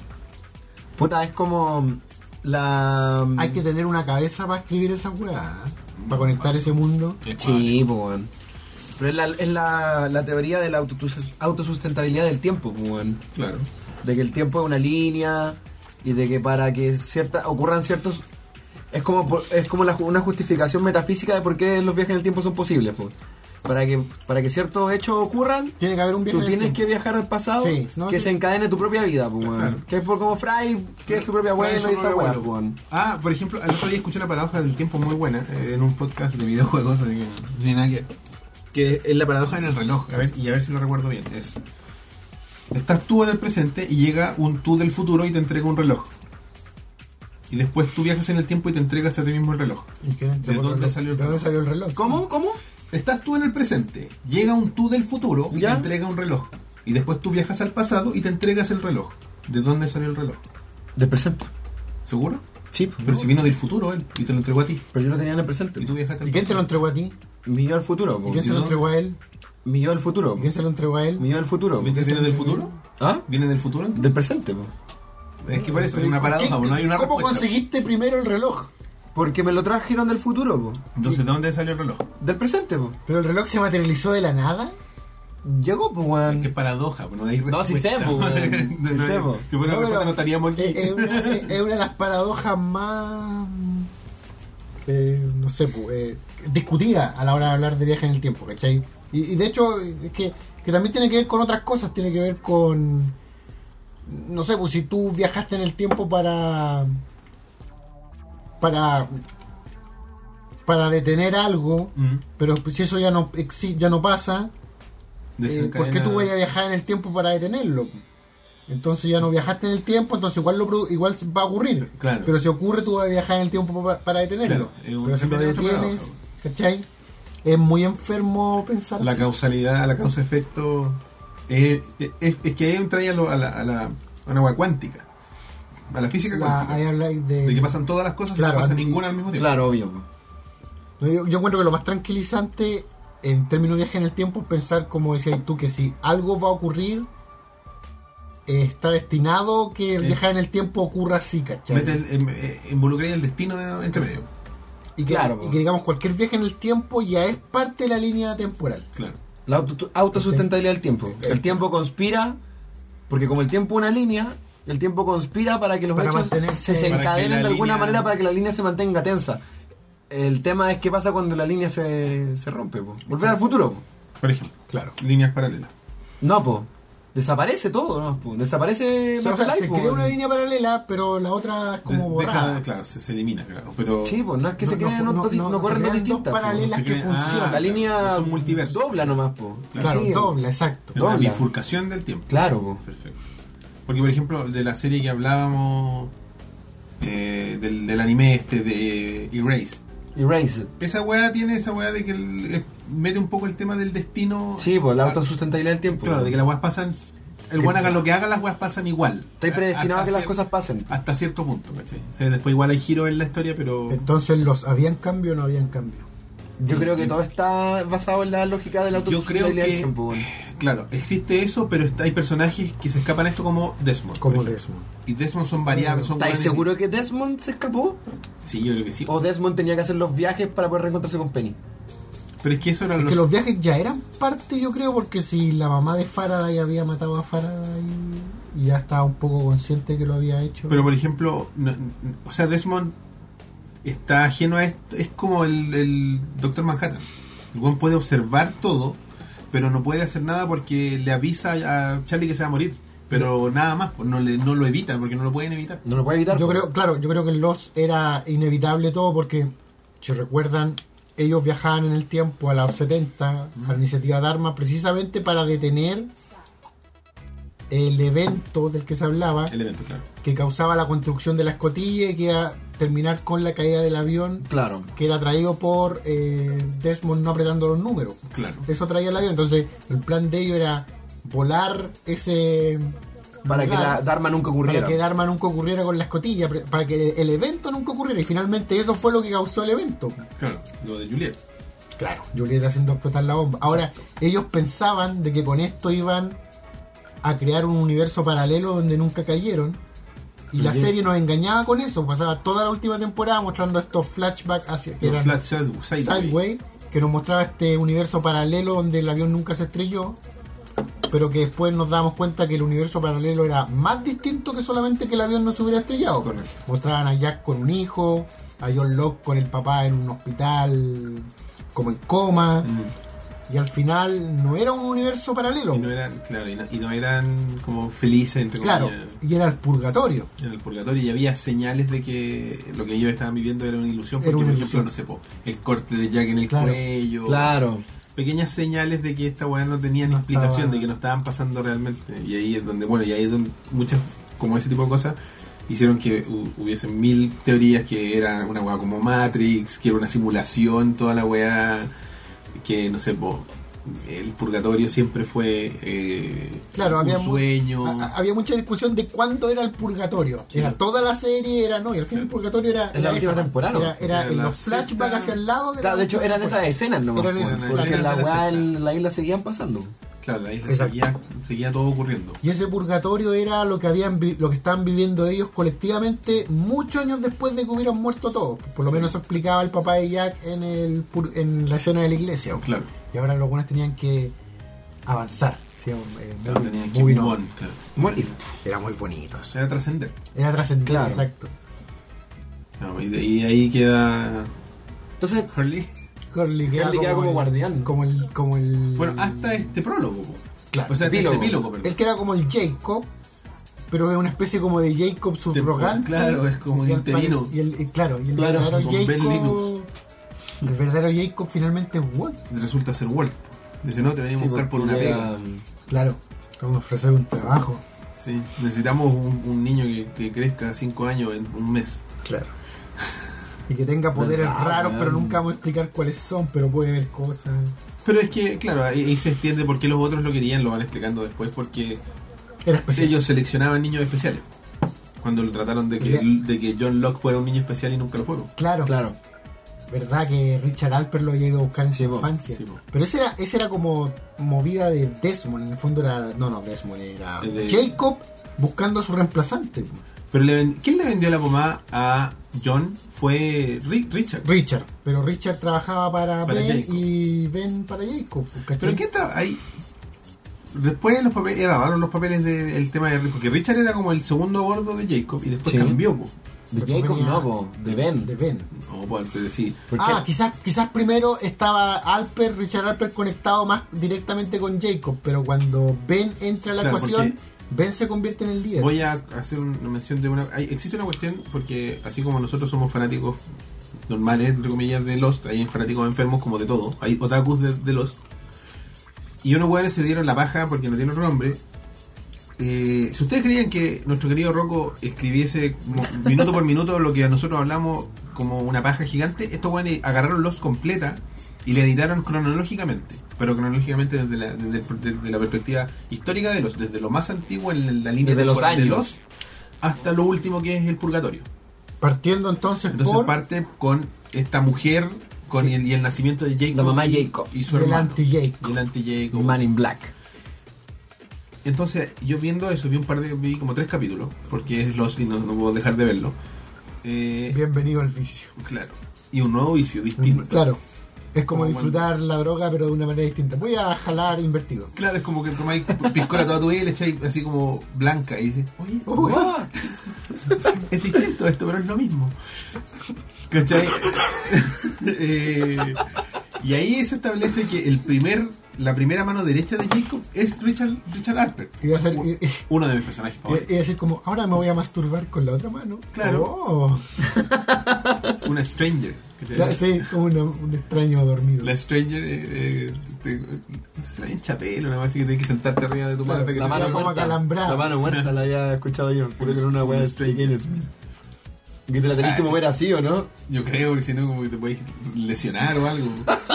Puta, es como la... Hay que tener una cabeza para escribir esa weá, ¿eh? Para conectar ese mundo. Sí, pues, weón. Pero es la, es la, la teoría de la autotus- autosustentabilidad del tiempo, pues, weón. Claro. De que el tiempo es una línea y de que para que cierta, ocurran ciertos... Es como por- es como la ju- una justificación metafísica de por qué los viajes en el tiempo son posibles, pues. Para que, para que ciertos hechos ocurran, Tiene que haber un viaje tú en el tienes que tiempo. viajar al pasado, Sí, no, que sí. se encadene tu propia vida, pues, weón. Claro. Que es por como Fry, que es su propio abuelo y Su esa propio weá, abuelo. weón. Ah, por ejemplo, el otro día escuché una paradoja del tiempo muy buena eh, en un podcast de videojuegos, así que no tiene nada que ver. Que es la paradoja en el reloj, a ver, y a ver si lo recuerdo bien. Es, estás tú en el presente y llega un tú del futuro y te entrega un reloj. Y después tú viajas en el tiempo y te entregas a ti mismo el reloj. ¿Y qué? ¿De dónde reloj? salió el ¿De dónde reloj? salió el reloj? ¿Cómo? ¿Cómo? Estás tú en el presente, llega un tú del futuro y ¿Ya? te entrega un reloj. Y después tú viajas al pasado y te entregas el reloj. ¿De dónde salió el reloj? Del presente. ¿Seguro? Sí, Pero si vino del futuro él y te lo entregó a ti. pero yo lo tenía en el presente. Y tú viajaste al ¿Y quién te lo pasado. entregó a ti? Mi yo del futuro, ¿Y po. quién se lo ¿no? entregó a él? Mi yo del futuro. ¿Y po. quién se lo entregó a él? Mi yo del futuro. po. ¿Viene viene del futuro? ¿Ah? ¿Viene del futuro entonces? Del presente, po. Es que por eso, es Pero, una paradoja, ¿qué- pues, no hay una ¿Cómo respuesta. conseguiste primero el reloj? Porque me lo trajeron del futuro, po. Entonces, ¿de dónde salió el reloj? Del presente, po. ¿Pero el reloj se materializó de la nada? Llegó, pues, Es weón. que es paradoja, pues no hay No, respuesta. sí sé, pues, weón. No, Sí no hay- sé, pues. Si fuera No, respuesta pero no estaríamos aquí. Es, es una, es- es una de las paradojas más... eh, no sé, pues, eh, discutida a la hora de hablar de viaje en el tiempo, ¿cachai? Y, y de hecho, es que, que también tiene que ver con otras cosas, tiene que ver con... No sé, pues si tú viajaste en el tiempo para... Para... Para detener algo, Mm. pero pues si eso ya no exi- ya no pasa, eh, ¿por qué Desencadena- tú vayas a viajar en el tiempo para detenerlo? Entonces ya no viajaste en el tiempo, entonces igual lo produ- igual va a ocurrir. Claro. Pero si ocurre, tú vas a viajar en el tiempo pa- para detenerlo. Claro, es un- Pero si lo también es otra detienes, paradoja. ¿cachai? Es muy enfermo pensar La así. causalidad, la causa-efecto. Es, es, es que ahí entra a, lo- a la, a la a una hueá cuántica. A la física La- cuántica. ahí habláis de... De que pasan todas las cosas Claro, y no pasa y- ninguna al mismo tiempo. Claro, obvio, po. No, Yo, yo encuentro que lo más tranquilizante en términos de viaje en el tiempo es pensar, como decías tú, que si algo va a ocurrir, eh, está destinado que el Eh. viajar en el tiempo ocurra así, ¿cachai? Mete el, em- eh, involucra el destino de, entre medio. Y que, Claro, y po. que digamos cualquier viaje en el tiempo ya es parte de la línea temporal. Claro. La auto- autosustentabilidad del tiempo. O sea, el tiempo conspira, porque como el tiempo es una línea, el tiempo conspira para que los Para hechos mantenerse- se Para que encadenen la de alguna línea- manera para que la línea se mantenga tensa. El tema es qué pasa cuando la línea se, se rompe, po. Volver al futuro, po. Por ejemplo, Claro. líneas paralelas. No, po. Desaparece todo, ¿no? Po. Desaparece O sea, Marvel se Life, po. crea una línea paralela, pero la otra es como De- deja- borrada. claro, se, se elimina, claro. Pero Sí, pues no es que se No, creen, no, no, no, no, no, no corren se dos crean dos distintas, po. paralelas Se que creen- funcionan. ah, La línea son multiversos. dobla nomás, po. Claro, Sí, dobla, exacto. es una dobla. bifurcación del tiempo. Claro, po. Perfecto. Porque, por ejemplo, de la serie que hablábamos, eh, del, del anime este de Erased, Erased. esa weá tiene esa weá de que el- eh, mete un poco el tema del destino. Sí, pues la Ah, autosustentabilidad del tiempo. Claro, po. de que las weas pasan. El weón haga lo que haga, las weas pasan igual. Estáis predestinados a que las cier- cosas pasen. Hasta cierto punto, ¿cachai? O sea, después igual hay giros en la historia, pero. Entonces, ¿los habían cambio o no habían cambio? Yo creo que todo está basado en la lógica de la Yo creo autosustentabilidad del que. tiempo, bueno. Claro, existe eso, pero está- hay personajes que se escapan a esto como Desmond. por Como ejemplo. Desmond. Y Desmond son variables. Son ¿Estáis weones- seguro que Desmond se escapó? Sí, yo creo que sí. ¿O Desmond tenía que hacer los viajes para poder reencontrarse con Penny? Pero es que eso era Es los. que los viajes ya eran parte, yo creo, porque si la mamá de Faraday había matado a Faraday y ya estaba un poco consciente que lo había hecho. Pero por ejemplo, no- no- o sea, Desmond está ajeno a esto. Es como el, el Doctor Manhattan. El weón puede observar todo, pero no puede hacer nada porque le avisa a Charlie que se va a morir. Pero nada más, pues no, le, no lo evitan porque no lo pueden evitar. No lo puede evitar. Yo po. creo, claro, yo creo que en Los era inevitable todo porque, si recuerdan, ellos viajaban en el tiempo a los setenta, a la iniciativa Dharma, precisamente para detener el evento del que se hablaba, El evento, claro. que causaba la construcción de la escotilla y que iba a terminar con la caída del avión, Claro. que era traído por eh, Desmond no apretando los números. Claro. Eso traía el avión. Entonces, el plan de ellos era volar ese. Para que lugar, la Dharma nunca ocurriera. Para que Dharma nunca ocurriera con la escotilla, pre- para que el evento nunca ocurriera. Y finalmente, eso fue lo que causó el evento. Claro, lo de Juliet. Claro, Juliet haciendo explotar la bomba. Ahora, ellos pensaban de que con esto iban a crear un universo paralelo donde nunca cayeron. Y la Ujú. serie nos engañaba con eso. Pasaba toda la última temporada mostrando estos flashbacks hacia que Los eran Flat Sideways. Sideways, que nos mostraba este universo paralelo donde el avión nunca se estrelló, pero que después nos damos cuenta que el universo paralelo era más distinto que solamente que el avión no se hubiera estrellado. Correcto. Mostraban a Jack con un hijo, a John Locke con el papá en un hospital como en coma, Mm. y al final no era un universo paralelo. Y no eran, claro, y no, y no eran como felices, entre Claro, comillas, y era el purgatorio. en el purgatorio, y había señales de que lo que ellos estaban viviendo era una ilusión, Era porque una por ejemplo, ilusión. no sé, po, el corte de Jack en el Claro. cuello, Claro. pequeñas señales de que esta weá no tenía ni No explicación, estaba- de que no estaban pasando realmente, y ahí es donde, bueno, y ahí es donde muchas, como ese tipo de cosas, hicieron que hu- hubiesen mil teorías que era una weá como Matrix, que era una simulación, toda la weá, que no sé, po, el purgatorio siempre fue eh, Claro, un había, mu- sueño. a- a- había mucha discusión de cuándo era el purgatorio. Sí. Era toda la serie, era no, y al fin el purgatorio era, En la era última esa. temporada, ¿no? Era, era Era en la los flashbacks sexta- hacia el lado de Claro, la de hecho última eran esas temporada. escenas nomás. Eran pues, esas porque escenas la de la weá sexta. en la isla seguían pasando. Claro, la isla Exacto. seguía, seguía todo ocurriendo. Y ese purgatorio era lo que habían vi- lo que estaban viviendo ellos colectivamente muchos años después de que hubieran muerto todos. Por lo menos eso explicaba el papá de Jack en el pur- en la escena de la iglesia. Claro, Y ahora los buenos tenían que avanzar. ¿Sí? Eh, claro, muy- tenían que muy move no. on, claro. Morir. Era muy bonito eso. Era trascender. Era trascendente, Claro. exacto. No, y, de- y ahí queda Entonces, Hurley. Hurley queda, Hurley queda como el- guardián. Como el, como el Bueno, hasta este prólogo. po. Claro, O sea, este epílogo. este epílogo, perdón. él queda como el Jacob, pero es una especie como de Jacob subrogante. Claro, es como un Y al interino. pare- Y el, y claro, y el Claro, verdadero con Ben Jacob. Linux. El verdadero Jacob finalmente es Walt. Resulta ser Walt. Dice, no, te venimos a sí, buscar por porque una llega- pega. Claro, vamos a ofrecer un trabajo. Sí, necesitamos un, un niño que, que crezca cinco años en un mes. Claro. Y que tenga poderes Verdad, raros, weón. pero nunca vamos a explicar cuáles son, pero puede ver cosas. Pero es que, claro, ahí, ahí se entiende por qué los otros lo querían, lo van explicando después, porque Era especial. ellos seleccionaban niños especiales. Cuando lo trataron de que, Ya. de que John Locke fuera un niño especial y nunca lo fue. Claro, Claro. verdad que Richard Alper lo había ido a buscar en su Sí, po. infancia. Sí, po. Pero ese era, ese era como movida de Desmond, en el fondo era. No, no, Desmond era Es de- Jacob buscando a su reemplazante. Pero le ven- ¿quién le vendió la pomada a John? Fue Rick, Richard. Richard, pero Richard trabajaba para, Para Ben Jacob. y Ben para Jacob. ¿cachai? ¿Pero qué tra ahí? Después los papeles, era raro los papeles del tema de Rick, porque Richard era como el segundo gordo de Jacob y después Sí. cambió, po. De Después Jacob venía- no, po, de Ben. De Ben. No, pues pero sí. Porque Ah, quizás, quizás primero estaba Alper, Richard Alper conectado más directamente con Jacob, pero cuando Ben entra a la Claro, ecuación, porque- Ben se convierte en el líder. Voy a hacer una mención de una... hay- existe una cuestión, porque así como nosotros somos fanáticos normales, entre comillas, de Lost, hay fanáticos enfermos como de todo, hay otakus de, de Lost, y unos weones se dieron la paja porque no tiene otro nombre. Eh, si ustedes creían que nuestro querido Rocco escribiese como minuto por minuto lo que a nosotros hablamos como una paja gigante, estos weones agarraron Lost completa y la editaron cronológicamente, pero cronológicamente desde la, desde, desde la perspectiva histórica de Lost, desde lo más antiguo en la línea Desde los temporal de años. Lost hasta lo último que es el purgatorio. Partiendo entonces, Entonces por parte con esta mujer con el, y el nacimiento de Jacob, La mamá y- Jacob. y su el hermano anti-Jacob. y el anti-Jacob. Man in Black. Entonces, yo viendo eso, vi un par de, vi como tres capítulos, porque es Lost y no, no puedo dejar de verlo. Eh, Bienvenido al vicio. claro. Y un nuevo vicio, distinto. Claro. Es como, Como disfrutar la droga, pero de una manera distinta. Voy a jalar invertido. Claro, es como que tomáis piscola toda tu vida y le echáis así como blanca y dices, oye, Oh, what? Es distinto esto, pero es lo mismo. ¿Cachai? Eh, y ahí se establece que el primer la primera mano derecha de Jacob es Richard, Richard Harper. Iba a, ser, i- i- Uno de mis personajes iba favoritos. a decir como, ahora me voy a masturbar con la otra mano. Claro. Oh. Una stranger. La- sí, como una- un extraño dormido. La Stranger eh, eh, te, se la hincha pelo, una vez que tienes que sentarte arriba de tu Claro, parte. Que la te- mano mano como muerta. acalambrada. La mano muerta la había escuchado yo. Creo que era una wea de Stranger Smith. Que te la tenés Ah, que sí. mover así, ¿o no? Yo creo, porque si no, como que te puedes lesionar o algo.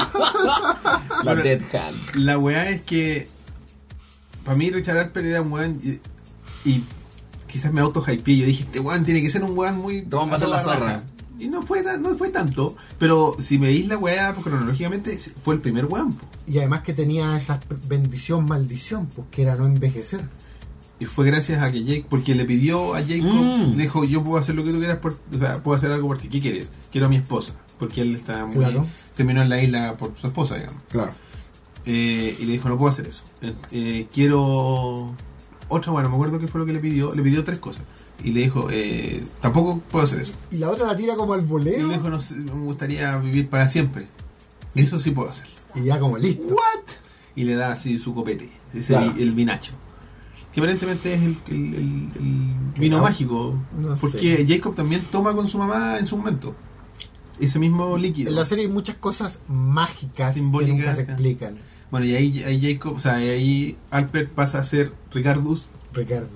La Bueno, Dead Hand. La weá es que para mí Richard Harper era un weón y, y quizás me auto-hypeé. Yo dije, este weón tiene que ser un weón muy... Te vamos a matar la toda zorra. raja. Y no fue, tan- no fue tanto. Pero si me veis la weá pues, cronológicamente, fue el primer weón. Po. Y además que tenía esa bendición, maldición, pues que era no envejecer. Y fue gracias a que Jake, porque le pidió a Jacob, Mm. le dijo, yo puedo hacer lo que tú quieras, por, o sea, puedo hacer algo por ti. ¿Qué quieres? Quiero a mi esposa. Porque él está muy... Claro. Terminó en la isla por su esposa, digamos. Claro. Eh, y le dijo, no puedo hacer eso. Eh, eh, quiero... Otra, bueno, me acuerdo qué fue lo que le pidió. Le pidió tres cosas. Y le dijo, eh, tampoco puedo hacer eso. Y la otra la tira como al Y voleo. le dijo, no sé, me gustaría vivir para siempre. Eso sí puedo hacer. Y ya como listo. Y le da así su copete. Ese Claro. vi- el vinacho. Que aparentemente es el, el- el- el vino No, mágico. no porque sé. Jacob también toma con su mamá en su momento. Ese mismo líquido. En la serie hay muchas cosas mágicas Simbólicas, que nunca se acá. explican. Bueno, y ahí, ahí Jacob, o sea, ahí Alpert pasa a ser Ricardus. Ricardo.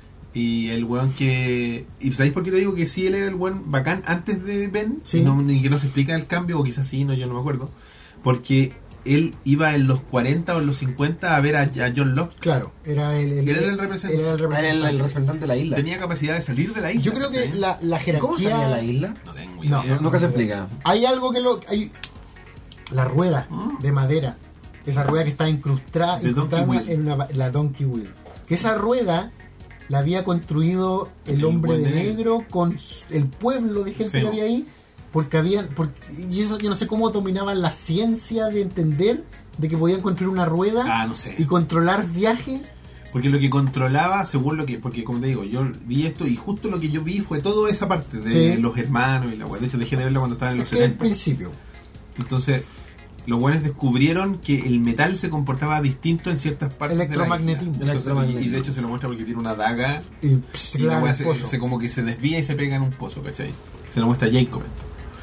Y el weón que... ¿Y sabéis por qué te digo que sí él era el weón bacán antes de Ben? Sí. Y, no, y que no se explica el cambio, o quizás sí, no, yo no me acuerdo. Porque él iba en los cuarenta o en los cincuenta a ver a, a John Locke. Claro, era el, el, Él era el representante. era el Era el, representante. el representante de la isla. Tenía capacidad de salir de la isla. Yo creo que ¿cachai? la, la jerarquía... ¿Cómo salía la isla? No tengo No, idea. no, Nunca se explica. Hay algo que lo... Hay la rueda Mm. de madera. Esa rueda que está incrustada, The incrustada en, Donkey una, en una- la Donkey Wheel. Que esa rueda la había construido el, El hombre buen de de negro con su- el pueblo de gente Sí. que había ahí. Porque habían... Porque, y eso yo no sé cómo dominaban la ciencia de entender de que podían construir una rueda Ah, no sé. y controlar viaje. Porque lo que controlaba, según lo que... Porque como te digo, yo vi esto y justo lo que yo vi fue toda esa parte de Sí. los hermanos y la weá. De hecho, dejé de verlo cuando estaba en los Es que al setenta. principio. Entonces, los buenos descubrieron que el metal se comportaba distinto en ciertas partes Electromagnetismo. de la isla. Entonces, Electromagnetismo. y de hecho se lo muestra porque tiene una daga Y pff, se y la clava en weá el se, pozo. se como que se desvía y se pega en un pozo, ¿cachai? Se lo muestra Jacob esto.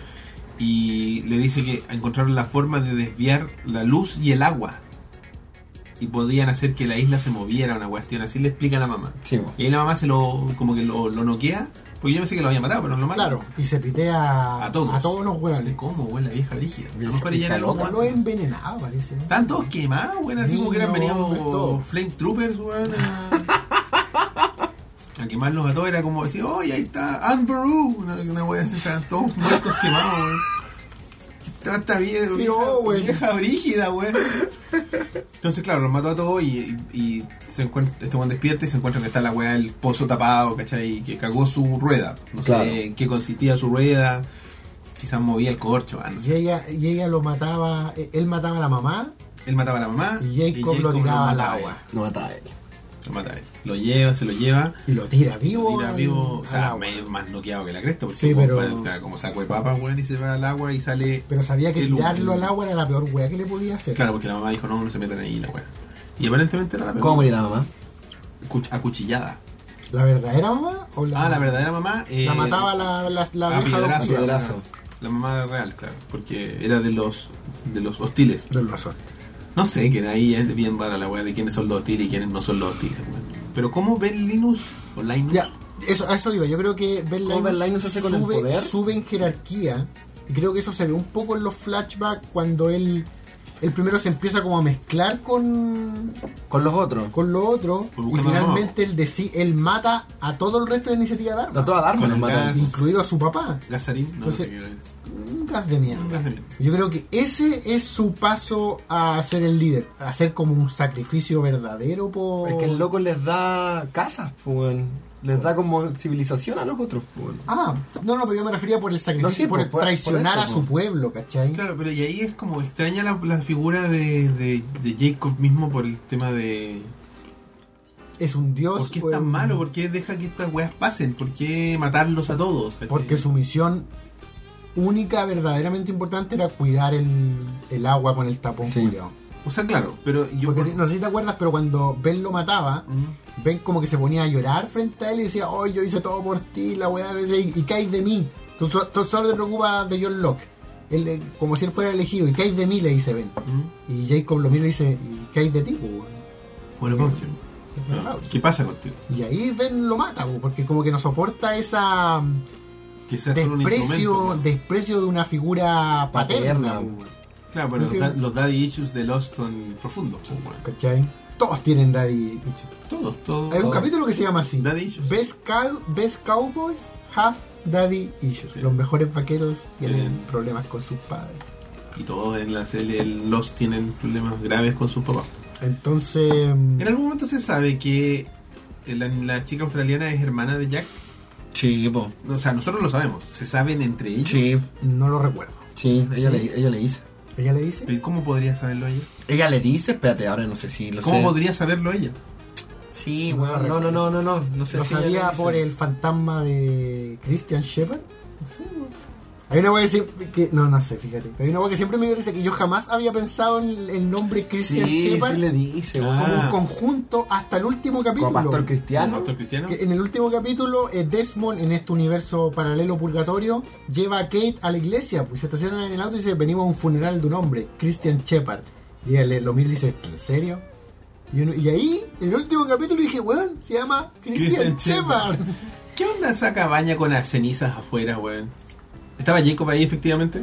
Y le dice que encontraron la forma de desviar la luz y el agua. Y podían hacer que la isla se moviera, una cuestión así, le explica a la mamá. Sí, mo. Y ahí la mamá se lo, como que lo, lo noquea, porque yo pensé que lo había matado, pero no lo mata. Claro, y se pitea A todos. a todos los hueones. Sí, ¿cómo, güey? La vieja brígida. A lo mejor vieja ella era loca, loca. Lo envenenado parece, ¿no? Estaban todos quemados, güey, así como que eran Niños, venidos hombres, todo. Flame Troopers, güey. A, a quemarlos a todos era como decir, oh, y ahí está Anbaru. Una, una wea así, estaban todos muertos quemados, güey. Esta, esta vieja, Tío, vieja, güey. vieja brígida, güey. Entonces, claro, los mató a todos y, y, y se encuentra, este Juan despierta y se encuentra que está la weá del pozo tapado, ¿cachai? Que cagó su rueda. No Claro. sé en qué consistía su rueda. Quizás movía el corcho, ah, no Y sé. ella, y ella lo mataba, eh, él mataba a la mamá Él mataba a la mamá y Jacob, lo tiraba al mataba a agua. él. No mata a él. Lo mata a él. Lo lleva, se lo lleva. Y lo tira vivo. Lo tira al- vivo, o al sea, agua. me- más noqueado que la cresta. Porque Sí, como, pero- parece- como saco de papa, weón, y se va al agua y sale. Pero sabía que el humo. tirarlo al agua era la peor wea que le podía hacer. Claro, porque la mamá dijo, no, no se metan ahí la weá. Y aparentemente era la peor. ¿Cómo murió la mamá? Cuch- Acuchillada. ¿La verdadera mamá? O la, Ah, la verdadera mamá. eh, La mataba la, la, la a vieja piedrazo, doctora. piedrazo. La mamá real, claro, porque era de los de los hostiles. De los hostiles. No sé, que de ahí es bien rara la weá de quiénes son los hostiles y quiénes no son los hostiles, weón. Pero ¿cómo ven Linus o Linus? Ya, eso, a eso iba. Yo creo que Ben ¿Cómo Ben Linus Linus hace con el sube, poder? sube en jerarquía. Y creo que eso se ve un poco en los flashbacks cuando él, él primero se empieza como a mezclar con, Con los otros. con lo otro. Por Y buscar más finalmente él, deci- él mata a todo el resto de Iniciativa Dharma. A toda Dharma Con nos el matan. gas. Incluido a su papá. Gazarín, no, Entonces, no sé qué era. Un gas de mierda. Un gas de mierda. Yo creo que ese es su paso a ser el líder. A ser como un sacrificio verdadero por... Es que el loco les da casas, pues. weón. Les da como civilización a los otros, pues. weón. Ah, no, no, pero yo me refería por el sacrificio, No, sí, por por- el por- traicionar por a eso, su po. pueblo, ¿cachai? Claro, pero y ahí es como extraña la, la figura de, de, de Jacob mismo por el tema de... Es un dios. ¿Por qué es pues, tan malo? ¿Por qué deja que estas weas pasen? ¿Por qué matarlos a todos? ¿cachai? Porque su misión única, verdaderamente importante, era cuidar el, el agua con el tapón Sí. culiao. O sea, claro, pero yo... Porque por- si- no sé si te acuerdas, pero cuando Ben lo mataba, Mm. Ben como que se ponía a llorar frente a él y decía, oh, yo hice todo por ti, la weá, y, y caes de mí. Tú, so- tú solo te preocupas de John Locke. él, eh, como si él fuera elegido. ¿Y qué hay de mí? Le dice Ben. ¿Mm? Y Jacob lo mira y le dice, ¿y qué hay de ti? Po, weón? What about you? No, ¿qué pasa contigo? Y ahí Ben lo mata, po, porque como que no soporta esa Que sea solo un desprecio, instrumento. ¿no? desprecio de una figura paterna. Paterna. po, Claro, bueno, Sí. los, da- los daddy issues de Lost son profundos. pues, bueno. ¿cachai? Todos tienen daddy issues. Todos, todos. Hay un todos. capítulo que se llama así. Daddy issues. Best, cow- best Cowboys have daddy issues. Sí. Los mejores vaqueros tienen Tienen. problemas con sus padres. Y todos en la serie el Lost tienen problemas graves con sus papás. Entonces, En algún momento se sabe que la, la chica australiana es hermana de Jack. Sí, po. O sea, nosotros lo sabemos. Se saben entre ellos. Sí, no lo recuerdo. sí, ella, ¿Sí? Le, ella le dice. ¿Ella le dice? ¿Y ¿Cómo podría saberlo ella? Ella le dice, espérate, ahora no sé si lo ¿Cómo sé. podría saberlo ella? Sí, No, bueno, no, no, no, no, no, no sé ¿Lo si ella sabía le dice. por el fantasma de Christian Shepard? No sé. ¿no? Hay una wea que siempre... Que, no, no sé, fíjate. Hay una wea que siempre me dio risa que yo jamás había pensado en el, el nombre Christian Sí, Shepard sí le dice, Ah. weón. como un conjunto hasta el último capítulo. Como pastor ¿Un cristiano. pastor cristiano? Que en el último capítulo, eh, Desmond, en este universo paralelo purgatorio, lleva a Kate a la iglesia, pues se estacionan en el auto y dice, venimos a un funeral de un hombre, Christian Shepard. Y él lo mira y dice, ¿en serio? Y, uno- y ahí, en el último capítulo, dije, weón, se llama Christian, Christian Shepard. ¿Qué onda esa cabaña con las cenizas afuera, weón? ¿Estaba Jacob ahí efectivamente?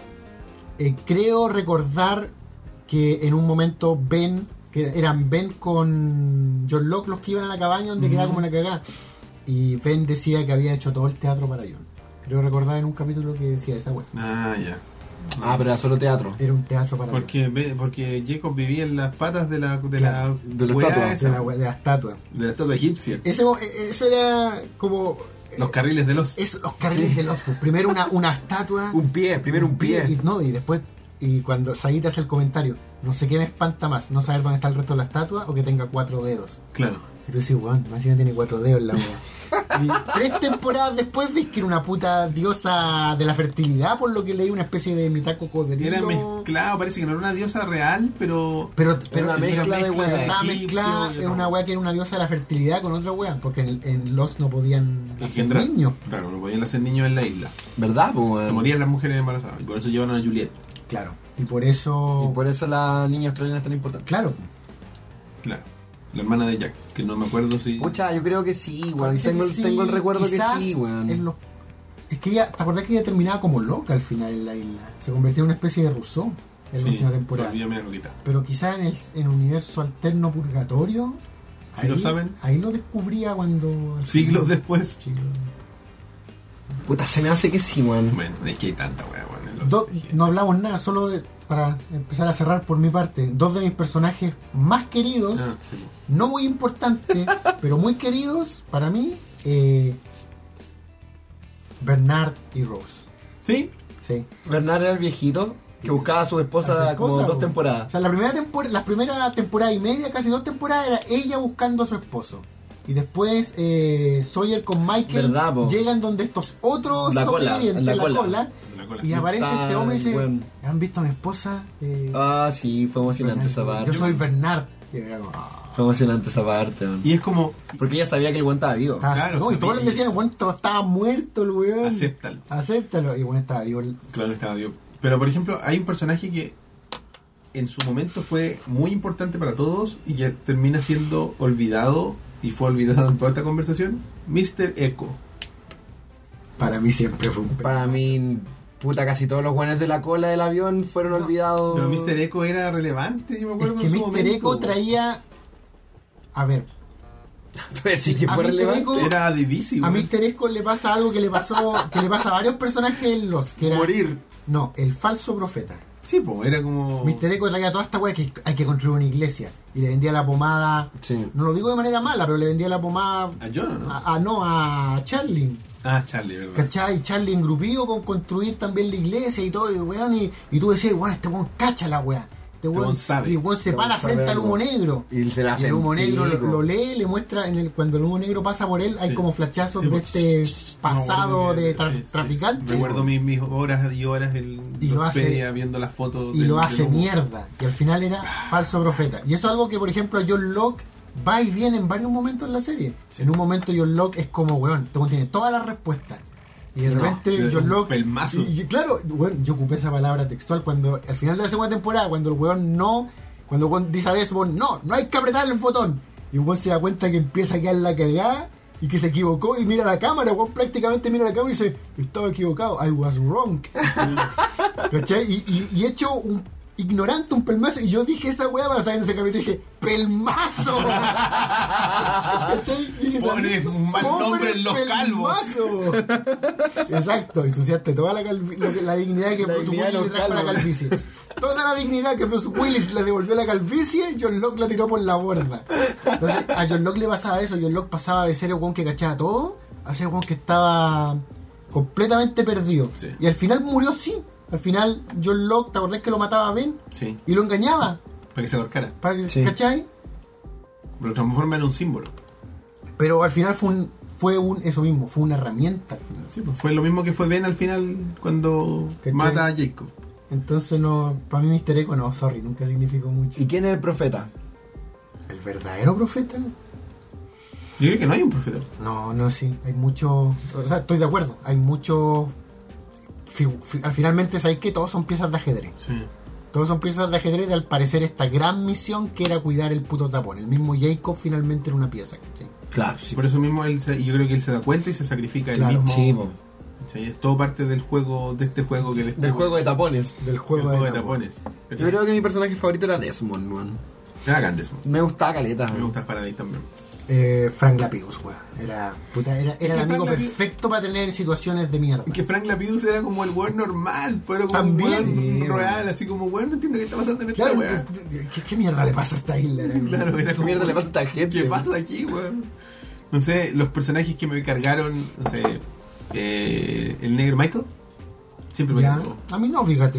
Eh, creo recordar que en un momento Ben, que eran Ben con John Locke los que iban a la cabaña donde quedaba como la cagada. Y Ben decía que había hecho todo el teatro para John. Creo recordar en un capítulo que decía esa weá. Ah, ya. Ah, pero era solo teatro. Era un teatro para Porque, ve- porque Jacob vivía en las patas de la, de la, de la weá estatua. John. esa, De la, weá- de la estatua. de la estatua egipcia. Ese, mo- e- eso era como... Los carriles de los... Es los carriles Sí. de los... pues, primero una, una estatua. Un pie, primero un pie. Y, no, y después... Y cuando Said hace el comentario, no sé qué me espanta más, no saber dónde está el resto de la estatua o que tenga cuatro dedos. Claro. Y tú dices, weón, más encima tiene cuatro dedos la wea. Y tres temporadas después ves que era una puta diosa de la fertilidad, por lo que leí, una especie de mitad cocodrilo. Era mezclado, parece que no era una diosa real, pero... Pero, pero una era mezcla de wea. Estaba egipcio mezclada, y era otra una wea que era una diosa de la fertilidad con otra wea, porque en, en Lost no podían hacer engendrar. niños. Claro, no podían hacer niños en la isla. ¿Verdad, po, Se weón? morían las mujeres embarazadas. Y por eso llevaron a Juliet. Claro. Y por eso. Y por eso la niña australiana es tan importante. Claro. Claro. La hermana de Jack, que no me acuerdo si... Pucha, yo creo que sí, weón. Parece Tengo, que sí, tengo el recuerdo que quizás sí, weón. en los- Es que ella, ¿te acordás que ella terminaba como loca al final en la isla? Se convirtió en una especie de Rousseau en la Sí, última temporada. todavía me loquita. Pero quizás en el, en un universo alterno purgatorio. ¿Sí lo saben? Ahí lo descubría cuando. al Siglos final- después. Siglos. Puta, se me hace que sí, weón. Bueno, es que hay tanta weá, weón. en los- Do- no hablamos nada, solo de- para empezar a cerrar por mi parte. Dos de mis personajes más queridos, Ah, sí. no muy importantes, pero muy queridos para mí, eh, Bernard y Rose. ¿Sí? Sí. Bernard era el viejito que buscaba a su esposa, A su como esposa, dos o- temporadas. O sea, la primera temporada, la primera temporada y media, casi dos temporadas, era ella buscando a su esposo. Y después eh, Sawyer con Michael ¿Verdad, po? llegan donde estos otros La cola, sobrevivientes, la la cola. cola, La cola. y aparece Está este hombre y dice, bueno. ¿han visto a mi esposa? Eh, Ah, sí, fue emocionante esa Bernard, parte. yo soy Bernard. Y era como, ah. Fue emocionante esa parte, weón. Y es como, Porque ella sabía que el weón estaba vivo. Estaba- Claro, no, y todos sabía les decían, eso. bueno, estaba- estaba muerto el weón. acéptalo. Acéptalo. Y bueno, estaba vivo. el- Claro, estaba Dios. Pero, por ejemplo, hay un personaje que en su momento fue muy importante para todos y que termina siendo olvidado y fue olvidado en toda esta conversación. mister Echo. Para mí siempre fue un Para mí, puta, casi todos los weones de la cola del avión fueron No, olvidados. Pero mister Echo era relevante, yo me Es acuerdo que en su mister momento. Echo traía. A ver, sí que a fue mister relevante. Echo- Era divisivo. a mister Echo le pasa algo que le pasó, que le pasa a varios personajes en los que era. Morir. No, el falso profeta. Sí, pues, era como... mister Echo traía toda esta weá que hay que construir una iglesia. Y le vendía la pomada. Sí. No lo digo de manera mala, pero le vendía la pomada. ¿A John o no? A, a- no, a Charlie. Ah, Charlie, ¿verdad? ¿Cachai? Charlie engrupido con construir también la iglesia y todo, y, weón, y, y tú decías, weón, este weón cacha la weá. Este weón, weón sabe. y el weón se Este para weón sabe frente al algo. humo negro. Y se la Y hace el humo en negro lo, pico. lo lee, le muestra, en el, cuando el humo negro pasa por él, hay Sí. como flashazos Sí, de pues, este pasado no, de sí, tra- sí. traficante. Recuerdo mis, mis horas y horas en Y lo hace- Wikipedia viendo las fotos Y del- lo del hace humo. mierda. Y al final era falso profeta. Y eso es algo que, por ejemplo, John Locke va y viene en varios momentos en la serie. Sí. En un momento John Locke es como, weón, este weón tiene todas las respuestas. Y de No, repente pero John un Locke. pelmazo. Y, y claro, bueno, yo ocupé esa palabra textual cuando al final de la segunda temporada, cuando el weón no. Cuando el weón dice a Desmond, no, no hay que apretar el botón. Y el weón se da cuenta que empieza a quedar la cagada y que se equivocó y mira la cámara, el weón prácticamente mira la cámara y dice, estaba equivocado, I was wrong. ¿Cachai? Y, y, y hecho un ignorante, un pelmazo, y yo dije esa weá para estar en ese capítulo y dije, ¡pelmazo! ¿Cachai? Y dije, Pone un mal "Pobre nombre en los pelmazo". Exacto, ensuciaste toda la, calvi- lo que- la dignidad que La Bruce dignidad de Willis le los trajo a la calvos. calvicie. Toda la dignidad que Bruce Willis le devolvió a la calvicie, John Locke la tiró por la borda. Entonces, a John Locke le pasaba eso. John Locke pasaba de ser el weón que cachaba todo a ser el weón que estaba completamente perdido. Sí. Y al final murió sí. Al final, John Locke, ¿te acordás que lo mataba a Ben? Sí, Y lo engañaba. para que se ahorcara. Para que, Sí. ¿cachai? Lo transforma en un símbolo. Pero al final fue un, fue un, eso mismo, fue una herramienta al final. Sí, pues fue lo mismo que fue Ben al final cuando ¿Cachai? mata a Jacob. Entonces no, para mí mister Echo no, sorry, nunca significó mucho. ¿Y quién es el profeta? ¿El verdadero profeta? Yo creo que no hay un profeta. No, no, sí, hay mucho, o sea, estoy de acuerdo, hay mucho, figu- fi- al finalmente sabéis que todos son piezas de ajedrez. Sí. Todos son piezas de ajedrez de al parecer esta gran misión que era cuidar el puto tapón. El mismo Jacob finalmente era una pieza, ¿cachai? Claro, Por eso mismo él se- yo creo que él se da cuenta y se sacrifica él Claro. mismo. Sí, po. ¿Cachai? Es todo parte del juego, de este juego que después- Del juego de tapones. Del el juego, juego de, de tapón. tapones. Yo creo que mi personaje favorito era Desmond, man. Era Gandesmond. Me gustaba caleta. Me man. gusta Faraday también. Eh, Frank Lapidus, weón. Era, puta, era, era que el amigo Frank Lapidus- perfecto para tener situaciones de mierda. Que Frank Lapidus era como el weón normal, pero como También. un weón Sí, real, así como weón, no entiendo qué está pasando en esta Claro, weá. ¿qué, qué mierda le pasa a esta isla? Era como- Claro, era ¿Qué como, mierda le pasa a esta gente? ¿qué pasa aquí, weón? No sé, los personajes que me cargaron, no sé, eh, el negro Michael, siempre me Ya, cargó. a mí no, fíjate.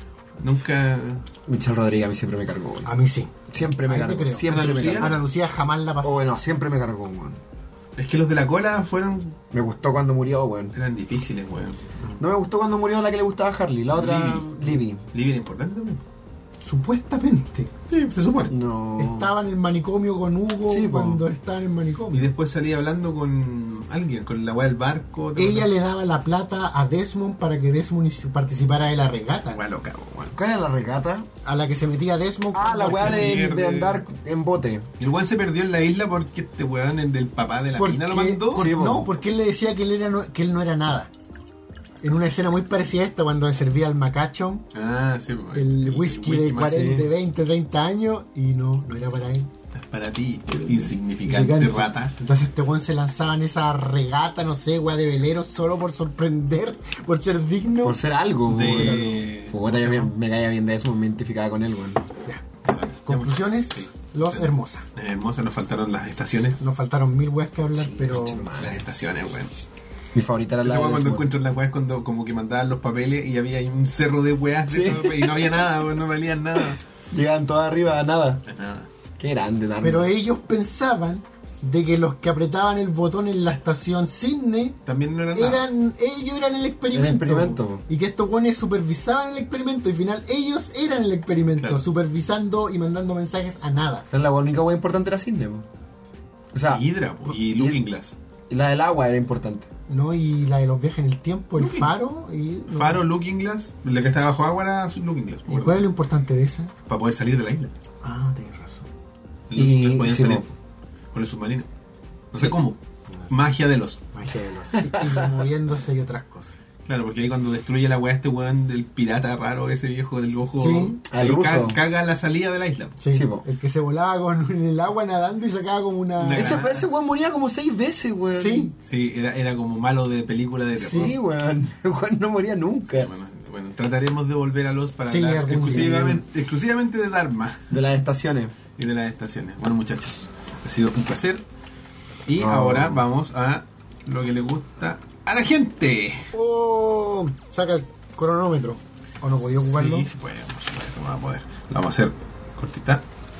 Nunca. Michelle Rodríguez a mí siempre me cargó, man. A mí sí. Siempre me Ahí te cargó. creo. Siempre Ana me Lucía. cargó. Ana Lucía jamás la pasó. Oh, bueno, siempre me cargó, man. Es que los de la cola fueron. Me gustó cuando murió, weón. Eran difíciles, weón. No me gustó cuando murió la que le gustaba a Harley, la otra, Libby. Libby era importante también. Supuestamente. Sí, se supone. No. Estaba en el manicomio con Hugo Sí, po. cuando estaba en el Y manicomio. después salía hablando con alguien, con la weá del barco. ¿te Ella acuerdas? le daba la plata a Desmond para que Desmond is- participara de la regata. Weá loca, weón. ¿Cuál era la regata? A la que se metía Desmond. Ah, la cuando weá se- de, pierde. de andar en bote. Y el weón se perdió en la isla porque este weón, el del papá de la Porque- mina, lo mandó. por- Sí, po. no, porque él le decía que él, era, no- que él no era nada. En una escena muy parecida a esta, cuando le servía al Macachon Ah, sí, po. el whisky de más- cuarenta, sí. veinte, treinta años, y no, no era para él. Para ti, insignificante Gigante. rata. Entonces este weón se lanzaba en esa regata, no sé, weá de velero, solo por sorprender, por ser digno. Por ser algo, weón. De. Puta, yo me, me caía bien de eso, me identificaba con él, weón. Ya. Conclusiones, los hermosas. Eh, hermosa, nos faltaron las estaciones. Nos faltaron mil weas que hablar, pero concha de madre. Las estaciones, weón. Mi favorita era Esa la weá de cuando Desmond. encuentro las weas cuando como que mandaban los papeles y había ahí un cerro de weas de Sí. esos, y no había nada, weón, no valían nada. Llegaban todas arriba a nada. Nada. Qué grande, Darman. pero ellos pensaban de que los que apretaban el botón en la estación Sydney También no era nada. eran ellos eran el experimento, El experimento. y que estos buenos supervisaban el experimento y al final ellos eran el experimento, Claro. supervisando y mandando mensajes a nada. Pero la única hueá importante era Cisne, po. O sea, Y Hydra, po, y Looking Glass. la del agua era importante. ¿No? Y la de los viajes en el tiempo, el faro y Faro, Looking Glass. La que estaba bajo agua era Looking Glass. ¿Y cuál es lo importante de esa? Para poder salir de la isla. Ah, tienes razón. El Looking Y- Glass podían sí, salir po. con el submarino. No sé cómo. Magia de los. Magia de los y, y moviéndose y otras cosas. Claro, porque ahí cuando destruye la weá este weón del pirata raro, ese viejo del ojo, Sí. ahí Al ca- ruso. caga la salida de la isla. Sí, Sí, po. el que se volaba con en el agua nadando y sacaba como una... Una- Ese, ese weón moría como seis veces, weón. Sí, Sí, era, era como malo de película de terror. Sí, weón. El weón no moría nunca. Sí, bueno, bueno, trataremos de volver a los para Sí, hablar algún exclusivamente, exclusivamente de Dharma De las estaciones. y de las estaciones. Bueno, muchachos, ha sido un placer. Y Oh. ahora vamos a lo que le gusta a la gente. oh, saca el cronómetro. ¿O no podía ocuparlo? Sí, sí podemos, sí podemos, vamos a poder. Lo vamos a hacer cortita.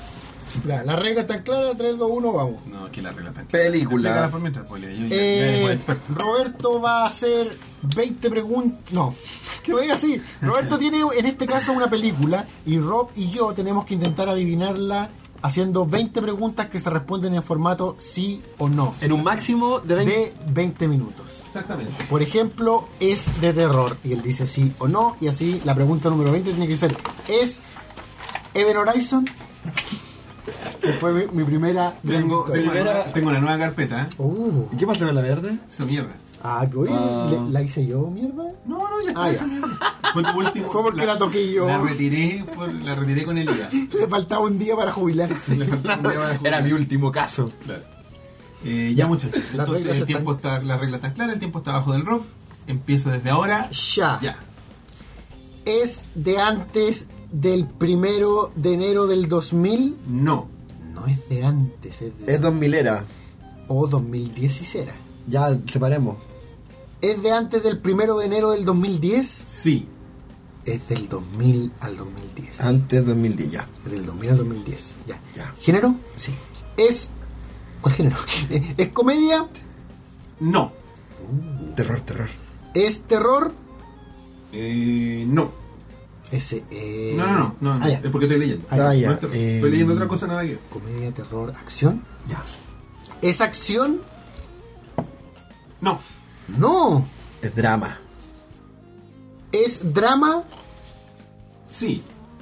Ya, la regla está clara, tres, dos, uno, vamos. No, aquí la regla está Película. Explícala por mientras, pues, yo ya, ya Eh, es buen experto. Roberto va a hacer veinte preguntas. No, que lo diga así. Roberto tiene en este caso una película y Rob y yo tenemos que intentar adivinarla haciendo veinte preguntas que se responden en formato sí o no. En un máximo de veinte. De veinte minutos. Exactamente. Por ejemplo, es de terror. Y él dice sí o no. Y así la pregunta número veinte tiene que ser: ¿es Event Horizon? Que fue mi, mi primera. Tengo, pregunta. tengo, una, nueva- tengo una nueva carpeta, ¿eh? Uh. ¿Y qué pasa con la verde? Esa mierda. Ah, que hoy Ah. le- la hice yo, mierda. No, no, ya está Ah, hecha ya. mierda. Fue tu último. Fue porque la toqué yo. La retiré, por- la retiré con el I A. Le faltaba un día para jubilarse. Era mi último caso. Claro. Eh, ya muchachos, Las entonces reglas el tiempo está, la regla está clara, el tiempo está abajo del rock. Empieza desde ahora. Ya. Ya. ¿Es de antes del primero de enero del dos mil? No. No es de antes, es de... Es dos mil era. O dos mil diez si será. Ya, separemos. ¿Es de antes del primero de enero del dos mil diez? Sí. Es del dos mil al dos mil diez. Antes dos mil diez, ya. Es del dos mil al dos mil diez. Ya. Ya. ¿Género? Sí. Es... ¿Cuál género? ¿Es comedia? No. Terror, terror. ¿Es terror? Eh, no. Ese, eh... No, no, no, no, no, Ah, ya. es porque estoy leyendo. Ah, ya. Ah, ya. No es terror. eh, Estoy leyendo otra cosa, nada que ver. Comedia, terror, acción. Ya. ¿Es acción? No. No. Es drama. ¿Es drama? Sí.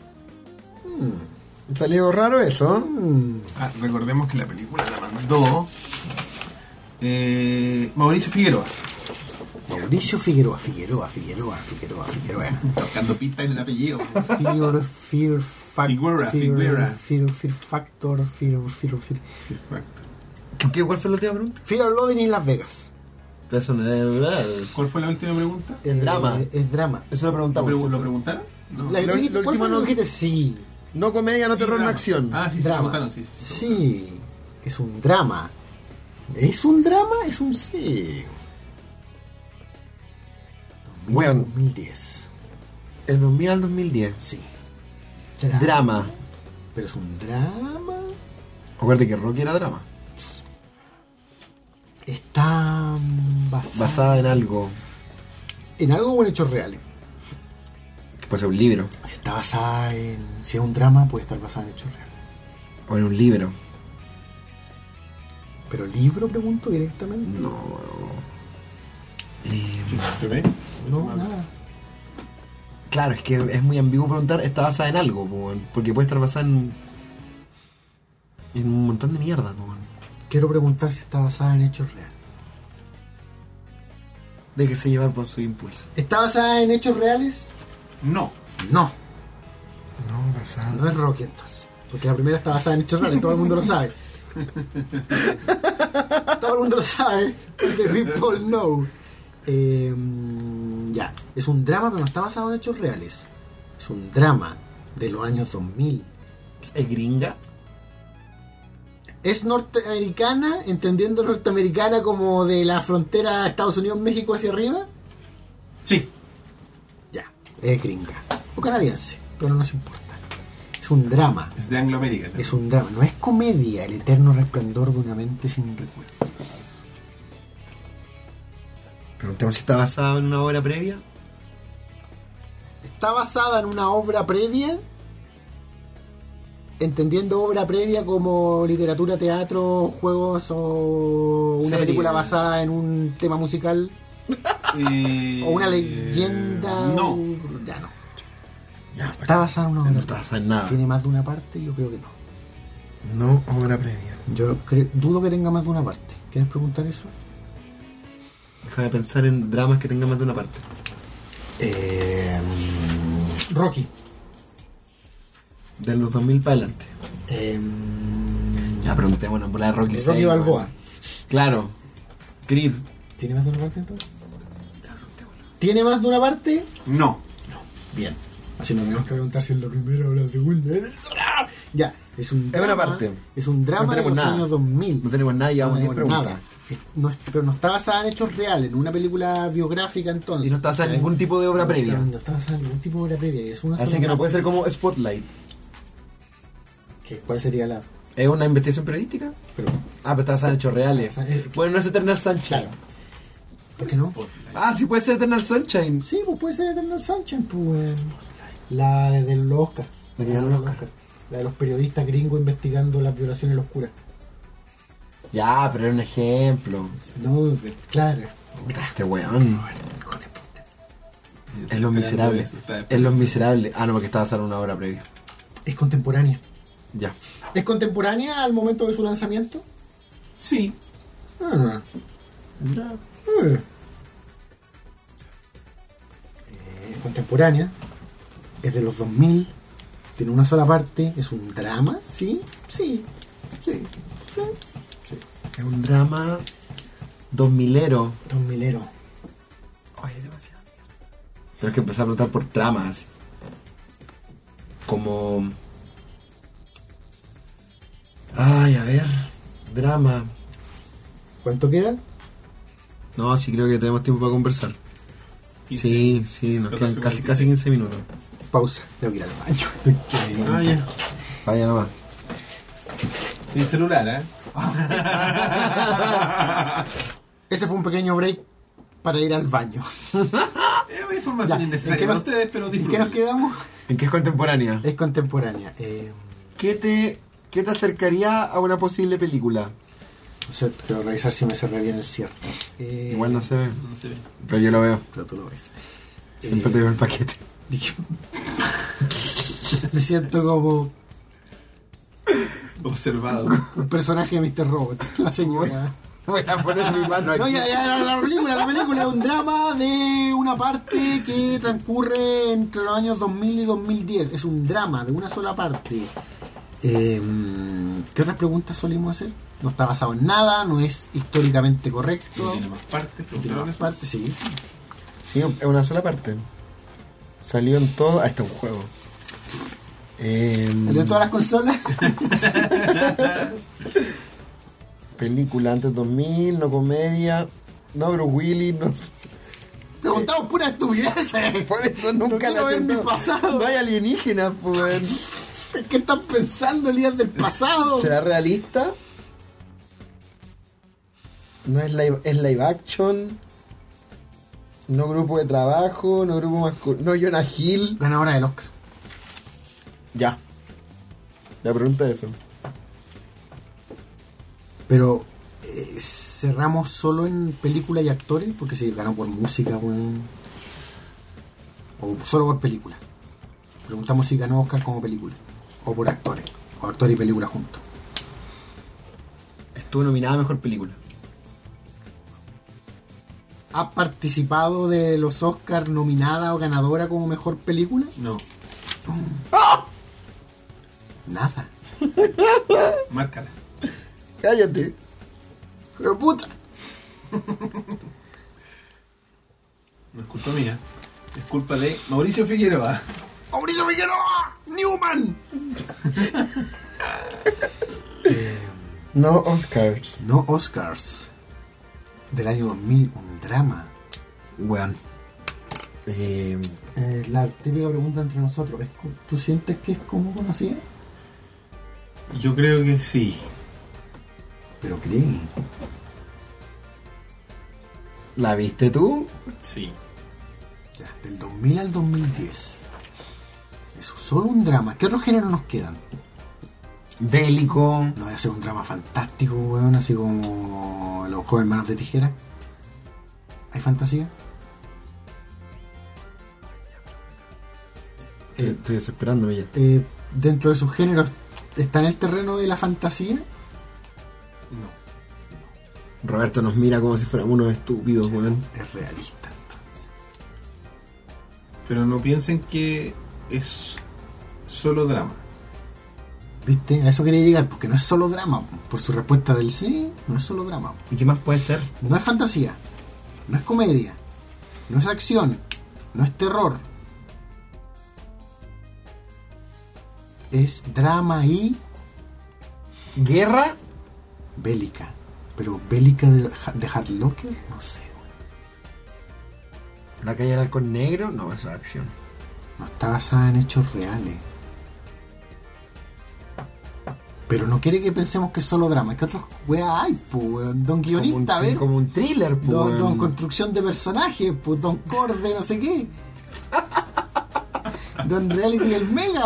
Salió raro eso. Mm. Ah, recordemos que la película la mandó eh, Mauricio Figueroa. Mauricio Figueroa, Figueroa, Figueroa, Figueroa, Figueroa. Buscando pistas en el apellido. Fear, fear, fac- Figuera, fear, Figuera. fear, fear factor, fear, fear, fear. Perfecto. ¿Qué, qué- ¿Cuál fue la última pregunta? Fear of Loading en Las Vegas. Eso no es verdad. ¿Cuál fue la última pregunta? Eh, drama. Es drama. Eso lo ¿Lo, preguntamos. pre- ¿cierto? ¿Lo preguntaron? No. La que Lo- tú dijiste, lo ¿cuál fue último lo que no- dijiste? Sí. No comedia, no Sí, terror, no drama. acción. Ah, sí, sí, Drama. preguntaron, sí, sí. Sí, es un drama. ¿Es un drama? Es un sí. Bueno. dos mil diez. Es dos mil al dos mil diez. Sí. Drama. Pero es un drama. Acuérdate que Rocky era drama. Está basada, Basada en algo. en algo o en hechos reales. Que puede ser un libro. Si está basada en... Si es un drama, puede estar basada en hechos reales. O en un libro. ¿Pero libro, pregunto directamente? No. Eh, ¿Se ve? No, nada. claro, es que es muy ambiguo preguntar, ¿está basada en algo? Po, weón? Porque puede estar basada en. En un montón de mierda, po, weón. Quiero preguntar si está basada en hechos reales. De que se llevar por su impulso. ¿Está basada en hechos reales? No. No. No, basada. No es Rocky entonces. Porque la primera está basada en hechos reales, todo el mundo lo sabe. Todo el mundo lo sabe. The people know. Eh, ya. Es un drama, pero no está basado en hechos reales. Es un drama de los años dos mil. ¿Es gringa? Es norteamericana, entendiendo norteamericana como de la frontera Estados Unidos-México hacia arriba. Sí. Ya. Es gringa. O canadiense, pero no nos importa. Es un drama. Es de Anglo American. Es un drama. No es comedia, el eterno resplandor de una mente sin recuerdos. Preguntemos si está basada en una obra previa. Está basada en una obra previa, entendiendo obra previa como literatura, teatro, juegos o una Serie. película basada en un tema musical Eh, o una leyenda. No. o- Ya no. Ya, pues, Está basada en una obra no está basada en nada. ¿Tiene más de una parte? Yo creo que no. No, obra previa. Yo cre- dudo que tenga más de una parte. ¿Quieres preguntar eso? Deja de pensar en dramas que tengan más de una parte. Eh, Rocky. De los dos mil para adelante. Eh, Ya preguntémonos por la de Rocky Rocky seis, Balboa. weón. Claro. Creed. ¿Tiene más de una parte entonces? ¿Tiene más de una parte? No. Bien. Así no tenemos que preguntar si es la primera o la segunda. Ya, es un drama. una parte. Es un drama No de tenemos los nada. años dos mil. No tenemos nada y llevamos diez tenemos preguntas. nada. Es- no es- pero no está basada en hechos reales, en una película biográfica entonces. Y no está basada en ¿Eh? ningún tipo de obra No, previa. No, no está basada en ningún tipo de obra previa. Es una Así sola que no trama. puede ser como Spotlight. ¿Qué? ¿Cuál sería la...? ¿Es una investigación periodística? Pero, Ah, pero está basada en hechos reales. Eh, Bueno, no es Eternal Sunshine. claro. ¿Por qué no? Ah, sí puede ser Eternal Sunshine. Sí, pues puede ser Eternal Sunshine, pues. La de, de los Oscar. La que ganó el Oscar. La de los periodistas gringos investigando las violaciones los curas. Ya, pero era un ejemplo. No, claro. Este weón. Es Los Miserables. Es Los Miserables. Ah, no, porque estaba basado en una hora previa. Es contemporánea. Ya. ¿Es contemporánea al momento de su lanzamiento? Sí. Ah. Ya. Eh, Es contemporánea. Es de los dos mil. Tiene una sola parte. Es un drama. ¿Sí? Sí. Sí. Sí. Sí. Es un drama dos milero. dos milero. Ay, es demasiado. Tienes que empezar a preguntar por tramas. Como... Ay, a ver. Drama. ¿Cuánto queda? No, sí creo que tenemos tiempo para conversar. quince, Sí, sí, nos quedan casi, casi quince minutos. Pausa. Tengo que ir al baño. Estoy que- Ah, ya. Vaya nomás. Sin celular, ¿eh? Ese fue un pequeño break para ir al baño. Es una información Ya, innecesaria ¿en qué para nos- ustedes, pero ¿En qué nos disfruten. quedamos? ¿En qué es contemporánea? Es contemporánea. Eh, ¿Qué te, qué te acercaría a una posible película? no sé, quiero revisar si me cerré bien el cierre. Eh, Igual no se ve, No sé. pero yo lo veo. Pero tú lo ves. Siempre Eh, te veo el paquete. dije- Me siento como Observado. un personaje de mister Robot. La señora. Voy a poner mi mano aquí. No, ya, ya, la, la película, la película es un drama de una parte que transcurre entre los años dos mil y dos mil diez. Es un drama de una sola parte. Eh, ¿Qué otras preguntas solimos hacer? No está basado en nada, no es históricamente correcto. Tiene más partes, Tiene preguntaron más eso. partes, sí. Sí, es una sola parte. Salió en todo. Ah, este es un juego. Eh, ¿El de todas las consolas? película antes dos mil, no comedia. No, Bruce Willis, no. Preguntamos pura estupidez. Por eso No nunca quiero ver mi acertó. pasado. No hay alienígenas, pues. ¿Qué están pensando el día del pasado? ¿Será realista? No es live, es live action. No grupo de trabajo, no grupo masculino. No Jonah Hill. Ganadora del Oscar. Ya. La pregunta es eso. Pero eh, cerramos solo en película y actores, porque si ganó por música, weón. O solo por película. Preguntamos si ganó Oscar como película. O por actores. O actor y película juntos. Estuvo nominada a mejor película. ¿Ha participado de los Oscars nominada o ganadora como mejor película? No. Nada. Márcala. Cállate. Pero puta. No es culpa mía. Es culpa de Mauricio Figueroa. ¡Mauricio Figueroa! ¡Newman! No Oscars. No Oscars. Del año dos mil, un drama. Weón. Eh, Eh, la típica pregunta entre nosotros, ¿es co- ¿tú sientes que es como conocida? Yo creo que sí. Pero cree. ¿La viste tú? Sí. Ya, del dos mil al dos mil diez. Es solo un drama. ¿Qué otros géneros nos quedan? Bélico. No voy a hacer un drama fantástico, weón, así como Los jóvenes manos de tijera. ¿Hay fantasía? Estoy, Eh, estoy desesperándome ya. eh, dentro de sus géneros, ¿está en el terreno de la fantasía? No. Roberto nos mira como si fuéramos unos estúpidos, weón. Es realista, entonces. Pero no piensen que es solo drama. ¿Viste? A eso quería llegar, porque no es solo drama. Por su respuesta del sí, no es solo drama. ¿Y qué más puede ser? No es fantasía, no es comedia, no es acción, no es terror. Es drama y ¿Guerra? bélica. Pero bélica de, de Hard Locker, no sé. ¿La calle del halcón negro? No, eso es acción. No está basada en hechos reales. Pero no quiere que pensemos que es solo drama. ¿Qué otros weas hay, pues, weón? Don guionista, a como un, ver. como un thriller, pues. Don, don weón. construcción de personajes, pues, don Corde, no sé qué. Don Reality del Mega.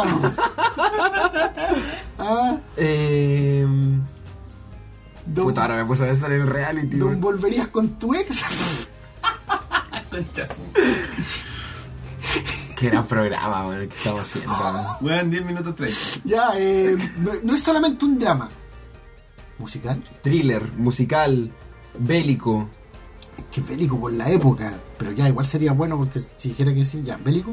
Ah, Eh, Don, puta, ahora me puse a pensar en el reality. Don weón. Volverías con tu ex. Qué gran programa, weón, el que estamos haciendo. weón. Weón, diez minutos treinta. Ya, eh, no, no es solamente un drama. Musical. Thriller, musical, bélico. Es que bélico por la época. Pero ya, igual sería bueno porque si dijera que sí, ya. Bélico.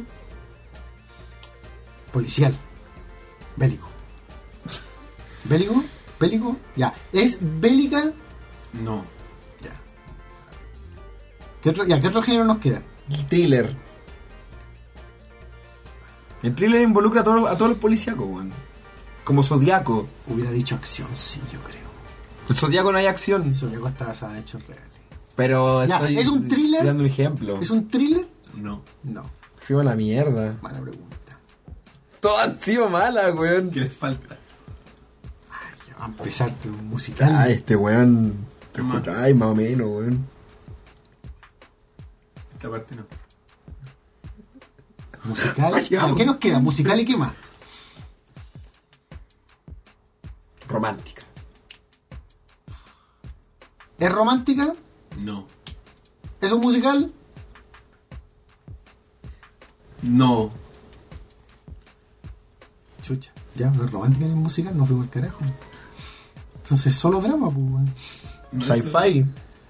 Policial. Bélico. Bélico. Bélico. Ya. ¿Es bélica? No. Ya. ¿Qué otro, ya, ¿qué otro género nos queda? Thriller. El thriller involucra a todos a todos los policíacos, weón. Como Zodíaco. Hubiera dicho acción, sí, yo creo. El Zodíaco no hay acción. Eso ya está basado en hechos reales. Pero Ya, estoy ¿es un thriller? estoy dando un ejemplo. ¿Es un thriller? No. No. Fui a la mierda. Mala pregunta. Todas han sido malas, weón. ¿Qué les falta? Ya va a empezar tu musical. Ah, este weón. ¿Qué más? Ay, más o menos, weón. Esta parte no. Musical. Ay, Ya, vamos. ¿qué nos queda? ¿Musical y qué más? Romántica. ¿Es romántica? No. ¿Es un musical? No. Chucha. Ya, no es romántica ni es musical, no fuimos al carajo. Entonces solo drama, pues, weón. Sci-fi.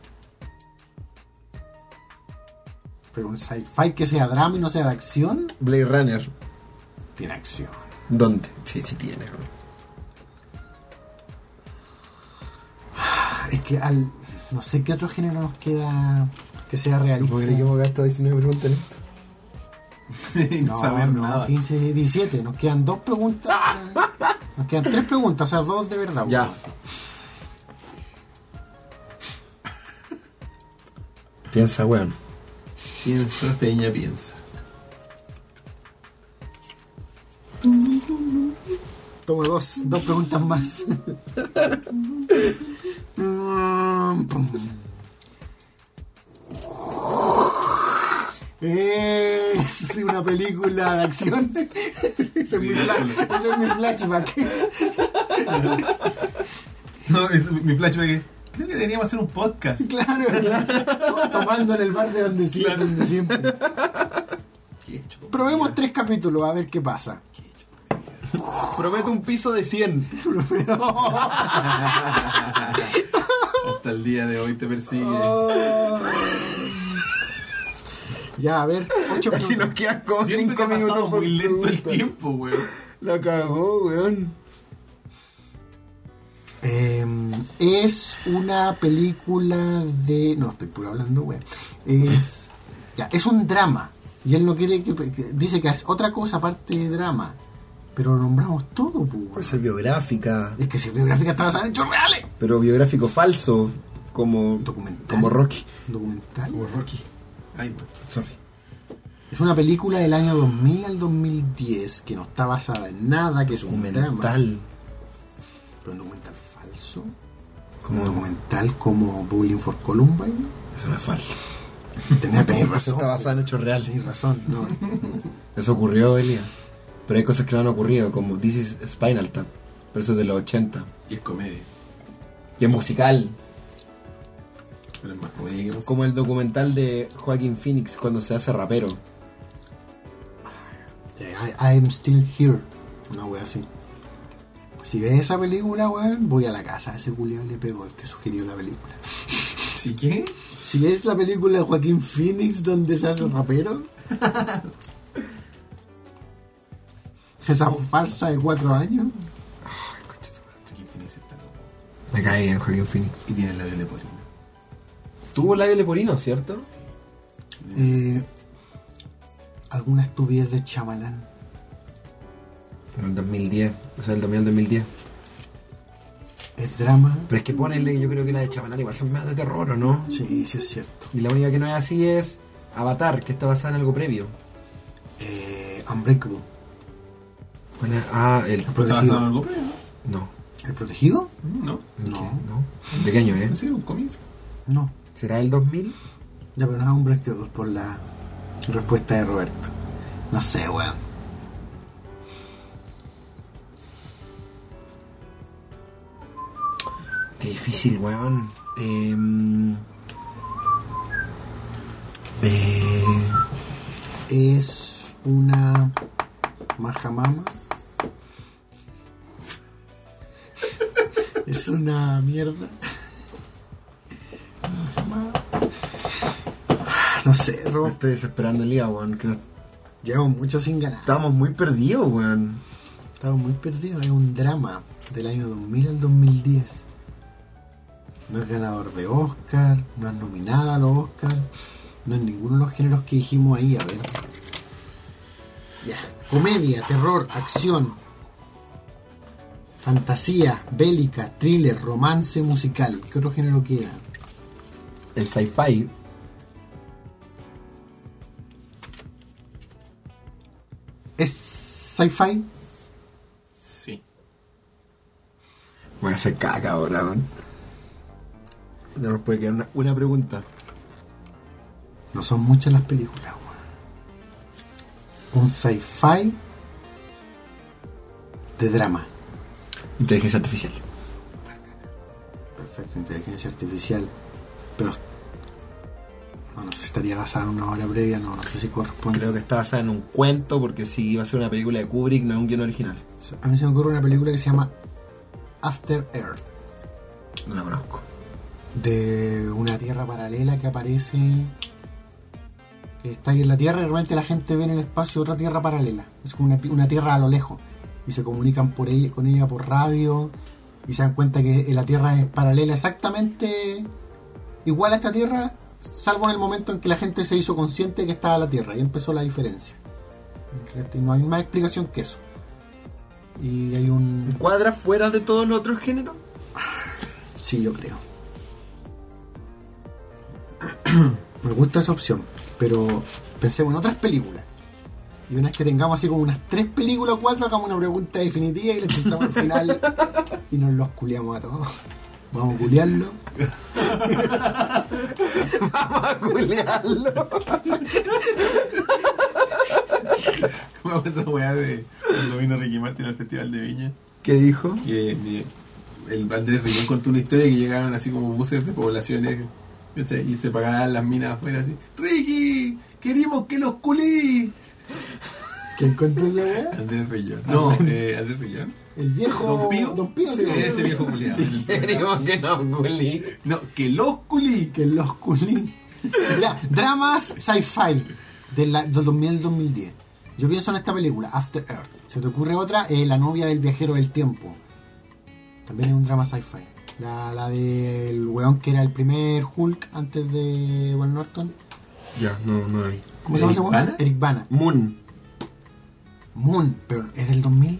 Pero un sci-fi que sea drama y no sea de acción, Blade Runner. tiene acción. ¿Dónde? Sí, sí tiene, weón. Es que al. No sé qué otro género nos queda que sea realista. ¿Por qué hemos gastado diecinueve preguntas en esto? Sin No, saber no, nada. quince, diecisiete. Nos quedan dos preguntas. Nos quedan tres preguntas, o sea, dos de verdad. Ya. weón. Piensa, weón. Piensa, Peña, piensa. Toma dos, dos preguntas más. Mm, pum. Es una película de acción. Ese es mi flash- ese es mi flashback. No, es, mi flashback es, creo que deberíamos hacer un podcast. Claro, claro. Tomando en el bar de donde, sí, Claro. donde siempre. Qué hecho, po. Probemos tres capítulos a ver qué pasa. Prometo un piso de cien. Hasta el día de hoy te persigue. Ya, a ver, ocho Así minutos. nos quedan como Siento cinco que ha pasado minutos por muy lento el pregunta. tiempo, weón. La cagó, weón. Eh, es una película de. No, estoy puro hablando, güey. Es. Ya, es un drama. Y él no quiere que, que- dice que es otra cosa aparte de drama. Pero lo nombramos todo, pues. Puede ser biográfica, Es que si es biográfica está basada en hechos reales. pero biográfico falso, como Documental. como Rocky. Documental. Como Rocky. Ay, man. Sorry. Es una película del año dos mil al dos mil diez que no está basada en nada, que es un drama. Documental. Pero un documental falso. Como Un documental como Bowling for Columbine. Eso no es falso. Tenés, tenés Eso razón. está basado en hechos reales. Tenés razón, no. Eso ocurrió, Elia. Pero hay cosas que no han ocurrido, como This is Spinal Tap, pero eso es de los ochenta. Y es comedia. Y es musical, Pero es más comedia que música. como el documental de Joaquin Phoenix cuando se hace rapero. I, I'm still here. Una wea así. Si ves esa película, weón, voy a la casa de ese culiao y le pego el que sugirió la película. ¿Sí qué? Si ves la película de Joaquín Phoenix donde se hace rapero, esa farsa de cuatro años. Joaquín Phoenix está loco. Me cae bien Joaquin Phoenix. Y tiene el labio leporino. Tuvo labio leporino, ¿cierto? Eh, alguna estupidez de Shyamalan. En el dos mil diez, o sea, el dos mil al dos mil diez. Es drama. Pero es que ponenle, yo creo que la de Chamalán igual son más de terror, ¿o no? Sí, sí es cierto. Y la única que no es así es Avatar, que está basada en algo previo. Eh, Unbreakable. ¿Cuál es? Ah, el... El ¿Está protegido. basado en algo previo? No. ¿El protegido? No. ¿En No. qué? ¿No? ¿De qué año No es? sé, un comienzo. No. ¿Será el dos mil? Ya, pero no es Unbreakable por la respuesta de Roberto. No sé, weón. Qué difícil, weón. Eh, eh, Es una majamama. Es una mierda. Majamama. No sé, me Rob. estoy desesperando el día, weón. Que no- Llevamos mucho sin ganar. Estamos muy perdidos, weón. Estamos muy perdidos. Es un drama del año dos mil al dos mil diez. No es ganador de Oscar, no es nominada a los Oscar, no es ninguno de los géneros que dijimos ahí. A ver. Ya. Comedia, terror, acción, fantasía, bélica, thriller, romance, musical. ¿Qué otro género queda? El sci-fi. ¿Es sci-fi? Sí. Voy a hacer caca ahora, weón. No nos puede quedar una, una pregunta. No son muchas las películas, weón. Un sci-fi de drama. Inteligencia artificial. Perfecto, inteligencia artificial. Pero no, no sé si estaría basada en una obra previa, no, no sé si corresponde. Creo que está basada en un cuento, porque si iba a ser una película de Kubrick, no es un guion original. A mí se me ocurre una película que se llama After Earth, No la conozco. de una tierra paralela que aparece, que está ahí en la tierra y de repente la gente ve en el espacio otra tierra paralela. Es como una, pi- una tierra a lo lejos y se comunican por ella, con ella por radio y se dan cuenta que la tierra es paralela exactamente igual a esta tierra, salvo en el momento en que la gente se hizo consciente que estaba la tierra y empezó la diferencia. No hay más explicación que eso. Y hay un... ¿Cuadra fuera de todos los otros géneros? Sí, yo creo. Me gusta esa opción, pero pensemos en otras películas. Y una vez que tengamos así como unas tres películas o cuatro, hagamos una pregunta definitiva y le chuntamos al final y nos los culiamos a todos. Vamos a culiarlo. Vamos a culearlo. ¿Cómo fue esa weá de cuando vino Ricky Martin al Festival de Viña? ¿Qué dijo? Que eh, el Andrés Rillón contó una historia que llegaban así como buses de poblaciones, ¿cachai? Y se pagaban las minas afuera así. ¡Ricky! ¡Queremos que los culí! ¿Quién contó esa weá? Andrés Rillón. No, eh, Andrés Rillón. El viejo Don Pío. Don Pío, Sí, sí, ese viejo culiado. Queremos que nos culí. No, que los culí. que los culí. Ya, dramas sci-fi de la- del dos mil al dos mil diez. Yo pienso en esta película, After Earth. ¿Se te ocurre otra? Eh, La novia del viajero del tiempo. También es un drama sci-fi. La, la del weón que era el primer Hulk antes de Edward Norton. Ya, no, no hay. ¿Cómo se llama ese ¿Eric weón? Bana? Eric Bana. Moon. Moon, pero ¿es del dos mil?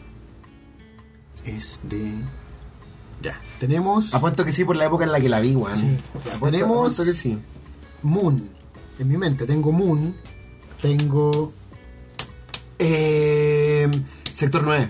Es de... Ya, tenemos... Apuesto que sí por la época en la que la vi, weón. Sí. Apuesto, Tenemos- apuesto que sí. Moon. En mi mente tengo Moon. Tengo... Eh, sector nueve.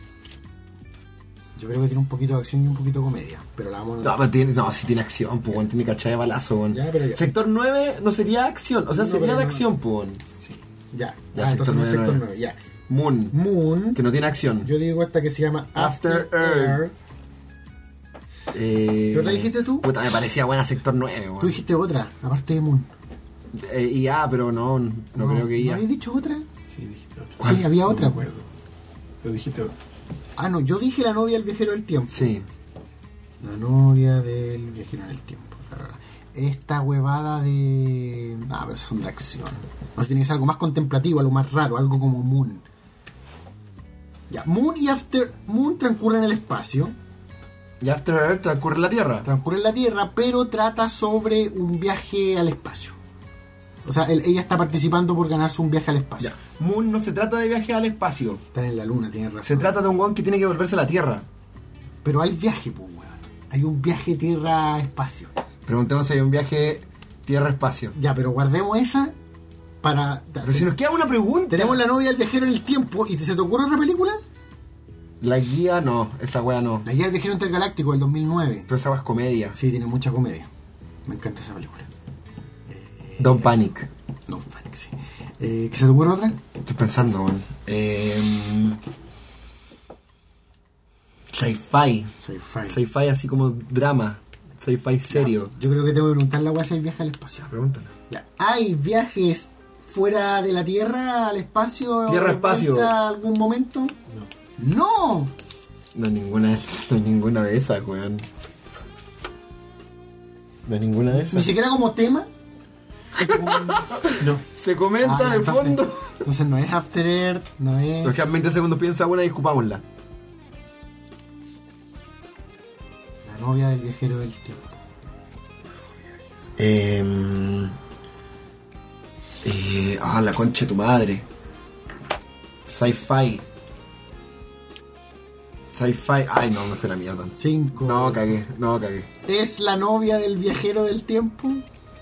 Yo creo que tiene un poquito de acción y un poquito de comedia. Pero la vamos No, pero tiene, no, sí tiene acción, pues, weón. Tiene cachada de balazo, weón. Ya, pero ya. Sector nueve no sería acción, o sea, No, sería pero de no. acción, pues, weón. Ya, Ya, ah, sector entonces no es nueve, sector nueve. nueve, ya. Moon, Moon, que no tiene acción. yo digo esta que se llama After, After Earth. Earth. Eh, ¿Qué otra dijiste tú? Puta, me parecía buena sector nueve, weón. Tú dijiste otra, aparte de Moon. Eh, I A, pero no, no, creo que I ¿No A. habías dicho otra? Sí, dijiste otro. ¿Cuál? Sí, había No otra. me acuerdo. Lo dijiste otro. Ah, no, yo dije la novia del viajero del tiempo. Sí. La novia del viajero del tiempo. Esta huevada de... Ah, pero son de acción. No sé, tiene que ser algo más contemplativo, algo más raro, algo como Moon. Ya, Moon y After... Moon transcurre en el espacio, Y After Earth transcurre en la Tierra. transcurre en la Tierra, pero trata sobre un viaje al espacio. O sea, él- ella está participando por ganarse un viaje al espacio. Ya. Moon no se trata de viaje al espacio. Está en la luna, tiene razón. Se trata de un weón que tiene que volverse a la Tierra. Pero hay viaje, pues, weón. Hay un viaje tierra-espacio. Preguntemos si hay un viaje Tierra-espacio. Ya, pero guardemos esa para... Pero si nos queda una pregunta. Tenemos la novia del viajero en el tiempo. ¿Y se te ocurre otra película? La guía no, esa wea no. La guía del viajero intergaláctico del dos mil nueve. Pero esa wea es comedia. Sí, tiene mucha comedia. Me encanta esa película. Don't Panic. No, Panic, sí. Eh, ¿Qué se te ocurre otra? Estoy pensando, weón. Eh, Sci-fi. Sci-fi. Sci-fi así como drama. Sci-fi serio. Yo creo que te voy a preguntar la weá si hay viaje al espacio. Pregúntale. Ya. ¿Hay viajes fuera de la Tierra al espacio? Tierra, de espacio. vuelta algún momento? No. ¡No! No hay ninguna, no hay ninguna de esas, weón. No hay ninguna de Ni esas. siquiera como tema. Es como un- No. Se comenta Ah, de entonces- fondo. Entonces no es After Earth, no es. Nos quedan veinte segundos, piensa una y escupámosla. La novia del viajero del tiempo. Eh, eh, ah, la concha de tu madre. Sci-fi. Sci-fi. Ay, no, me fue la mierda. Cinco. No, cagué, no, cagué. ¿Es la novia del viajero del tiempo?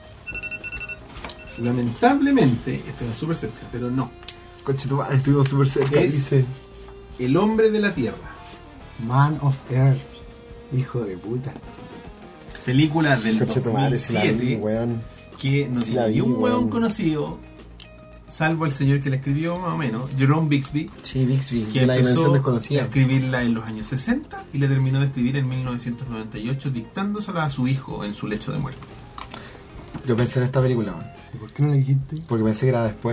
Lamentablemente, estoy súper cerca, pero no. Concha de tu madre, estuvimos súper cerca. Es Dice. El hombre de la Tierra. Man of Earth. Hijo de puta. Película del Concha de tu madre, si la vi, dos mil siete weón. que no Sí la tiene vi, ni un weón. hueón conocido, salvo el señor que la escribió más o menos, Jerome Bixby, Sí, Bixby, que de la dimensión empezó a desconocida. escribirla en los años sesenta y la terminó de escribir en mil novecientos noventa y ocho dictándosela a su hijo en su lecho de muerte. Yo pensé en esta película, weón. ¿Y por qué no la dijiste? Porque pensé que era después.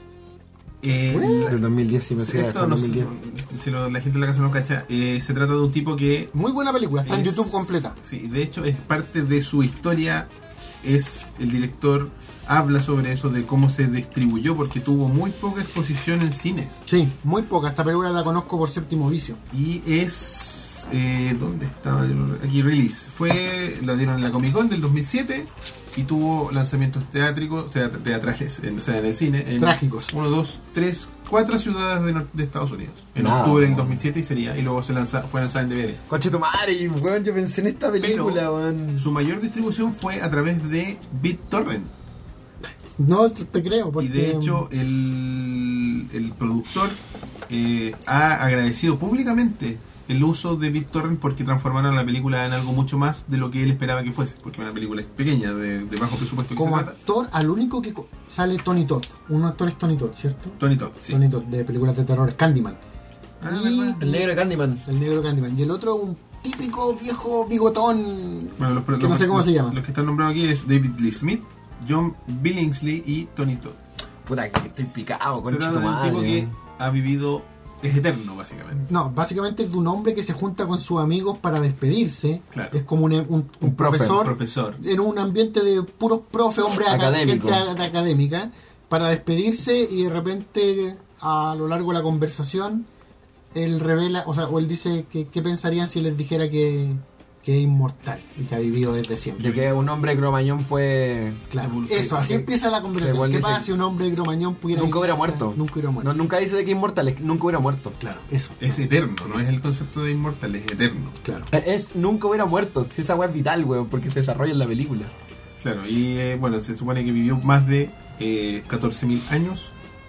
El- Del dos mil diez, sí pensé que era esto después no del sé, dos mil diez. si lo- la gente en la casa no cacha, eh, se trata de un tipo que Muy buena película, está en es- YouTube completa. Sí, de hecho es parte de su historia. Es el director habla sobre eso, de cómo se distribuyó, porque tuvo muy poca exposición en cines. Sí, muy poca. Esta película la conozco por Séptimo Vicio. Y es... eh, ¿dónde estaba? Aquí, release. Fue, la dieron en la Comic Con del dos mil siete y tuvo lanzamientos teátricos, teat- teatrales, en, o sea, en el cine. En Trágicos. uno, dos, tres, cuatro ciudades de, nor- de Estados Unidos. En Nada, octubre del weón. dos mil siete y sería, y luego se lanza, fue lanzada en D V D. Concha de tu madre, y, weón, yo pensé en esta película, Pero weón. su mayor distribución fue a través de BitTorrent. No te creo, porque... Y de hecho, el, el productor eh, ha agradecido públicamente el uso de BitTorrent porque transformaron la película en algo mucho más de lo que él esperaba que fuese. Porque una película pequeña, de, de bajo presupuesto que se como trata. actor, al único que co- sale Tony Todd. Un actor es Tony Todd, ¿cierto? Tony Todd, sí. Tony Todd, de películas de terror, Candyman. Ah, Y- ¿verdad? El negro de Candyman. El negro Candyman. Y el otro, un típico viejo bigotón. Bueno, los, que los- no sé cómo los- se llama. Los que están nombrados aquí es David Lee Smith, John Billingsley y Tony Todd. Puta, que estoy picado, Se concha de trata tu de un madre. tipo que weón. ha vivido, es eterno básicamente. No, básicamente es de un hombre que se junta con sus amigos para despedirse. Claro. Es como un, un- un Un profe, profesor, Profesor. en un ambiente de puros profe, hombre acá- Académico. gente a- académica, para despedirse y de repente a lo largo de la conversación él revela, o sea, o él dice que qué pensarían si les dijera que, que es inmortal y que ha vivido desde siempre. De que un hombre cromañón puede... Claro, Evolución. eso, así Que- empieza la que conversación. igual ¿Qué dice pasa que si un hombre cromañón pudiera Nunca hubiera ir- muerto. Nunca hubiera muerto. No, nunca dice de que es inmortal, es que nunca hubiera muerto. Claro, eso. Es eterno, no es el concepto de inmortal, es eterno. Claro. Es nunca hubiera muerto. Si esa weá es vital, weón, porque se desarrolla en la película. Claro, y eh, bueno, se supone que vivió más de eh, catorce mil años.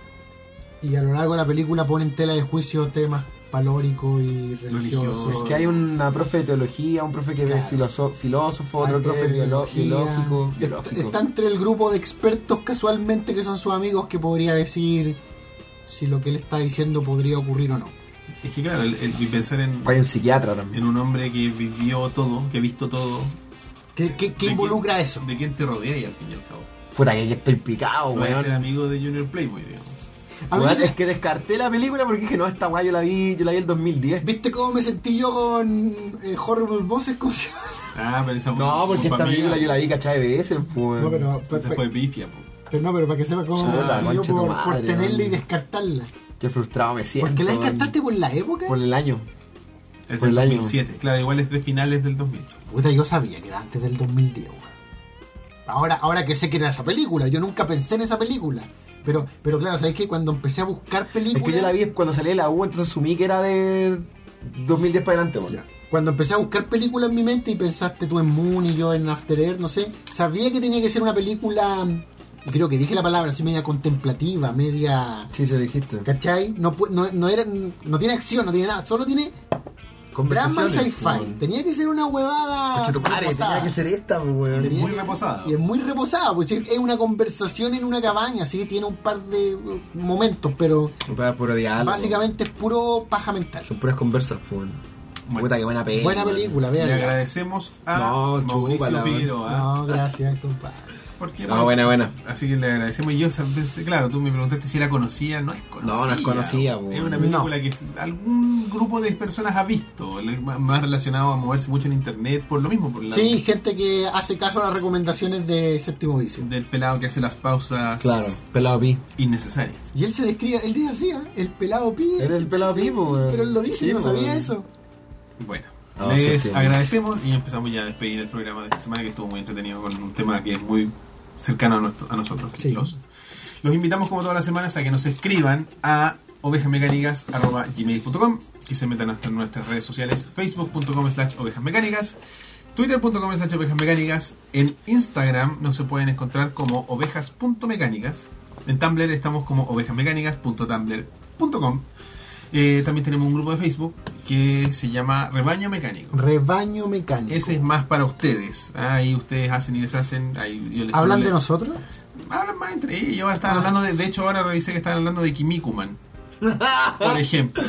Y a lo largo de la película ponen tela de juicio temas palóricos y religiosos. Religiosos. Es que hay una profe de teología, un profe que Claro. es filoso- filósofo, otro Hay profe biolo- teología. biológico. Est- biológico. Está entre el grupo de expertos casualmente que son sus amigos que podría decir si lo que él está diciendo podría ocurrir o no. Es que claro, el, el- y pensar en, Hay un psiquiatra también. en un hombre que vivió todo, que ha visto todo. ¿Qué, qué- qué ¿De involucra quién- eso? ¿De quién te rodea y al fin y al cabo? Puta, que estoy picado, No es ser weón. amigo de Junior Playboy, digamos. A mí Weón, me- es que descarté la película porque dije, no, esta weá yo la vi, yo la vi el dos mil diez. ¿Viste cómo me sentí yo con eh, Horrible Bosses? ¿Cómo se llama? Ah, pero esa No, porque esta película yo la vi cachai de veces, pues. No, pero, Esta fue pifia, po. pero no, pero para que sepa cómo me Chuta, sentí concha yo tu por, madre, por tenerla y man. descartarla. Qué frustrado me siento. ¿Por qué la weón. descartaste por la época? Por el año. Es Por del el año. dos mil siete, claro, igual es de finales del dos mil. Puta, yo sabía que era antes del dos mil diez, weón. Ahora, ahora que sé que era esa película, yo nunca pensé en esa película. Pero, pero claro, ¿sabes qué? Cuando empecé a buscar películas... Es que yo la vi cuando salí de la U, entonces asumí que era de dos mil diez para adelante, weón. Ya. Cuando empecé a buscar películas en mi mente y pensaste tú en Moon y yo en After Earth, no sé, sabía que tenía que ser una película, creo que dije la palabra, así media contemplativa, media... Sí, se lo dijiste. ¿Cachai? No, pu- no, no, era, no tiene acción, no tiene nada, solo tiene drama y sci-fi. weón. Tenía que ser una huevada... Concha tu madre, reposada. tenía que ser esta, pues, weón. Tenía Muy que ser- reposada. Y es muy reposada, pues es una conversación en una cabaña, sí, tiene un par de uh, momentos, pero Para puro diálogo. básicamente es puro paja mental. Son puras conversas, pues, weón. Bueno, Puta, qué buena película. Buena película, le vean. agradecemos a No, Mauricio chúpala, Figueroa. No, gracias, compadre. Porque, No, buena, buena. Así que le agradecemos. Y yo, pensé, claro, tú me preguntaste si era conocida. No es conocida. No, no es conocida, Es weón. una película que algún grupo de personas ha visto. le- Más relacionado a moverse mucho en internet. Por lo mismo, por la, Sí, gente que hace caso a las recomendaciones de Séptimo Vicio. del pelado que hace las pausas Claro, pelado pi. innecesarias. Y él se describe, él dice así, ¿eh? El pelado pi. Era el pelado Sí, pi, po, weón. Pero él lo dice, Sí, yo no po, sabía weón. eso. Bueno, Ah, les sí, sí. agradecemos y empezamos ya a despedir el programa de esta semana, que estuvo muy entretenido con un tema que es muy cercano a, nuestro- a nosotros. Sí. Los, los invitamos como todas las semanas a que nos escriban a ovejasmecánicas arroba gmail punto com, que se metan hasta en nuestras redes sociales, facebook punto com slash ovejasmecánicas, twitter punto com slash ovejasmecánicas, en Instagram nos se pueden encontrar como ovejas punto mecánicas, en Tumblr estamos como ovejasmecánicas punto tumblr punto com. Eh, también tenemos un grupo de Facebook que se llama Rebaño Mecánico. Rebaño mecánico. Ese es más para ustedes. Ahí ustedes hacen y deshacen. Ahí yo les ¿Hablan solo de le- nosotros? Hablan más entre ellos. Ahora estaban hablando de. De hecho, ahora revisé que estaban hablando de Kimikuman. Por ejemplo.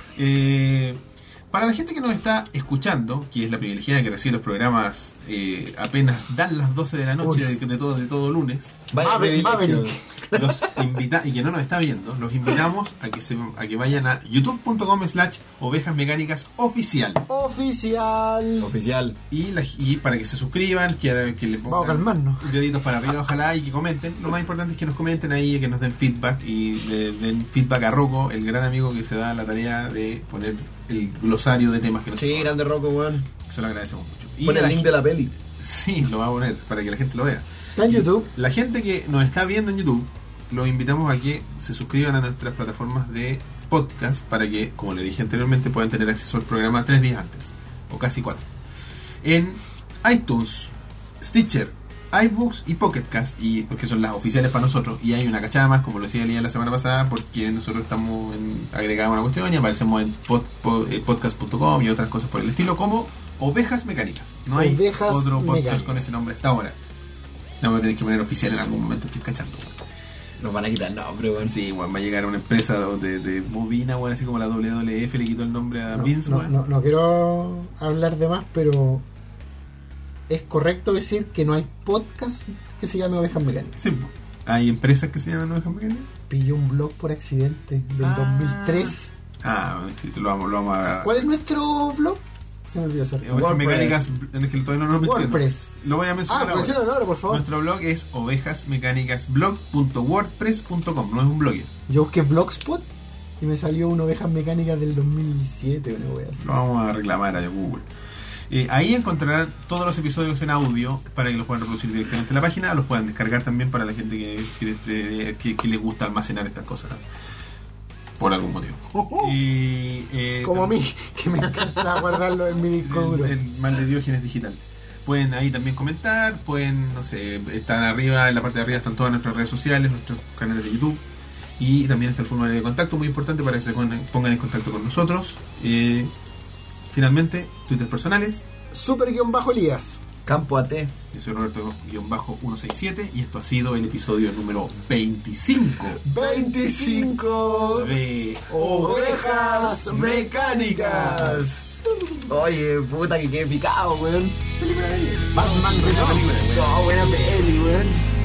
Eh, para la gente que nos está escuchando, que es la privilegiada que recibe los programas eh, apenas dan las doce de la noche de, de todo, de todo lunes, Maverick, Maverick. los invita y que no nos está viendo, los invitamos a que se a que vayan a youtube punto com slash ovejas mecánicas oficial Oficial. Oficial. y, la- y para que se suscriban, que, que le Vamos a pongan calmarnos. deditos para arriba, ojalá, y que comenten. Lo más importante es que nos comenten ahí, que nos den feedback y le den feedback a Rocco, el gran amigo que se da la tarea de poner el glosario de temas que nos Sí, grande Rocco, weón. se lo agradecemos mucho. Y Pon a el la link de la peli. Sí, lo va a poner para que la gente lo vea. Está en YouTube. La gente que nos está viendo en YouTube, los invitamos a que se suscriban a nuestras plataformas de podcast para que, como le dije anteriormente, puedan tener acceso al programa tres días antes, o casi cuatro. En iTunes, Stitcher, iBooks y Pocket Cast, y porque son las oficiales para nosotros, y hay una cachada más, como lo decía Elías la semana pasada, porque nosotros estamos en, agregamos una cuestión y aparecemos en pod, pod, eh, podcast punto com y otras cosas por el estilo, como Ovejas Mecánicas. No hay Ovejas otro podcast Mecánicas. con ese nombre hasta ahora. Vamos a tener que poner oficial en algún momento, estoy cachando. Nos van a quitar el nombre, weón. Sí, bueno, va a llegar una empresa de, de bobina, bueno, así como la W W F le quitó el nombre a No, Vince, no, weón. no, no quiero hablar de más, pero es correcto decir que no hay podcast que se llame Ovejas Mecánicas. Sí, po. Hay empresas que se llaman Ovejas Mecánicas. Pillé un blog por accidente del Ah. dos mil tres. Ah, sí, lo vamos, lo vamos a... ¿Cuál es nuestro blog? Se me olvidó hacer. Ovejas WordPress. Mecánicas, en el que todavía no lo menciono. WordPress. Lo voy a mencionar Ah, ahora. menciónalo ahora, por favor. Nuestro blog es ovejasmecánicasblog punto wordpress punto com, no es un blogger. Yo busqué Blogspot y me salió una Ovejas Mecánicas del dos mil siete, una wea así. Lo vamos a reclamar a Google. Eh, ahí encontrarán todos los episodios en audio para que los puedan reproducir directamente en la página, los puedan descargar también para la gente que, que, que- que les gusta almacenar estas cosas, ¿no? Por algún motivo. Y, eh, Como a mí, que me encanta guardarlo en mi disco duro. el, el mal de Diógenes digital. Pueden ahí también comentar, pueden, no sé, están arriba, en la parte de arriba están todas nuestras redes sociales, nuestros canales de YouTube. Y también está el formulario de contacto, muy importante para que se pongan pongan en contacto con nosotros. Eh, finalmente, Twitter personales. Super guión bajo Elías. Campo A T. Yo soy Roberto ciento sesenta y siete y esto ha sido el episodio número veinticinco veinticinco de Ovejas Mecánicas. Oye, puta que quede picado, weón. Batman Returns. No, buena peli, weón.